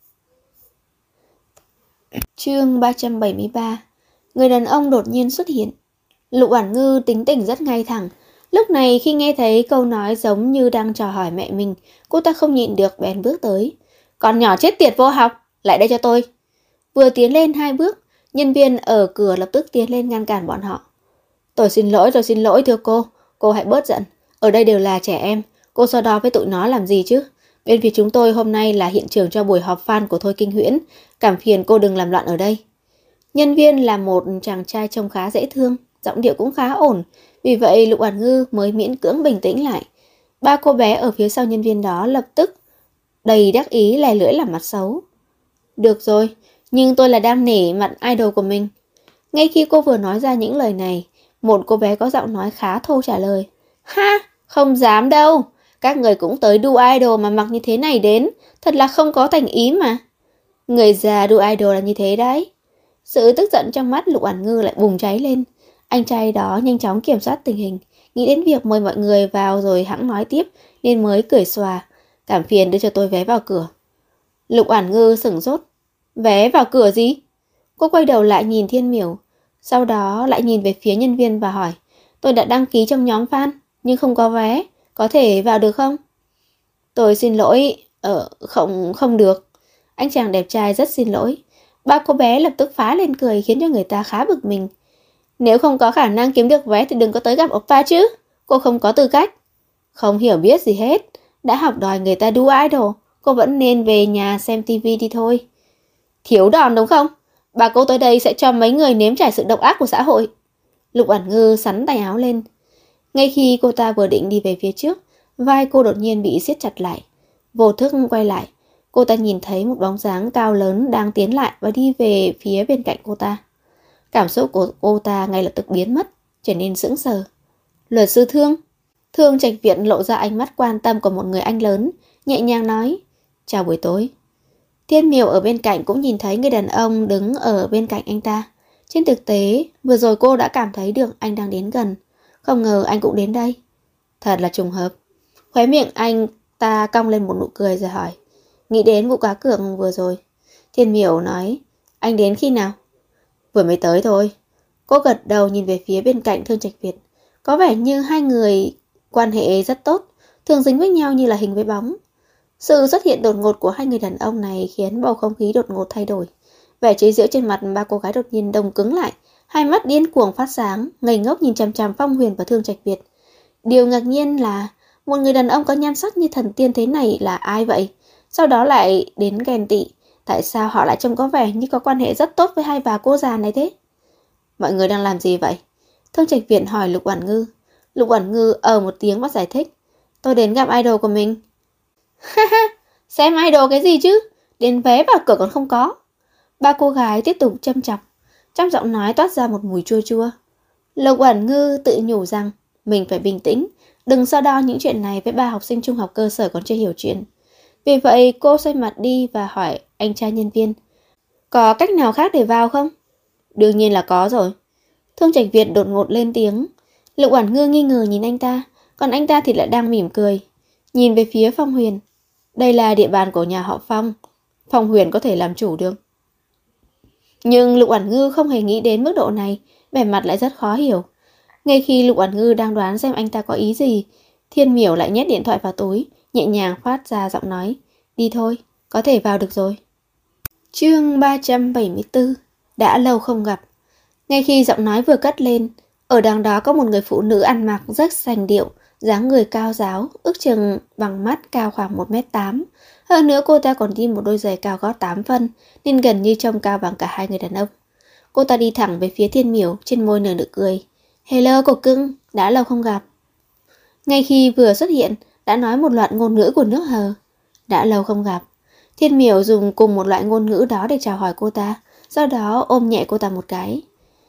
Chương 373. Người đàn ông đột nhiên xuất hiện. Lục Oản Ngư tính tình rất ngay thẳng. Lúc này khi nghe thấy câu nói giống như đang chào hỏi mẹ mình, cô ta không nhịn được bèn bước tới. Con nhỏ chết tiệt vô học, lại đây cho tôi. Vừa tiến lên 2 bước, nhân viên ở cửa lập tức tiến lên ngăn cản bọn họ. Tôi xin lỗi thưa cô hãy bớt giận. Ở đây đều là trẻ em, cô so đo với tụi nó làm gì chứ? Bên phía chúng tôi hôm nay là hiện trường cho buổi họp fan của Thôi Kinh Huyễn, cảm phiền cô đừng làm loạn ở đây. Nhân viên là một chàng trai trông khá dễ thương, giọng điệu cũng khá ổn, vì vậy Lục Oản Ngư mới miễn cưỡng bình tĩnh lại. Ba cô bé ở phía sau nhân viên đó lập tức đầy đắc ý lè lưỡi làm mặt xấu. Được rồi, nhưng tôi là đang nể mặt idol của mình. Ngay khi cô vừa nói ra những lời này, một cô bé có giọng nói khá thô trả lời. Ha, không dám đâu. Các người cũng tới đu idol mà mặc như thế này đến, thật là không có thành ý mà. Người già đu idol là như thế đấy. Sự tức giận trong mắt Lục Oản Ngư lại bùng cháy lên. Anh trai đó nhanh chóng kiểm soát tình hình, nghĩ đến việc mời mọi người vào rồi hẵng nói tiếp nên mới cười xòa. Cảm phiền đưa cho tôi vé vào cửa. Lục Oản Ngư sửng sốt. Vé vào cửa gì? Cô quay đầu lại nhìn Thiên Miểu, sau đó lại nhìn về phía nhân viên và hỏi. Tôi đã đăng ký trong nhóm fan, nhưng không có vé, có thể vào được không? Tôi xin lỗi, không được. Anh chàng đẹp trai rất xin lỗi. Ba cô bé lập tức phá lên cười khiến cho người ta khá bực mình. Nếu không có khả năng kiếm được vé thì đừng có tới gặp oppa chứ. Cô không có tư cách. Không hiểu biết gì hết. Đã học đòi người ta đu idol, cô vẫn nên về nhà xem tivi đi thôi. Thiếu đòn đúng không? Bà cô tới đây sẽ cho mấy người nếm trải sự độc ác của xã hội. Lục Oản Ngư sắn tay áo lên. Ngay khi cô ta vừa định đi về phía trước, vai cô đột nhiên bị siết chặt lại. Vô thức quay lại, Cô ta nhìn thấy một bóng dáng cao lớn đang tiến lại và đi về phía bên cạnh cô ta. Cảm xúc của cô ta ngay lập tức biến mất, trở nên sững sờ. Luật sư Thương. Thương Trạch Viện lộ ra ánh mắt quan tâm của một người anh lớn, nhẹ nhàng nói, chào buổi tối. Thiên Miểu ở bên cạnh cũng nhìn thấy người đàn ông đứng ở bên cạnh anh ta. Trên thực tế, vừa rồi cô đã cảm thấy được anh đang đến gần. Không ngờ anh cũng đến đây. Thật là trùng hợp. Khóe miệng anh ta cong lên một nụ cười rồi hỏi, nghĩ đến vụ cá cược vừa rồi. Thiên Miểu nói, anh đến khi nào? Vừa mới tới thôi. Cô gật đầu nhìn về phía bên cạnh Thương Trạch Việt. Có vẻ như hai người quan hệ rất tốt, thường dính với nhau như là hình với bóng. Sự xuất hiện đột ngột của hai người đàn ông này khiến bầu không khí đột ngột thay đổi. Vẻ chế giễu trên mặt ba cô gái đột nhiên đông cứng lại, hai mắt điên cuồng phát sáng, ngây ngốc nhìn chằm chằm Phong Huyền và Thương Trạch Việt. Điều ngạc nhiên là một người đàn ông có nhan sắc như thần tiên thế này là ai vậy? Sau đó lại đến ghen tị. Tại sao họ lại trông có vẻ như có quan hệ rất tốt với hai bà cô già này thế? Mọi người đang làm gì vậy? Thương Trạch Viện hỏi Lục Oản Ngư. Lục Oản Ngư một tiếng và giải thích. Tôi đến gặp idol của mình. Ha ha, xem idol cái gì chứ? Đến vé vào cửa còn không có. Ba cô gái tiếp tục châm chọc. Trong giọng nói toát ra một mùi chua chua. Lục Oản Ngư tự nhủ rằng mình phải bình tĩnh, đừng so đo những chuyện này với ba học sinh trung học cơ sở còn chưa hiểu chuyện. Vì vậy cô xoay mặt đi và hỏi anh trai nhân viên, có cách nào khác để vào không? Đương nhiên là có rồi. Thương Trạch Việt đột ngột lên tiếng. Lục Oản Ngư nghi ngờ nhìn anh ta, còn anh ta thì lại đang mỉm cười. Nhìn về phía Phong Huyền. Đây là địa bàn của nhà họ Phong. Phong Huyền có thể làm chủ được. Nhưng Lục Oản Ngư không hề nghĩ đến mức độ này, vẻ mặt lại rất khó hiểu. Ngay khi Lục Oản Ngư đang đoán xem anh ta có ý gì, Thiên Miểu lại nhét điện thoại vào túi, nhẹ nhàng phát ra giọng nói, đi thôi, có thể vào được rồi. Chương 374. Đã lâu không gặp. Ngay khi giọng nói vừa cất lên, ở đằng đó có một người phụ nữ ăn mặc rất sành điệu, dáng người cao ráo, ước chừng bằng mắt, cao khoảng 1m8. Hơn nữa cô ta còn đi một đôi giày cao gót 8 phân, nên gần như trông cao bằng cả hai người đàn ông. Cô ta đi thẳng về phía Thiên Miểu, trên môi nở nụ cười. Hello cô cưng, đã lâu không gặp. Ngay khi vừa xuất hiện, đã nói một loạt ngôn ngữ của nước Hờ. Đã lâu không gặp. Thiên Miểu dùng cùng một loại ngôn ngữ đó để chào hỏi cô ta, sau đó ôm nhẹ cô ta một cái.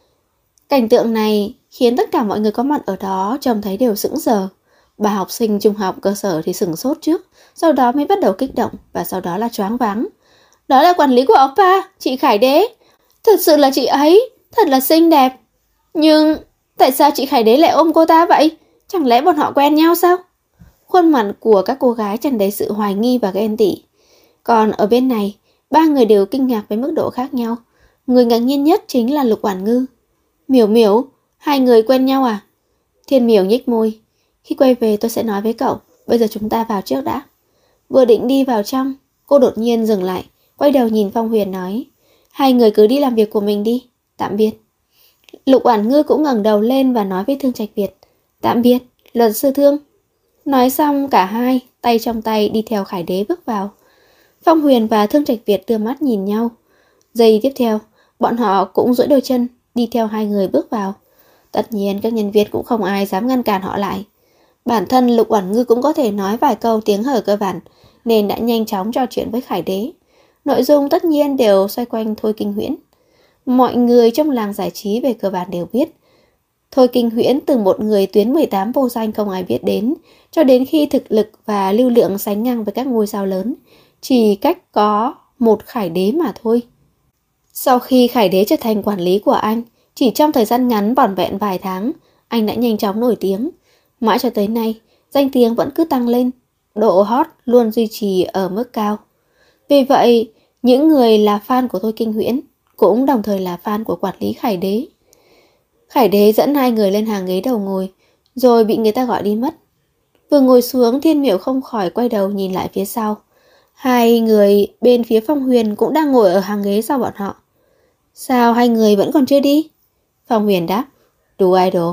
Cảnh tượng này khiến tất cả mọi người có mặt ở đó trông thấy đều sững sờ. Bà học sinh trung học cơ sở thì sửng sốt trước, sau đó mới bắt đầu kích động và sau đó là choáng váng. Đó là quản lý của Oppa, chị Khải Đế. Thật sự là chị ấy, thật là xinh đẹp. Nhưng tại sao chị Khải Đế lại ôm cô ta vậy? Chẳng lẽ bọn họ quen nhau sao? Khuôn mặt của các cô gái tràn đầy sự hoài nghi và ghen tị. Còn ở bên này, ba người đều kinh ngạc với mức độ khác nhau. Người ngạc nhiên nhất chính là Lục Oản Ngư. Miểu Miểu, hai người quen nhau à? Thiên Miểu nhếch môi. Khi quay về tôi sẽ nói với cậu, bây giờ chúng ta vào trước đã. Vừa định đi vào trong, cô đột nhiên dừng lại, quay đầu nhìn Phong Huyền nói, hai người cứ đi làm việc của mình đi, tạm biệt. Lục Oản Ngư cũng ngẩng đầu lên và nói với Thương Trạch Việt, tạm biệt, luật sư Thương. Nói xong cả hai, tay trong tay đi theo Khải Đế bước vào. Phong Huyền và Thương Trạch Việt đưa mắt nhìn nhau. Giây tiếp theo, bọn họ cũng duỗi đôi chân, đi theo hai người bước vào. Tất nhiên các nhân viên cũng không ai dám ngăn cản họ lại. Bản thân Lục Oản Ngư cũng có thể nói vài câu tiếng Hờ cơ bản, nên đã nhanh chóng trò chuyện với Khải Đế. Nội dung tất nhiên đều xoay quanh Thôi Kinh Huyễn. Mọi người trong làng giải trí về cơ bản đều biết, Thôi Kinh Huyễn từ một người tuyến 18 vô danh không ai biết đến, cho đến khi thực lực và lưu lượng sánh ngang với các ngôi sao lớn, chỉ cách có một Khải Đế mà thôi. Sau khi Khải Đế trở thành quản lý của anh, chỉ trong thời gian ngắn vỏn vẹn vài tháng, anh đã nhanh chóng nổi tiếng. Mãi cho tới nay, danh tiếng vẫn cứ tăng lên, độ hot luôn duy trì ở mức cao. Vì vậy, những người là fan của Thôi Kinh Huyễn cũng đồng thời là fan của quản lý Khải Đế. Khải Đế dẫn hai người lên hàng ghế đầu ngồi, rồi bị người ta gọi đi mất. Vừa ngồi xuống, Thiên Miểu không khỏi quay đầu nhìn lại phía sau. Hai người bên phía Phong Huyền cũng đang ngồi ở hàng ghế sau bọn họ. Sao hai người vẫn còn chưa đi? Phong Huyền đáp, đu idol.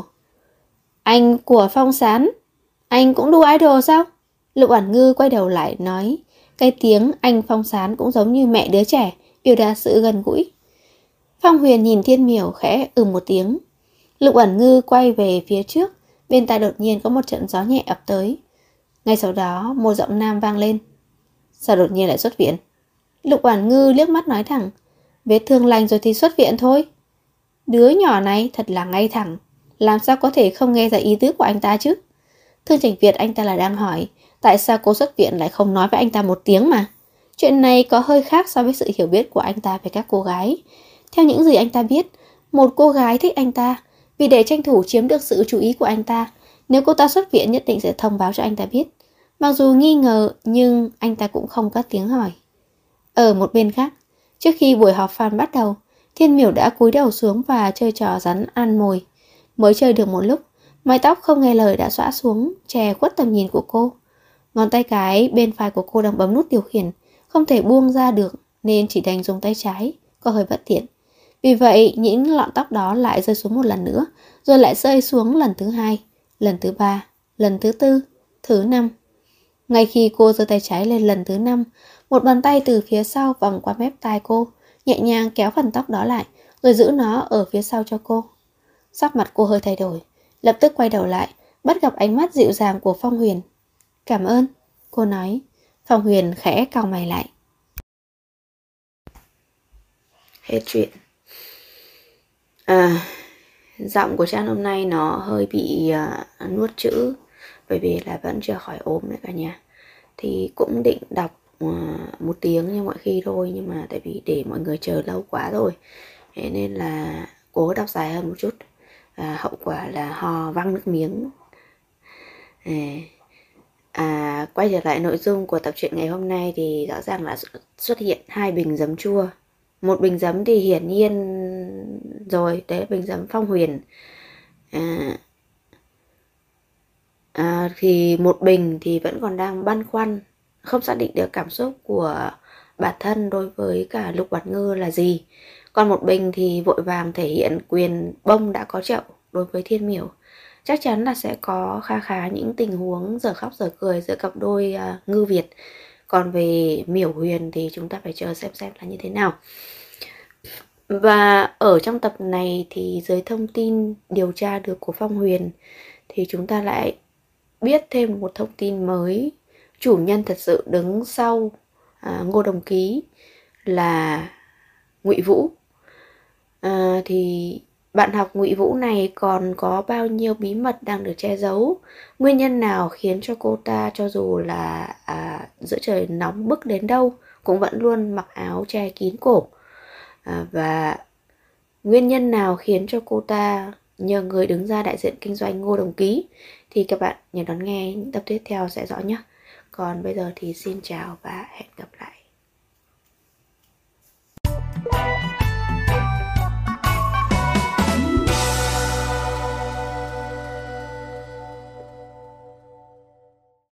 Anh của Phong Sán, anh cũng đu idol sao? Lục Oản Ngư quay đầu lại nói, cái tiếng anh Phong Sán cũng giống như mẹ đứa trẻ, biểu đạt sự gần gũi. Phong Huyền nhìn Thiên Miểu khẽ một tiếng. Lục Oản Ngư quay về phía trước, bên tai đột nhiên có một trận gió nhẹ ập tới. Ngay sau đó, một giọng nam vang lên. Sao đột nhiên lại xuất viện? Lục Oản Ngư liếc mắt nói thẳng, vết thương lành rồi thì xuất viện thôi. Đứa nhỏ này thật là ngay thẳng, làm sao có thể không nghe ra ý tứ của anh ta chứ? Thương Trạch Việt anh ta là đang hỏi, tại sao cô xuất viện lại không nói với anh ta một tiếng mà? Chuyện này có hơi khác so với sự hiểu biết của anh ta về các cô gái. Theo những gì anh ta biết, một cô gái thích anh ta, vì để tranh thủ chiếm được sự chú ý của anh ta, nếu cô ta xuất viện nhất định sẽ thông báo cho anh ta biết. Mặc dù nghi ngờ, nhưng anh ta cũng không cất tiếng hỏi. Ở một bên khác, trước khi buổi họp fan bắt đầu, Thiên Miểu đã cúi đầu xuống và chơi trò rắn ăn mồi. Mới chơi được một lúc, mái tóc không nghe lời đã xõa xuống, che khuất tầm nhìn của cô. Ngón tay cái bên phải của cô đang bấm nút điều khiển, không thể buông ra được nên chỉ đành dùng tay trái, có hơi bất tiện. Vì vậy, những lọn tóc đó lại rơi xuống một lần nữa, rồi lại rơi xuống lần thứ hai, lần thứ ba, lần thứ tư, thứ năm. Ngay khi cô giơ tay trái lên lần thứ 5, một bàn tay từ phía sau vòng qua mép tai cô, nhẹ nhàng kéo phần tóc đó lại, rồi giữ nó ở phía sau cho cô. Sắc mặt cô hơi thay đổi, lập tức quay đầu lại, bắt gặp ánh mắt dịu dàng của Phong Huyền. Cảm ơn, cô nói. Phong Huyền khẽ cau mày lại. Hết chuyện. Giọng của Trang hôm nay nó hơi bị nuốt chữ, bởi vì là vẫn chưa khỏi ốm nữa cả nhà. Thì cũng định đọc một tiếng như mọi khi thôi, nhưng mà tại vì để mọi người chờ lâu quá rồi, thế nên là cố đọc dài hơn một chút. Hậu quả là ho văng nước miếng. Quay trở lại nội dung của tập truyện ngày hôm nay thì rõ ràng là xuất hiện 2 bình giấm chua. Một bình giấm thì hiển nhiên rồi, đấy là bình giấm Phong Huyền. Thì một bình thì vẫn còn đang băn khoăn, không xác định được cảm xúc của bản thân đối với cả Lục Oản Ngư là gì. Còn một bình thì vội vàng thể hiện quyền bông đã có chậu đối với Thiên Miểu. Chắc chắn là sẽ có khá những tình huống dở khóc dở cười giữa cặp đôi Ngư Việt. Còn về Miểu Huyền thì chúng ta phải chờ xem là như thế nào. Và ở trong tập này thì dưới thông tin điều tra được của Phong Huyền thì chúng ta lại biết thêm một thông tin mới. Chủ nhân thật sự đứng sau Ngô Đồng Ký là Ngụy Vũ. Thì bạn học Ngụy Vũ này còn có bao nhiêu bí mật đang được che giấu? Nguyên nhân nào khiến cho cô ta cho dù là giữa trời nóng bức đến đâu cũng vẫn luôn mặc áo che kín cổ? Và nguyên nhân nào khiến cho cô ta nhờ người đứng ra đại diện kinh doanh Ngô Đồng Ký? Thì các bạn nhớ đón nghe những tập tiếp theo sẽ rõ nhé. Còn bây giờ thì xin chào và hẹn gặp lại.